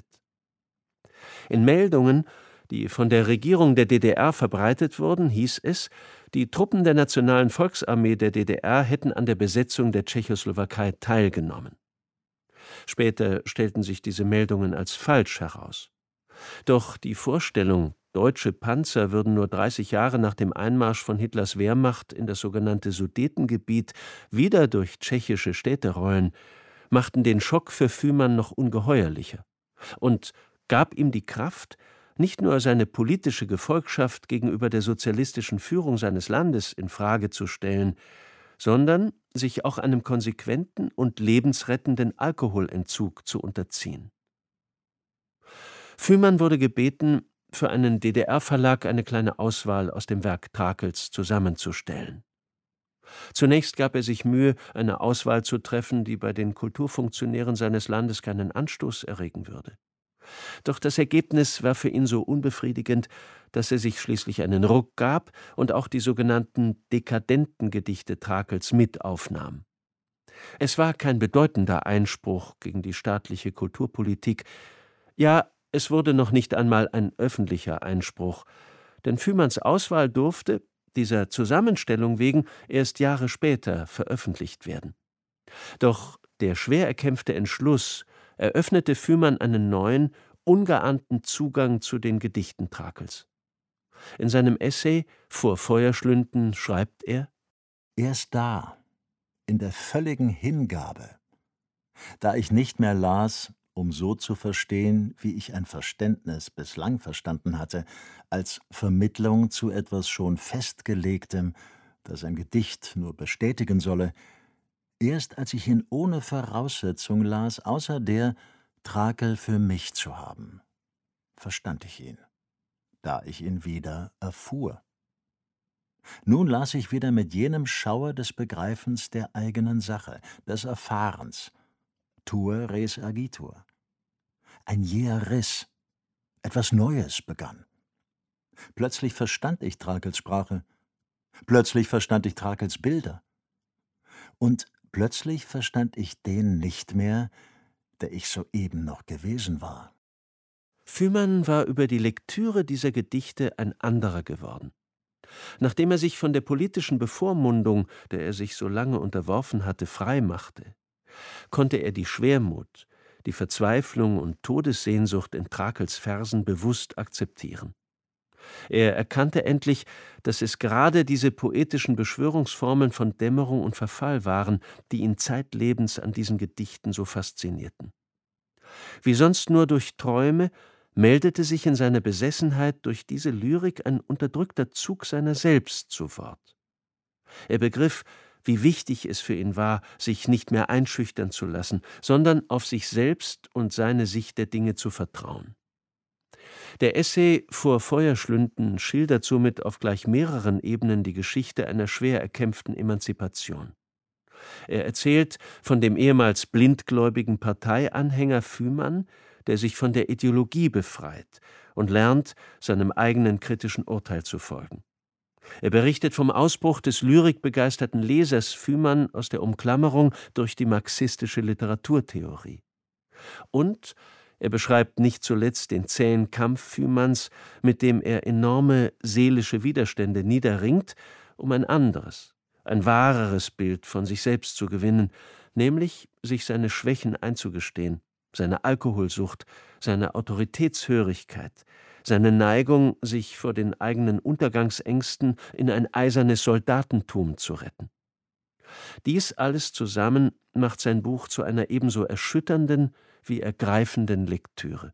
In Meldungen, die von der Regierung der DDR verbreitet wurden, hieß es, die Truppen der Nationalen Volksarmee der DDR hätten an der Besetzung der Tschechoslowakei teilgenommen. Später stellten sich diese Meldungen als falsch heraus. Doch die Vorstellung, deutsche Panzer würden nur 30 Jahre nach dem Einmarsch von Hitlers Wehrmacht in das sogenannte Sudetengebiet wieder durch tschechische Städte rollen, machten den Schock für Fühmann noch ungeheuerlicher und gab ihm die Kraft, nicht nur seine politische Gefolgschaft gegenüber der sozialistischen Führung seines Landes in Frage zu stellen, sondern sich auch einem konsequenten und lebensrettenden Alkoholentzug zu unterziehen. Fühmann wurde gebeten, für einen DDR-Verlag eine kleine Auswahl aus dem Werk Trakls zusammenzustellen. Zunächst gab er sich Mühe, eine Auswahl zu treffen, die bei den Kulturfunktionären seines Landes keinen Anstoß erregen würde. Doch das Ergebnis war für ihn so unbefriedigend, dass er sich schließlich einen Ruck gab und auch die sogenannten dekadenten Gedichte Trakls mit aufnahm. Es war kein bedeutender Einspruch gegen die staatliche Kulturpolitik, ja, es wurde noch nicht einmal ein öffentlicher Einspruch, denn Fühmanns Auswahl durfte, dieser Zusammenstellung wegen, erst Jahre später veröffentlicht werden. Doch der schwer erkämpfte Entschluss, eröffnete Fühmann einen neuen, ungeahnten Zugang zu den Gedichten Trakls. In seinem Essay »Vor Feuerschlünden« schreibt er: »Erst da, in der völligen Hingabe, da ich nicht mehr las, um so zu verstehen, wie ich ein Verständnis bislang verstanden hatte, als Vermittlung zu etwas schon Festgelegtem, das ein Gedicht nur bestätigen solle, erst als ich ihn ohne Voraussetzung las, außer der, Trakl für mich zu haben, verstand ich ihn, da ich ihn wieder erfuhr. Nun las ich wieder mit jenem Schauer des Begreifens der eigenen Sache, des Erfahrens, tuer res agitur. Ein jäher Riss, etwas Neues begann. Plötzlich verstand ich Trakls Sprache, plötzlich verstand ich Trakls Bilder. Und plötzlich verstand ich den nicht mehr, der ich soeben noch gewesen war. Fühmann war über die Lektüre dieser Gedichte ein anderer geworden. Nachdem er sich von der politischen Bevormundung, der er sich so lange unterworfen hatte, frei machte, konnte er die Schwermut, die Verzweiflung und Todessehnsucht in Trakls Versen bewusst akzeptieren. Er erkannte endlich, dass es gerade diese poetischen Beschwörungsformeln von Dämmerung und Verfall waren, die ihn zeitlebens an diesen Gedichten so faszinierten. Wie sonst nur durch Träume meldete sich in seiner Besessenheit durch diese Lyrik ein unterdrückter Zug seiner selbst zu Wort. Er begriff, wie wichtig es für ihn war, sich nicht mehr einschüchtern zu lassen, sondern auf sich selbst und seine Sicht der Dinge zu vertrauen. Der Essay »Vor Feuerschlünden« schildert somit auf gleich mehreren Ebenen die Geschichte einer schwer erkämpften Emanzipation. Er erzählt von dem ehemals blindgläubigen Parteianhänger Fühmann, der sich von der Ideologie befreit und lernt, seinem eigenen kritischen Urteil zu folgen. Er berichtet vom Ausbruch des lyrikbegeisterten Lesers Fühmann aus der Umklammerung durch die marxistische Literaturtheorie. Und er beschreibt nicht zuletzt den zähen Kampf Fühmanns, mit dem er enorme seelische Widerstände niederringt, um ein anderes, ein wahreres Bild von sich selbst zu gewinnen, nämlich sich seine Schwächen einzugestehen, seine Alkoholsucht, seine Autoritätshörigkeit, seine Neigung, sich vor den eigenen Untergangsängsten in ein eisernes Soldatentum zu retten. Dies alles zusammen macht sein Buch zu einer ebenso erschütternden wie ergreifenden Lektüre.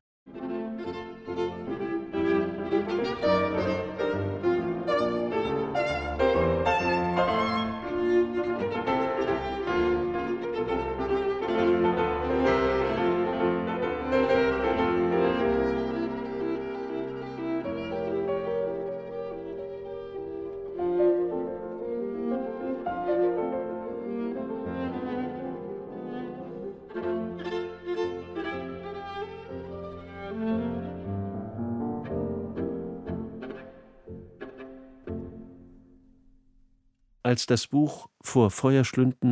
Als das Buch »Vor Feuerschlünden«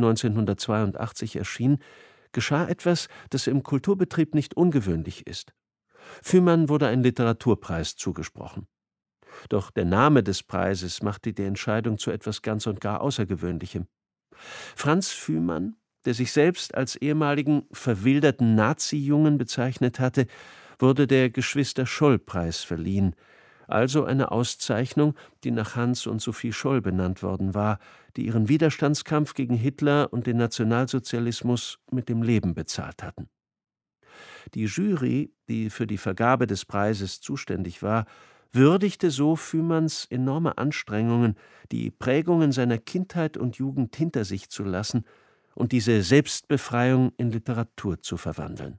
1982 erschien, geschah etwas, das im Kulturbetrieb nicht ungewöhnlich ist. Fühmann wurde ein Literaturpreis zugesprochen. Doch der Name des Preises machte die Entscheidung zu etwas ganz und gar Außergewöhnlichem. Franz Fühmann, der sich selbst als ehemaligen verwilderten Nazi-Jungen bezeichnet hatte, wurde der Geschwister-Scholl-Preis verliehen, also eine Auszeichnung, die nach Hans und Sophie Scholl benannt worden war, die ihren Widerstandskampf gegen Hitler und den Nationalsozialismus mit dem Leben bezahlt hatten. Die Jury, die für die Vergabe des Preises zuständig war, würdigte so Fühmanns enorme Anstrengungen, die Prägungen seiner Kindheit und Jugend hinter sich zu lassen und diese Selbstbefreiung in Literatur zu verwandeln.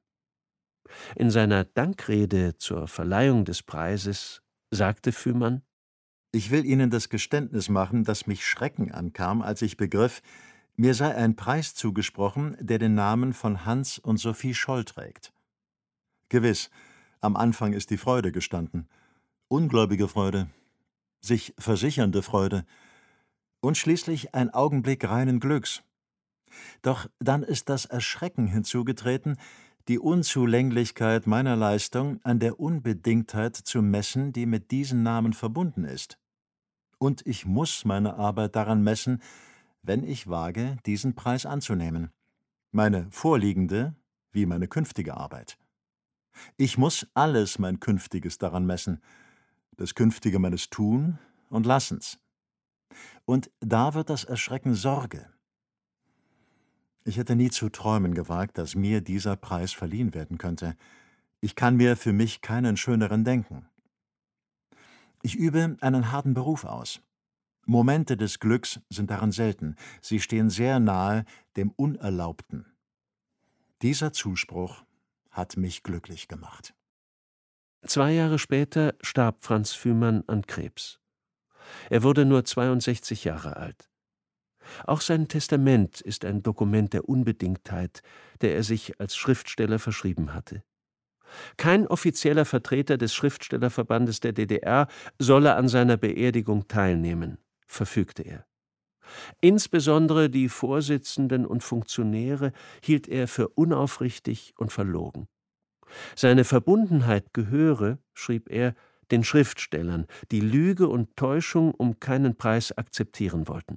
In seiner Dankrede zur Verleihung des Preises sagte Fühmann: »Ich will Ihnen das Geständnis machen, dass mich Schrecken ankam, als ich begriff, mir sei ein Preis zugesprochen, der den Namen von Hans und Sophie Scholl trägt. Gewiss, am Anfang ist die Freude gestanden, ungläubige Freude, sich versichernde Freude und schließlich ein Augenblick reinen Glücks. Doch dann ist das Erschrecken hinzugetreten, die Unzulänglichkeit meiner Leistung an der Unbedingtheit zu messen, die mit diesen Namen verbunden ist. Und ich muss meine Arbeit daran messen, wenn ich wage, diesen Preis anzunehmen. Meine vorliegende, wie meine künftige Arbeit. Ich muss alles mein Künftiges daran messen, das Künftige meines Tun und Lassens. Und da wird das Erschrecken Sorge. Ich hätte nie zu träumen gewagt, dass mir dieser Preis verliehen werden könnte. Ich kann mir für mich keinen schöneren denken. Ich übe einen harten Beruf aus. Momente des Glücks sind daran selten. Sie stehen sehr nahe dem Unerlaubten. Dieser Zuspruch hat mich glücklich gemacht. 2 Jahre später starb Franz Fühmann an Krebs. Er wurde nur 62 Jahre alt. Auch sein Testament ist ein Dokument der Unbedingtheit, der er sich als Schriftsteller verschrieben hatte. Kein offizieller Vertreter des Schriftstellerverbandes der DDR solle an seiner Beerdigung teilnehmen, verfügte er. Insbesondere die Vorsitzenden und Funktionäre hielt er für unaufrichtig und verlogen. Seine Verbundenheit gehöre, schrieb er, den Schriftstellern, die Lüge und Täuschung um keinen Preis akzeptieren wollten.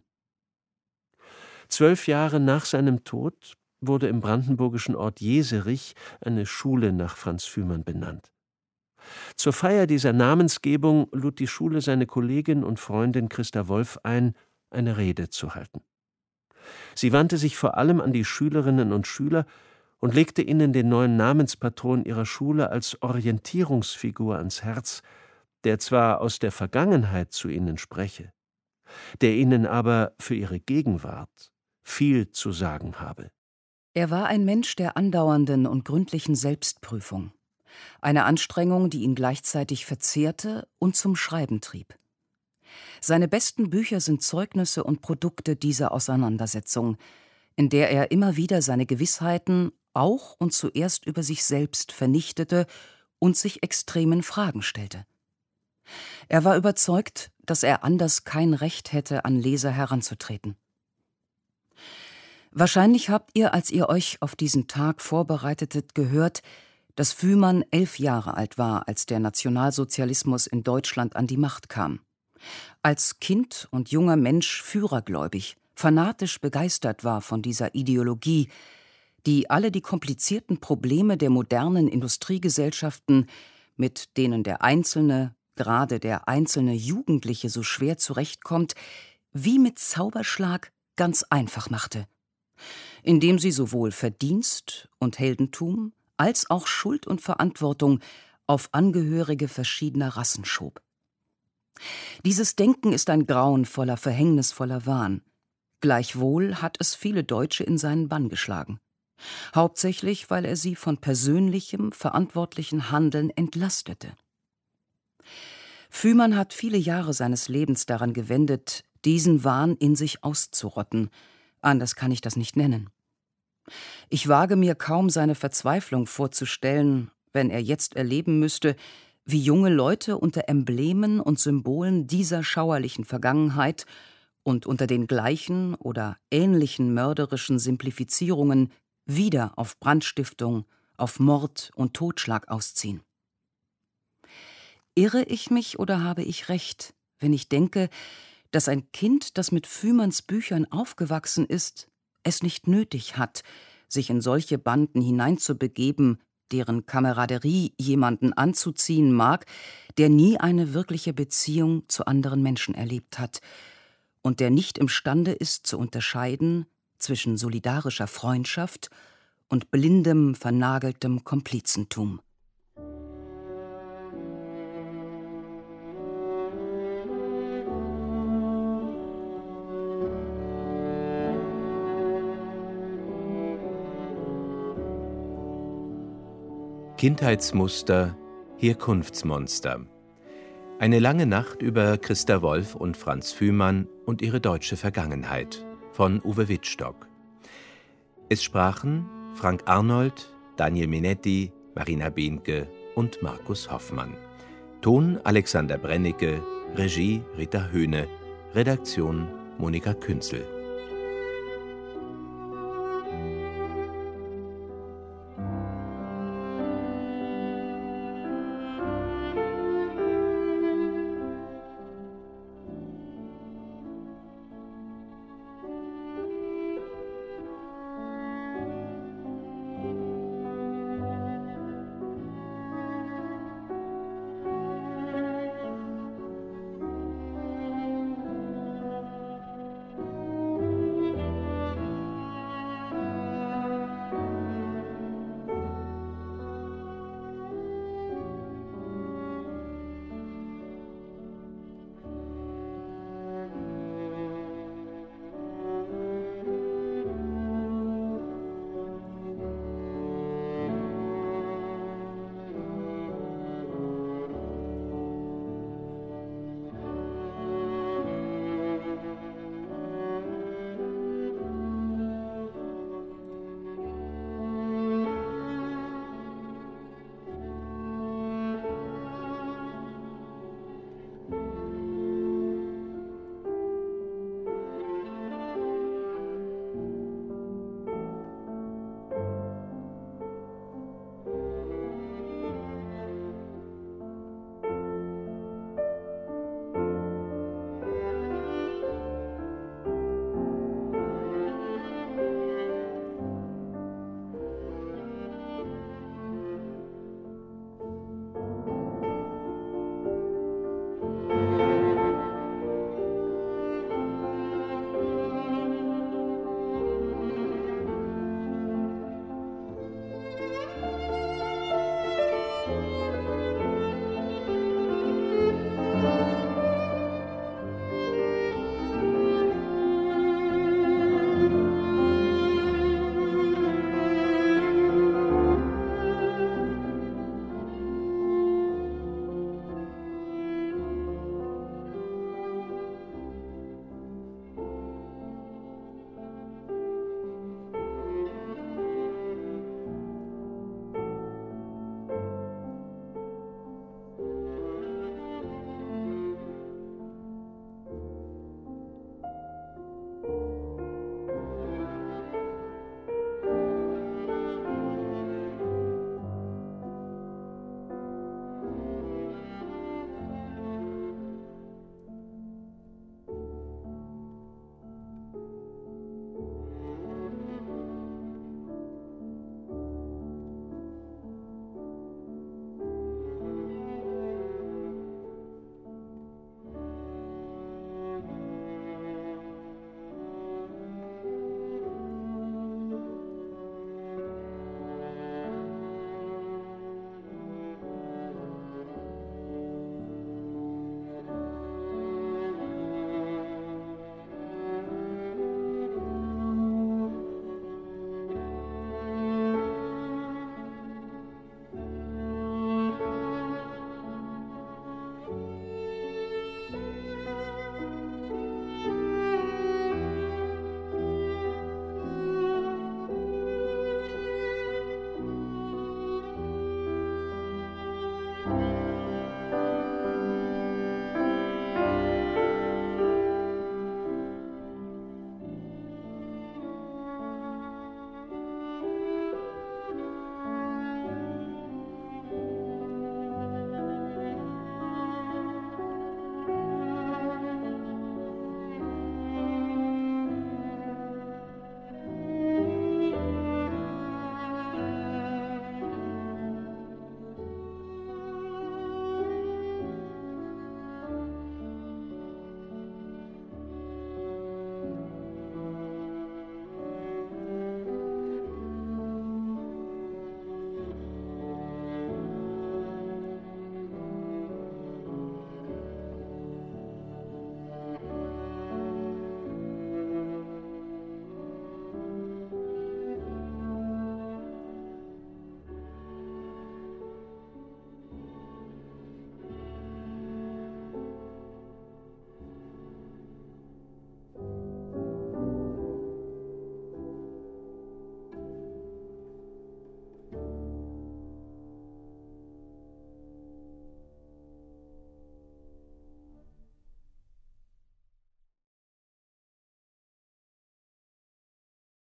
12 Jahre nach seinem Tod wurde im brandenburgischen Ort Jeserich eine Schule nach Franz Fühmann benannt. Zur Feier dieser Namensgebung lud die Schule seine Kollegin und Freundin Christa Wolf ein, eine Rede zu halten. Sie wandte sich vor allem an die Schülerinnen und Schüler und legte ihnen den neuen Namenspatron ihrer Schule als Orientierungsfigur ans Herz, der zwar aus der Vergangenheit zu ihnen spreche, der ihnen aber für ihre Gegenwart viel zu sagen habe. Er war ein Mensch der andauernden und gründlichen Selbstprüfung. Eine Anstrengung, die ihn gleichzeitig verzehrte und zum Schreiben trieb. Seine besten Bücher sind Zeugnisse und Produkte dieser Auseinandersetzung, in der er immer wieder seine Gewissheiten auch und zuerst über sich selbst vernichtete und sich extremen Fragen stellte. Er war überzeugt, dass er anders kein Recht hätte, an Leser heranzutreten. Wahrscheinlich habt ihr, als ihr euch auf diesen Tag vorbereitetet, gehört, dass Fühmann 11 Jahre alt war, als der Nationalsozialismus in Deutschland an die Macht kam. Als Kind und junger Mensch führergläubig, fanatisch begeistert war von dieser Ideologie, die alle die komplizierten Probleme der modernen Industriegesellschaften, mit denen der Einzelne, gerade der einzelne Jugendliche so schwer zurechtkommt, wie mit Zauberschlag ganz einfach machte, indem sie sowohl Verdienst und Heldentum als auch Schuld und Verantwortung auf Angehörige verschiedener Rassen schob. Dieses Denken ist ein grauenvoller, verhängnisvoller Wahn. Gleichwohl hat es viele Deutsche in seinen Bann geschlagen. Hauptsächlich, weil er sie von persönlichem, verantwortlichen Handeln entlastete. Fühmann hat viele Jahre seines Lebens daran gewendet, diesen Wahn in sich auszurotten. Anders kann ich das nicht nennen. Ich wage mir kaum seine Verzweiflung vorzustellen, wenn er jetzt erleben müsste, wie junge Leute unter Emblemen und Symbolen dieser schauerlichen Vergangenheit und unter den gleichen oder ähnlichen mörderischen Simplifizierungen wieder auf Brandstiftung, auf Mord und Totschlag ausziehen. Irre ich mich oder habe ich recht, wenn ich denke, dass ein Kind, das mit Fühmanns Büchern aufgewachsen ist, es nicht nötig hat, sich in solche Banden hineinzubegeben, deren Kameraderie jemanden anzuziehen mag, der nie eine wirkliche Beziehung zu anderen Menschen erlebt hat und der nicht imstande ist zu unterscheiden zwischen solidarischer Freundschaft und blindem, vernageltem Komplizentum. Kindheitsmuster, Herkunftsmonster. Eine lange Nacht über Christa Wolf und Franz Fühmann und ihre deutsche Vergangenheit von Uwe Wittstock. Es sprachen Frank Arnold, Daniel Minetti, Marina Behnke und Markus Hoffmann. Ton Alexander Brennecke, Regie Rita Höhne, Redaktion Monika Künzel.